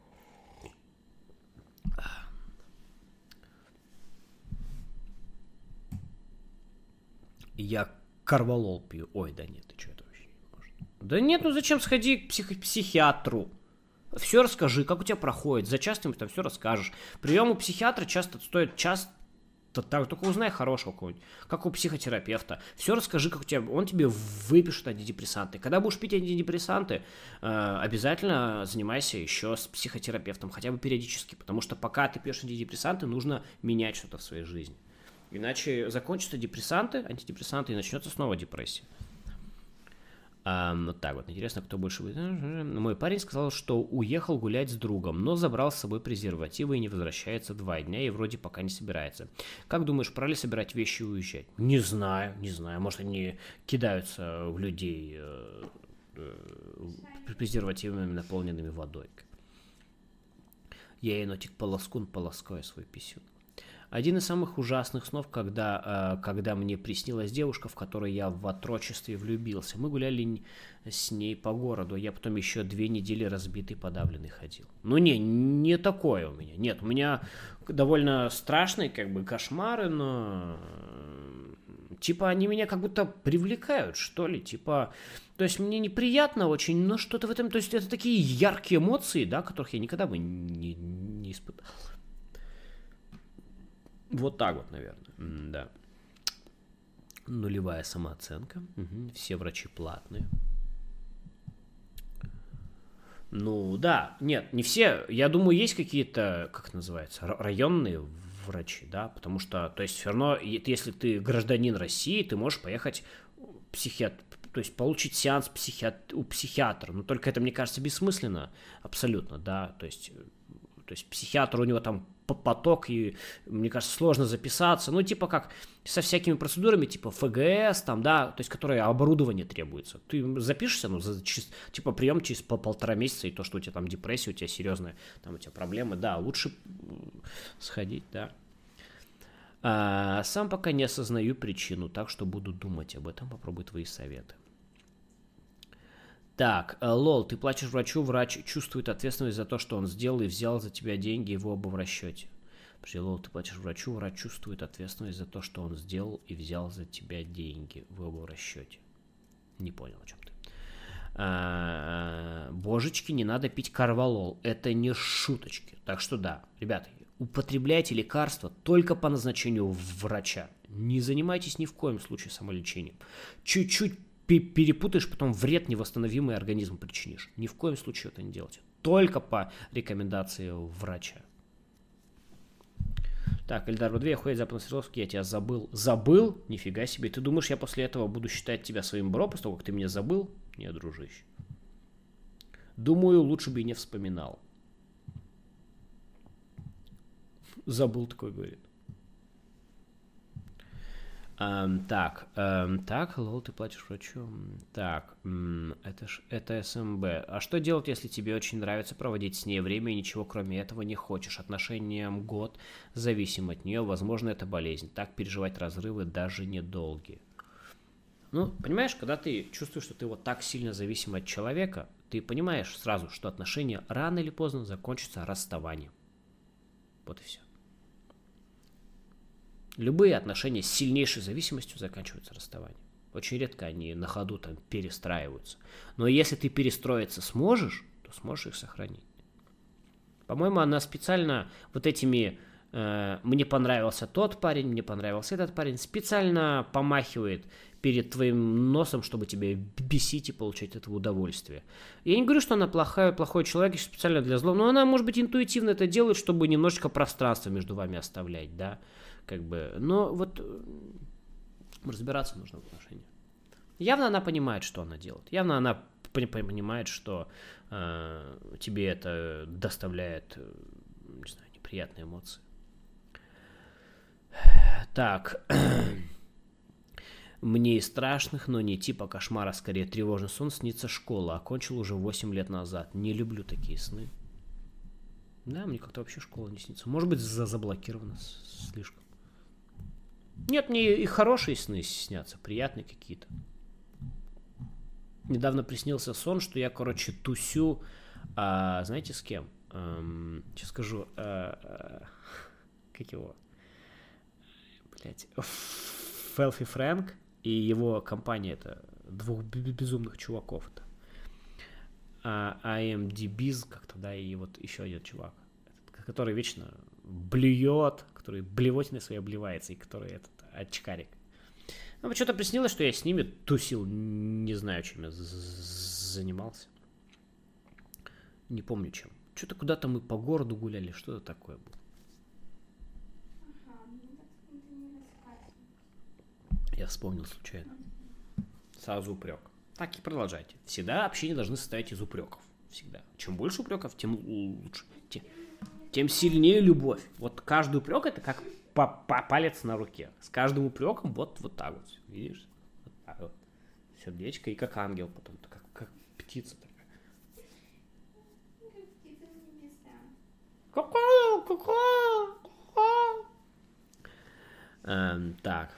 Я корвалол пью. Ой, да нет, ты что, это вообще не может. Да нет, ну зачем, сходи к псих- психиатру. Все расскажи, как у тебя проходит. За час ты там все расскажешь. Прием у психиатра часто стоит час. Так, только узнай хорошего кого-нибудь, как у психотерапевта. Все расскажи, как у тебя, он тебе выпишет антидепрессанты. Когда будешь пить антидепрессанты, э, обязательно занимайся еще с психотерапевтом, хотя бы периодически, потому что пока ты пьешь антидепрессанты, нужно менять что-то в своей жизни. Иначе закончатся депрессанты, антидепрессанты, и начнется снова депрессия. А, вот так вот. Интересно, кто больше будет. Мой парень сказал, что уехал гулять с другом, но забрал с собой презервативы и не возвращается два дня, и вроде пока не собирается. Как думаешь, пора ли собирать вещи и уезжать? Не знаю, не знаю. Может, они кидаются в людей э, э, презервативами, наполненными водой. Я енотик полоскун, полоскаю свой писюн. Один из самых ужасных снов, когда, э, когда мне приснилась девушка, в которой я в отрочестве влюбился. Мы гуляли с ней по городу, я потом еще две недели разбитый, подавленный ходил. Ну не, не такое у меня. Нет, у меня довольно страшные как бы кошмары, но типа они меня как будто привлекают, что ли, типа... То есть мне неприятно очень, но что-то в этом... То есть это такие яркие эмоции, да, которых я никогда бы не, не испытал. Вот так вот, наверное. Да. Нулевая самооценка. Угу. Все врачи платные. Ну, да. Нет, не все. Я думаю, есть какие-то, как это называется, районные врачи, да, потому что, то есть, все равно, если ты гражданин России, ты можешь поехать психиатр, то есть получить сеанс психиат... у психиатра. Но только это, мне кажется, бессмысленно абсолютно, да, то есть... То есть психиатр, у него там поток, и, мне кажется, сложно записаться. Ну, типа как со всякими процедурами, типа эф гэ эс, там, да, то есть, которые оборудование требуется. Ты запишешься, ну, за, через, типа прием через пол, полтора месяца, и то, что у тебя там депрессия, у тебя серьезная, там у тебя проблемы, да, лучше сходить, да. А, сам пока не осознаю причину, так что буду думать об этом, попробуй твои советы. Так, лол, ты платишь врачу, врач чувствует ответственность за то, что он сделал и взял за тебя деньги, и вы оба в расчете. Подожди, лол, ты платишь врачу, врач чувствует ответственность за то, что он сделал и взял за тебя деньги, вы оба в расчете. Не понял, о чем ты. А, божечки, не надо пить карвалол, это не шуточки. Так что да, ребята, употребляйте лекарства только по назначению врача. Не занимайтесь ни в коем случае самолечением. Чуть-чуть перепутаешь, потом вред невосстановимый организм причинишь. Ни в коем случае это не делайте. Только по рекомендации врача. Так, Эльдар Бадвей, ходит Западно-Свердловский, я тебя забыл. Забыл? Нифига себе. Ты думаешь, я после этого буду считать тебя своим бро, после того, как ты меня забыл? Нет, дружище. Думаю, лучше бы и не вспоминал. Забыл, такой говорит. Um, так, um, так, лол, ты платишь врачу. Так, um, это ж, это СМБ. А что делать, если тебе очень нравится проводить с ней время и ничего кроме этого не хочешь? Отношениям год, зависим от нее, возможно, это болезнь. Так переживать разрывы даже недолгие. Ну, понимаешь, когда ты чувствуешь, что ты вот так сильно зависим от человека, ты понимаешь сразу, что отношения рано или поздно закончатся расставанием. Вот и все. Любые отношения с сильнейшей зависимостью заканчиваются расставанием. Очень редко они на ходу там перестраиваются. Но если ты перестроиться сможешь, то сможешь их сохранить. По-моему, она специально вот этими э, «мне понравился тот парень, мне понравился этот парень» специально помахивает перед твоим носом, чтобы тебя бесить и получать это удовольствие. Я не говорю, что она плохая, плохой человек, специально для злого, но она, может быть, интуитивно это делает, чтобы немножечко пространства между вами оставлять, да, как бы, но вот разбираться нужно в отношениях. Явно она понимает, что она делает, явно она понимает, что э, тебе это доставляет, не знаю, неприятные эмоции. Так... Мне из страшных, но не типа кошмара, скорее тревожный сон снится школа. Окончил уже восемь лет назад. Не люблю такие сны. Да, мне как-то вообще школа не снится. Может быть, за заблокировано слишком. Нет, мне и хорошие сны снятся, приятные какие-то. Недавно приснился сон, что я, короче, тусю, а, знаете, с кем? Эм, сейчас скажу. А, а, как его? Блять. Фелфи Фрэнк и его компания, это двух безумных чуваков-то. А, ай эм ди биз как-то, да, и вот еще один чувак, этот, который вечно блюет, который блевотиной своей обливается, и который этот очкарик. Ну, что-то приснилось, что я с ними тусил, не знаю, чем я занимался. Не помню чем. Что-то куда-то мы по городу гуляли, что-то такое было. Я вспомнил случайно. Сразу упрек. Так и продолжайте. Всегда общение должны состоять из упреков. Всегда. Чем больше упреков, тем лучше. Тем, тем сильнее любовь. Вот каждый упрек это как палец на руке. С каждым упреком вот, вот так вот. Видишь? Вот так вот. Сердечко и как ангел потом. Как, как птица такая. Как птица в небеса. Какая? Какая? Какая? Эм, так.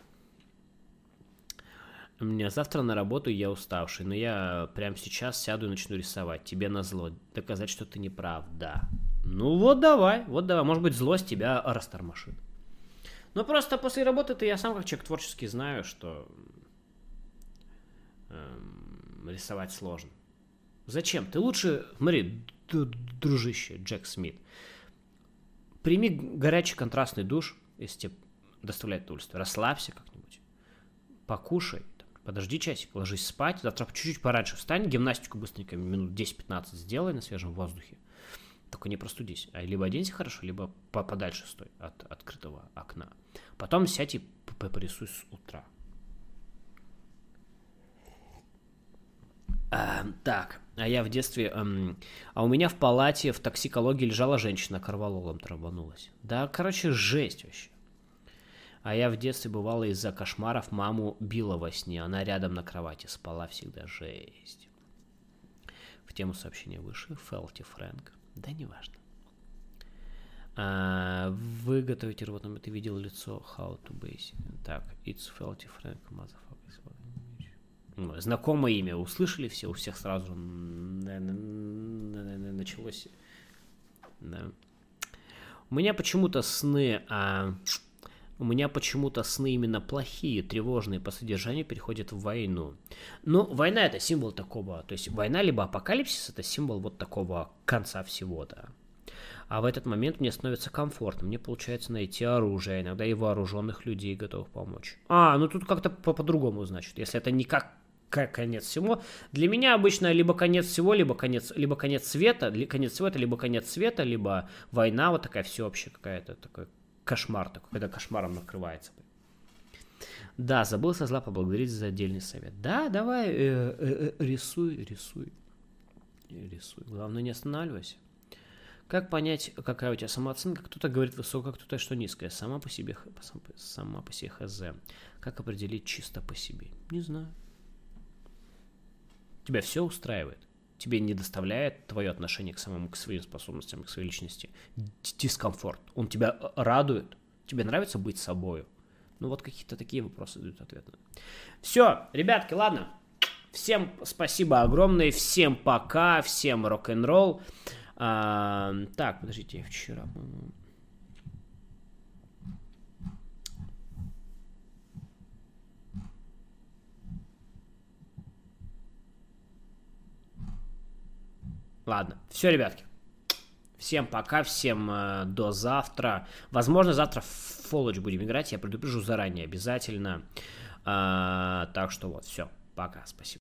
У меня завтра на работу, я уставший, но я прямо сейчас сяду и начну рисовать. Тебе назло. Доказать, что ты не прав, да. Ну вот давай, вот давай. Может быть, злость тебя растормошит. Но просто после работы-то я сам как человек творческий знаю, что эм, рисовать сложно. Зачем? Ты лучше, смотри, дружище, Джек Смит, прими горячий контрастный душ, если тебе доставляет удовольствие. Расслабься как-нибудь, покушай. Подожди часик, ложись спать, завтра чуть-чуть пораньше встань, гимнастику быстренько, минут десять-пятнадцать сделай на свежем воздухе. Только не простудись. А либо оденься хорошо, либо подальше стой от открытого окна. Потом сядь и порисуй с утра. А, так, а я в детстве... эм, а у меня в палате в токсикологии лежала женщина, корвалолом траванулась. Да, короче, жесть вообще. А я в детстве, бывало, из-за кошмаров маму била во сне. Она рядом на кровати спала всегда. Жесть. В тему сообщения выше. Фелти Фрэнк. Да, неважно. А, вы готовите рвотную... Ты видел лицо How to Basic. Так, it's Felty Frank, motherfucker. Знакомое имя услышали все, у всех сразу началось. Да. У меня почему-то сны, а, у меня почему-то сны именно плохие, тревожные по содержанию переходят в войну. Ну, война это символ такого, то есть война либо апокалипсис это символ вот такого конца всего, да. А в этот момент мне становится комфортно, мне получается найти оружие, иногда и вооруженных людей готовых помочь. А, ну тут как-то по-другому, значит, если это не как как конец всего. Для меня обычно либо конец всего, либо конец, либо конец света, ли, конец света, либо конец света, либо война, вот такая всеобщая какая-то, такой кошмар, такой, когда кошмаром накрывается. Да, забыл со зла поблагодарить за отдельный совет. Да, давай, э, э, э, рисуй, рисуй, рисуй. Главное, не останавливайся. Как понять, какая у тебя самооценка? Кто-то говорит высокая, кто-то что низкая. Сама по себе, сама по себе хз. Как определить чисто по себе? Не знаю. Тебя все устраивает. Тебе не доставляет твое отношение к самому, к своим способностям, к своей личности дискомфорт. Он тебя радует. Тебе нравится быть собою. Ну вот какие-то такие вопросы дают ответ. Все, ребятки, ладно. Всем спасибо огромное. Всем пока. Всем рок-н-ролл. А, так, подождите, я вчера... Ладно, все, ребятки. Всем пока, всем э, до завтра. Возможно, завтра в Fallout будем играть, я предупрежу заранее обязательно. А, так что вот, все, пока, спасибо.